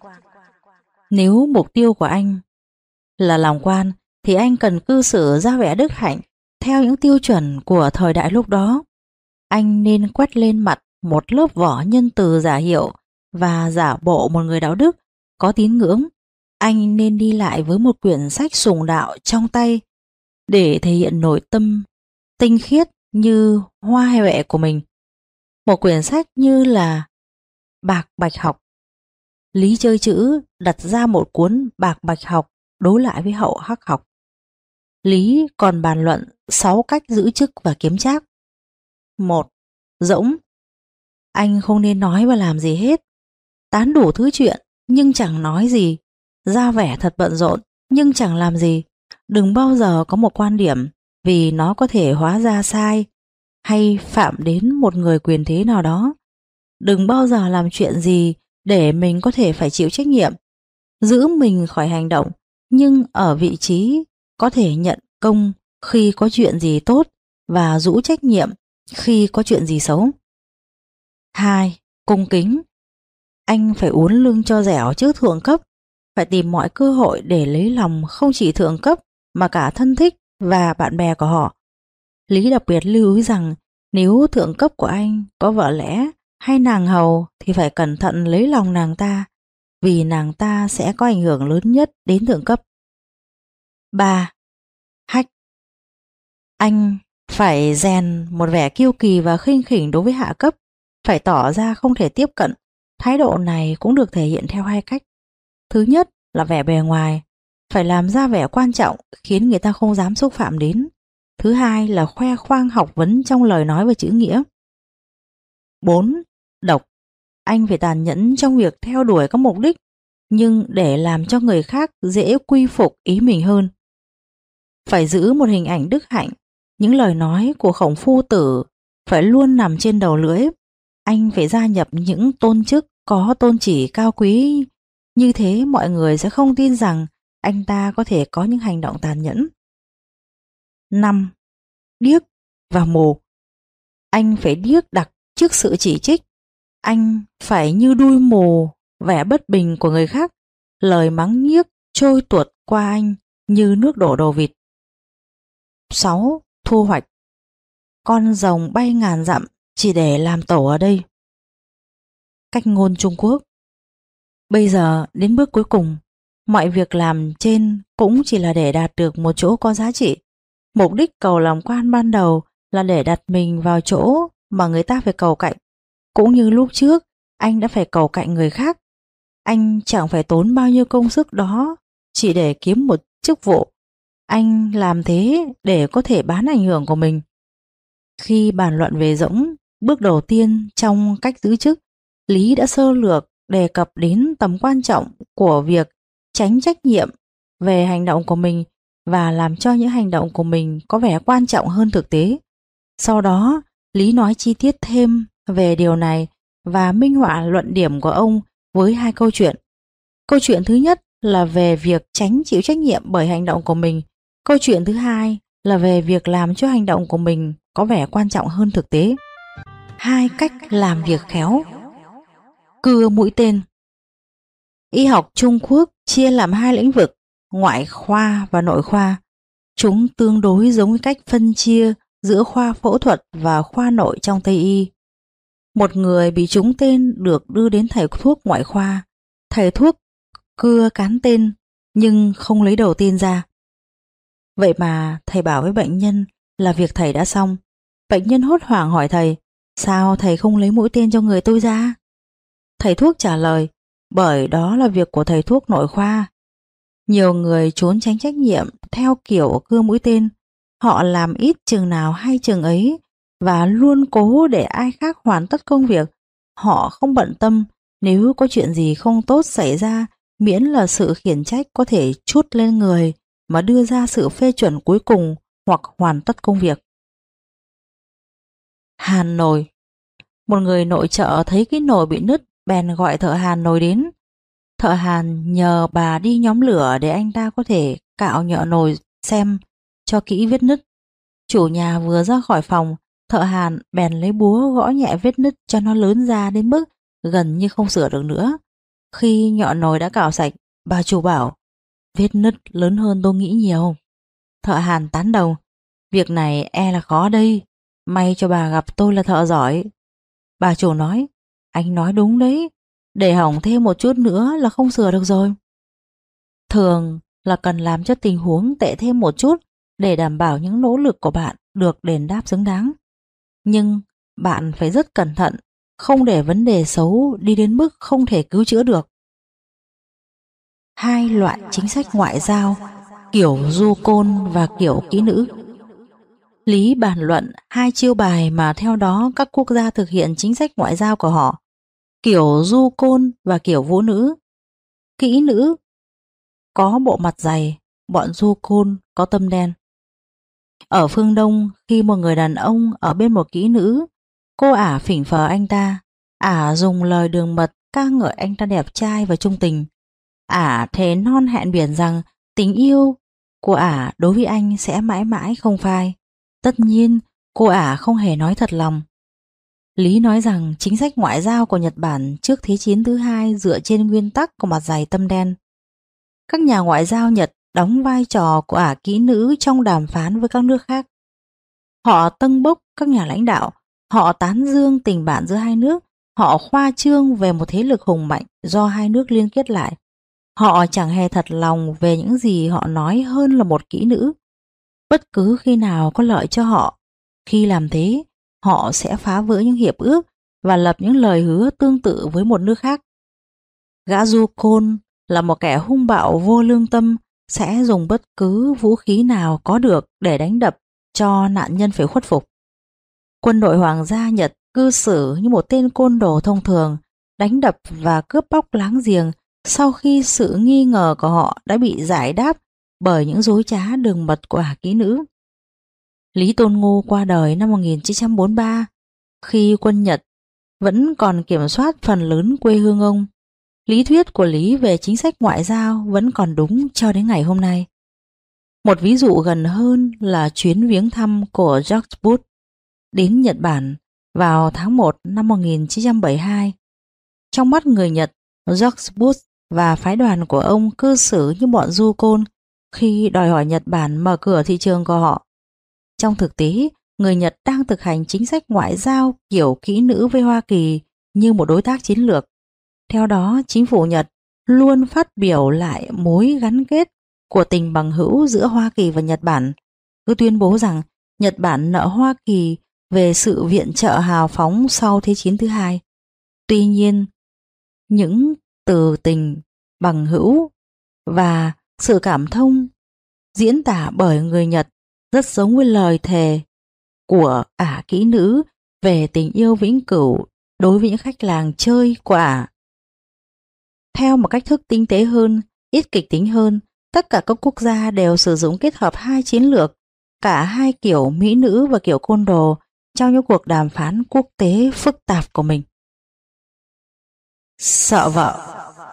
Nếu mục tiêu của anh là làm quan thì anh cần cư xử ra vẻ đức hạnh theo những tiêu chuẩn của thời đại lúc đó. Anh nên quét lên mặt một lớp vỏ nhân từ giả hiệu và giả bộ một người đạo đức, có tín ngưỡng. Anh nên đi lại với một quyển sách sùng đạo trong tay để thể hiện nội tâm tinh khiết như hoa huệ của mình. Một quyển sách như là Bạc Bạch Học. Lý chơi chữ đặt ra một cuốn Bạc Bạch Học đối lại với Hậu Hắc Học. Lý còn bàn luận 6 cách giữ chức và kiếm trác. 1. Rỗng. Anh không nên nói và làm gì hết. Tán đủ thứ chuyện nhưng chẳng nói gì. Ra vẻ thật bận rộn nhưng chẳng làm gì. Đừng bao giờ có một quan điểm vì nó có thể hóa ra sai hay phạm đến một người quyền thế nào đó. Đừng bao giờ làm chuyện gì để mình có thể phải chịu trách nhiệm. Giữ mình khỏi hành động nhưng ở vị trí có thể nhận công khi có chuyện gì tốt và rũ trách nhiệm khi có chuyện gì xấu. 2. Cung kính. Anh phải uốn lưng cho dẻo trước thượng cấp, phải tìm mọi cơ hội để lấy lòng không chỉ thượng cấp mà cả thân thích và bạn bè của họ. Lý đặc biệt lưu ý rằng nếu thượng cấp của anh có vợ lẽ hay nàng hầu thì phải cẩn thận lấy lòng nàng ta, vì nàng ta sẽ có ảnh hưởng lớn nhất đến thượng cấp. 3. Hách. Anh phải rèn một vẻ kiêu kỳ và khinh khỉnh đối với hạ cấp, phải tỏ ra không thể tiếp cận. Thái độ này cũng được thể hiện theo hai cách. Thứ nhất là vẻ bề ngoài, phải làm ra vẻ quan trọng khiến người ta không dám xúc phạm đến. Thứ hai là khoe khoang học vấn trong lời nói và chữ nghĩa. 4. Độc. Anh phải tàn nhẫn trong việc theo đuổi các mục đích, nhưng để làm cho người khác dễ quy phục ý mình hơn. Phải giữ một hình ảnh đức hạnh. Những lời nói của Khổng Phu Tử phải luôn nằm trên đầu lưỡi. Anh phải gia nhập những tôn chức có tôn chỉ cao quý. Như thế mọi người sẽ không tin rằng anh ta có thể có những hành động tàn nhẫn. 5. Điếc và mù. Anh phải điếc đặc trước sự chỉ trích. Anh phải như đuôi mù vẻ bất bình của người khác. lời mắng nhiếc trôi tuột qua anh như nước đổ đầu vịt. 6. Thu hoạch. Con rồng bay ngàn dặm chỉ để làm tổ ở đây. Cách ngôn Trung Quốc. Bây giờ đến bước cuối cùng, mọi việc làm trên cũng chỉ là để đạt được một chỗ có giá trị. Mục đích cầu làm quan ban đầu là để đặt mình vào chỗ mà người ta phải cầu cạnh. Cũng như lúc trước, anh đã phải cầu cạnh người khác. Anh chẳng phải tốn bao nhiêu công sức đó chỉ để kiếm một chức vụ. Anh làm thế để có thể bán ảnh hưởng của mình. Khi bàn luận về rỗng, bước đầu tiên trong cách giữ chức, Lý đã sơ lược đề cập đến tầm quan trọng của việc tránh trách nhiệm về hành động của mình và làm cho những hành động của mình có vẻ quan trọng hơn thực tế. Sau đó, Lý nói chi tiết thêm về điều này và minh họa luận điểm của ông với 2 câu chuyện. Câu chuyện thứ nhất là về việc tránh chịu trách nhiệm bởi hành động của mình. Câu chuyện thứ hai là về việc làm cho hành động của mình có vẻ quan trọng hơn thực tế. 2 cách làm việc khéo. Cưa mũi tên. Y học Trung Quốc chia làm 2 lĩnh vực, ngoại khoa và nội khoa. Chúng tương đối giống với cách phân chia giữa khoa phẫu thuật và khoa nội trong Tây y. Một người bị trúng tên được đưa đến thầy thuốc ngoại khoa. Thầy thuốc cưa cán tên nhưng không lấy đầu tiên ra. Vậy mà thầy bảo với bệnh nhân là việc thầy đã xong. Bệnh nhân hốt hoảng hỏi thầy, sao thầy không lấy mũi tên cho người tôi ra? Thầy thuốc trả lời, bởi đó là việc của thầy thuốc nội khoa. Nhiều người trốn tránh trách nhiệm theo kiểu cưa mũi tên. Họ làm ít chừng nào hay chừng ấy và luôn cố để ai khác hoàn tất công việc. Họ không bận tâm nếu có chuyện gì không tốt xảy ra, miễn là sự khiển trách có thể trút lên người mà đưa ra sự phê chuẩn cuối cùng hoặc hoàn tất công việc. Hàn nồi. Một người nội trợ thấy cái nồi bị nứt bèn gọi thợ hàn nồi đến. Thợ hàn nhờ bà đi nhóm lửa để anh ta có thể cạo nhợ nồi xem cho kỹ vết nứt. Chủ nhà vừa ra khỏi phòng, thợ hàn bèn lấy búa gõ nhẹ vết nứt cho nó lớn ra đến mức gần như không sửa được nữa. Khi nhọ nồi đã cạo sạch, bà chủ bảo, vết nứt lớn hơn tôi nghĩ nhiều. Thợ hàn tán đồng, việc này e là khó đây, may cho bà gặp tôi là thợ giỏi. Bà chủ nói, anh nói đúng đấy, để hỏng thêm một chút nữa là không sửa được rồi. Thường là cần làm cho tình huống tệ thêm một chút để đảm bảo những nỗ lực của bạn được đền đáp xứng đáng. Nhưng bạn phải rất cẩn thận, không để vấn đề xấu đi đến mức không thể cứu chữa được. 2 loại chính sách ngoại giao, kiểu du côn và kiểu kỹ nữ. Lý bàn luận 2 chiêu bài mà theo đó các quốc gia thực hiện chính sách ngoại giao của họ, kiểu du côn và kiểu vũ nữ. Kỹ nữ có bộ mặt dày, bọn du côn có tâm đen. Ở phương Đông, khi một người đàn ông ở bên một kỹ nữ, cô ả phỉnh phờ anh ta, ả dùng lời đường mật ca ngợi anh ta đẹp trai và trung tình. Ả thề non hẹn biển rằng tình yêu của ả đối với anh sẽ mãi mãi không phai. Tất nhiên, cô ả không hề nói thật lòng. Lý nói rằng chính sách ngoại giao của Nhật Bản trước Thế chiến thứ 2 dựa trên nguyên tắc của mặt dày tâm đen. Các nhà ngoại giao Nhật đóng vai trò của ả kỹ nữ trong đàm phán với các nước khác. Họ tâng bốc các nhà lãnh đạo, họ tán dương tình bạn giữa hai nước, họ khoa trương về một thế lực hùng mạnh do hai nước liên kết lại. Họ chẳng hề thật lòng về những gì họ nói hơn là một kỹ nữ. Bất cứ khi nào có lợi cho họ, khi làm thế, họ sẽ phá vỡ những hiệp ước và lập những lời hứa tương tự với một nước khác. Gã du côn là một kẻ hung bạo vô lương tâm, sẽ dùng bất cứ vũ khí nào có được để đánh đập cho nạn nhân phải khuất phục. Quân đội hoàng gia Nhật cư xử như một tên côn đồ thông thường, đánh đập và cướp bóc láng giềng sau khi sự nghi ngờ của họ đã bị giải đáp bởi những dối trá đường mật của ả kỹ nữ. Lý Tôn Ngô qua đời năm 1943, khi quân Nhật vẫn còn kiểm soát phần lớn quê hương ông. Lý thuyết của Lý về chính sách ngoại giao vẫn còn đúng cho đến ngày hôm nay. Một ví dụ gần hơn là chuyến viếng thăm của George Bush đến Nhật Bản vào tháng 1 năm 1972. Trong mắt người Nhật, George Bush và phái đoàn của ông cư xử như bọn du côn khi đòi hỏi Nhật Bản mở cửa thị trường của họ. Trong thực tế, người Nhật đang thực hành chính sách ngoại giao kiểu kỹ nữ với Hoa Kỳ như một đối tác chiến lược. Theo đó, chính phủ Nhật luôn phát biểu lại mối gắn kết của tình bằng hữu giữa Hoa Kỳ và Nhật Bản, cứ tuyên bố rằng Nhật Bản nợ Hoa Kỳ về sự viện trợ hào phóng sau Thế chiến thứ hai. Tuy nhiên, những từ tình, bằng hữu và sự cảm thông diễn tả bởi người Nhật rất giống với lời thề của ả kỹ nữ về tình yêu vĩnh cửu đối với những khách làng chơi của ả. Theo một cách thức tinh tế hơn, ít kịch tính hơn, tất cả các quốc gia đều sử dụng kết hợp hai chiến lược, cả hai kiểu mỹ nữ và kiểu côn đồ trong những cuộc đàm phán quốc tế phức tạp của mình. Sợ vợ.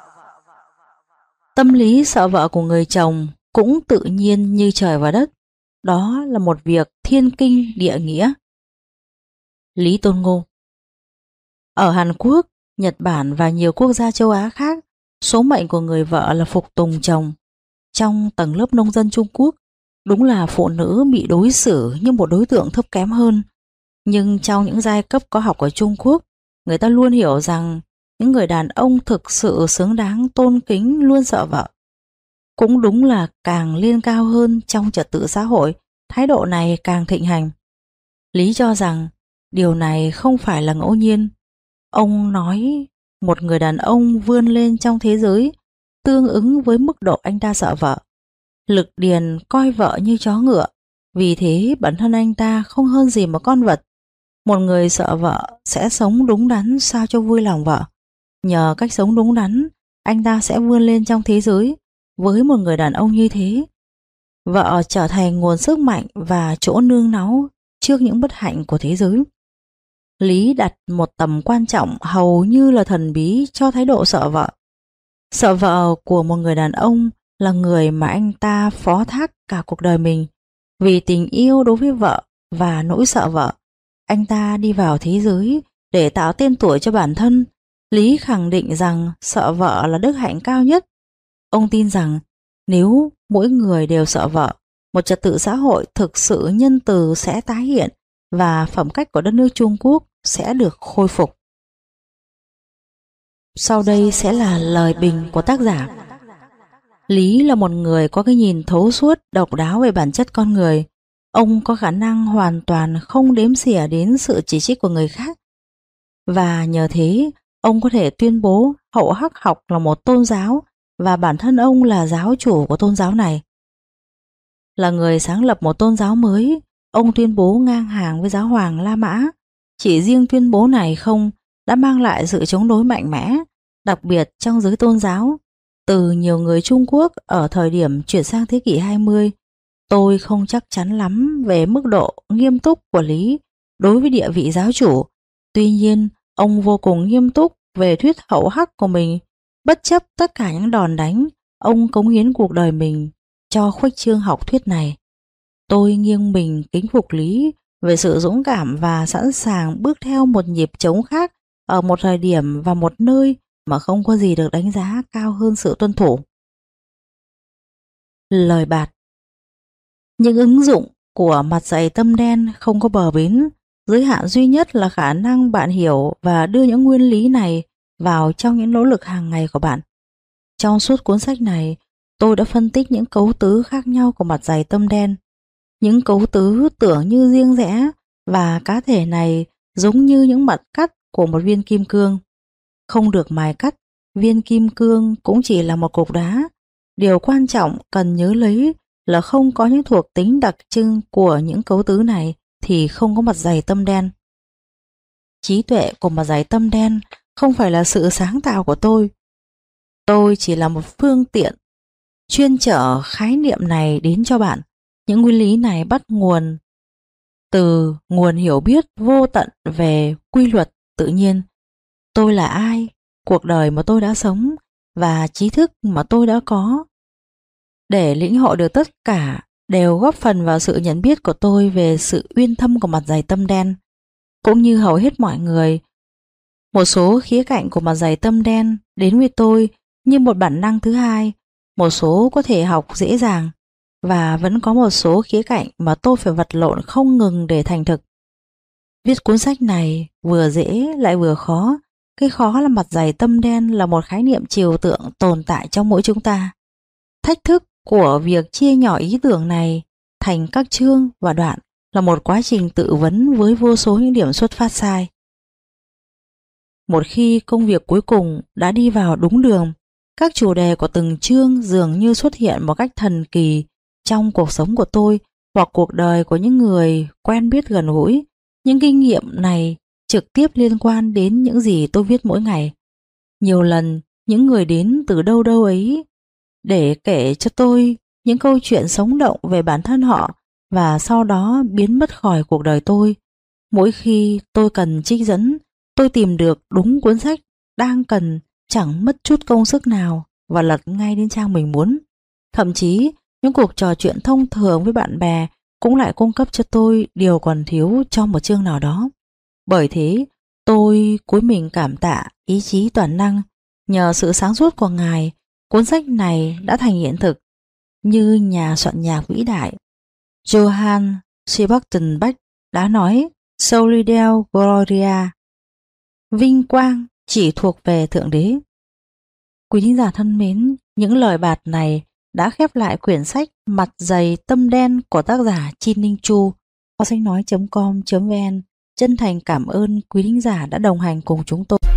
Tâm lý sợ vợ của người chồng cũng tự nhiên như trời và đất. Đó là một việc thiên kinh địa nghĩa. Lý Tôn Ngô. Ở Hàn Quốc, Nhật Bản và nhiều quốc gia châu Á khác, số mệnh của người vợ là phục tùng chồng. Trong tầng lớp nông dân Trung Quốc, đúng là phụ nữ bị đối xử như một đối tượng thấp kém hơn. Nhưng trong những giai cấp có học ở Trung Quốc, người ta luôn hiểu rằng những người đàn ông thực sự xứng đáng tôn kính luôn sợ vợ. Cũng đúng là càng lên cao hơn trong trật tự xã hội, thái độ này càng thịnh hành. Lý cho rằng điều này không phải là ngẫu nhiên. Ông nói một người đàn ông vươn lên trong thế giới tương ứng với mức độ anh ta sợ vợ. Lực Điền coi vợ như chó ngựa, vì thế bản thân anh ta không hơn gì một con vật. Một người sợ vợ sẽ sống đúng đắn sao cho vui lòng vợ. Nhờ cách sống đúng đắn, anh ta sẽ vươn lên trong thế giới. Với một người đàn ông như thế, vợ trở thành nguồn sức mạnh và chỗ nương náu trước những bất hạnh của thế giới. Lý đặt một tầm quan trọng hầu như là thần bí cho thái độ sợ vợ. Sợ vợ của một người đàn ông là người mà anh ta phó thác cả cuộc đời mình. Vì tình yêu đối với vợ và nỗi sợ vợ, anh ta đi vào thế giới để tạo tên tuổi cho bản thân. Lý khẳng định rằng sợ vợ là đức hạnh cao nhất. Ông tin rằng nếu mỗi người đều sợ vợ, một trật tự xã hội thực sự nhân từ sẽ tái hiện và phẩm cách của đất nước Trung Quốc sẽ được khôi phục. Sau đây sẽ là lời bình của tác giả. Lý là một người có cái nhìn thấu suốt, độc đáo về bản chất con người. Ông có khả năng hoàn toàn không đếm xỉa đến sự chỉ trích của người khác. Và nhờ thế, ông có thể tuyên bố Hậu Hắc học là một tôn giáo và bản thân ông là giáo chủ của tôn giáo này. Là người sáng lập một tôn giáo mới, ông tuyên bố ngang hàng với giáo hoàng La Mã. Chỉ riêng tuyên bố này không đã mang lại sự chống đối mạnh mẽ, đặc biệt trong giới tôn giáo, từ nhiều người Trung Quốc ở thời điểm chuyển sang thế kỷ 20. Tôi không chắc chắn lắm về mức độ nghiêm túc của Lý đối với địa vị giáo chủ. Tuy nhiên, ông vô cùng nghiêm túc về thuyết hậu hắc của mình. Bất chấp tất cả những đòn đánh, ông cống hiến cuộc đời mình cho khuếch trương học thuyết này. Tôi nghiêng mình kính phục Lý về sự dũng cảm và sẵn sàng bước theo một nhịp trống khác ở một thời điểm và một nơi mà không có gì được đánh giá cao hơn sự tuân thủ. Lời bạt. Những ứng dụng của mặt dạy tâm đen không có bờ bến, giới hạn duy nhất là khả năng bạn hiểu và đưa những nguyên lý này vào trong những nỗ lực hàng ngày của bạn. Trong suốt cuốn sách này, tôi đã phân tích những cấu tứ khác nhau của mặt dày tâm đen. Những cấu tứ tưởng như riêng rẽ và cá thể này giống như những mặt cắt của một viên kim cương. Không được mài cắt, viên kim cương cũng chỉ là một cục đá. Điều quan trọng cần nhớ lấy là không có những thuộc tính đặc trưng của những cấu tứ này thì không có mặt dày tâm đen. Trí tuệ của mặt dày tâm đen không phải là sự sáng tạo của tôi. Tôi chỉ là một phương tiện chuyên chở khái niệm này đến cho bạn. Những nguyên lý này bắt nguồn từ nguồn hiểu biết vô tận về quy luật tự nhiên. Tôi là ai, cuộc đời mà tôi đã sống và trí thức mà tôi đã có. Để lĩnh hội được tất cả đều góp phần vào sự nhận biết của tôi về sự uyên thâm của mặt dày tâm đen. Cũng như hầu hết mọi người, một số khía cạnh của mặt dày tâm đen đến với tôi Như một bản năng thứ hai, một số có thể học dễ dàng và vẫn có một số khía cạnh mà tôi phải vật lộn không ngừng để thành thực. Viết cuốn sách này vừa dễ lại vừa khó. Cái khó là mặt dày tâm đen là một khái niệm trừu tượng tồn tại trong mỗi chúng ta. Thách thức của việc chia nhỏ ý tưởng này thành các chương và đoạn là một quá trình tự vấn với vô số những điểm xuất phát sai. Một khi công việc cuối cùng đã đi vào đúng đường, các chủ đề của từng chương dường như xuất hiện một cách thần kỳ trong cuộc sống của tôi hoặc cuộc đời của những người quen biết gần gũi. Những kinh nghiệm này trực tiếp liên quan đến những gì tôi viết mỗi ngày. Nhiều lần, những người đến từ đâu đâu ấy để kể cho tôi những câu chuyện sống động về bản thân họ và sau đó biến mất khỏi cuộc đời tôi. Mỗi khi tôi cần trích dẫn, tôi tìm được đúng cuốn sách đang cần, chẳng mất chút công sức nào và lật ngay đến trang mình muốn. Thậm chí, những cuộc trò chuyện thông thường với bạn bè cũng lại cung cấp cho tôi điều còn thiếu trong một chương nào đó. Bởi thế, tôi cúi mình cảm tạ ý chí toàn năng. Nhờ sự sáng suốt của Ngài, cuốn sách này đã thành hiện thực. Như nhà soạn nhạc vĩ đại Johann Sebastian Bach đã nói, Soli Deo Gloria, vinh quang chỉ thuộc về Thượng Đế. Quý thính giả thân mến, những lời bạt này đã khép lại quyển sách Mặt dày tâm đen của tác giả Chin Ninh Chu. Kho sách nói.com.vn chân thành cảm ơn quý thính giả đã đồng hành cùng chúng tôi.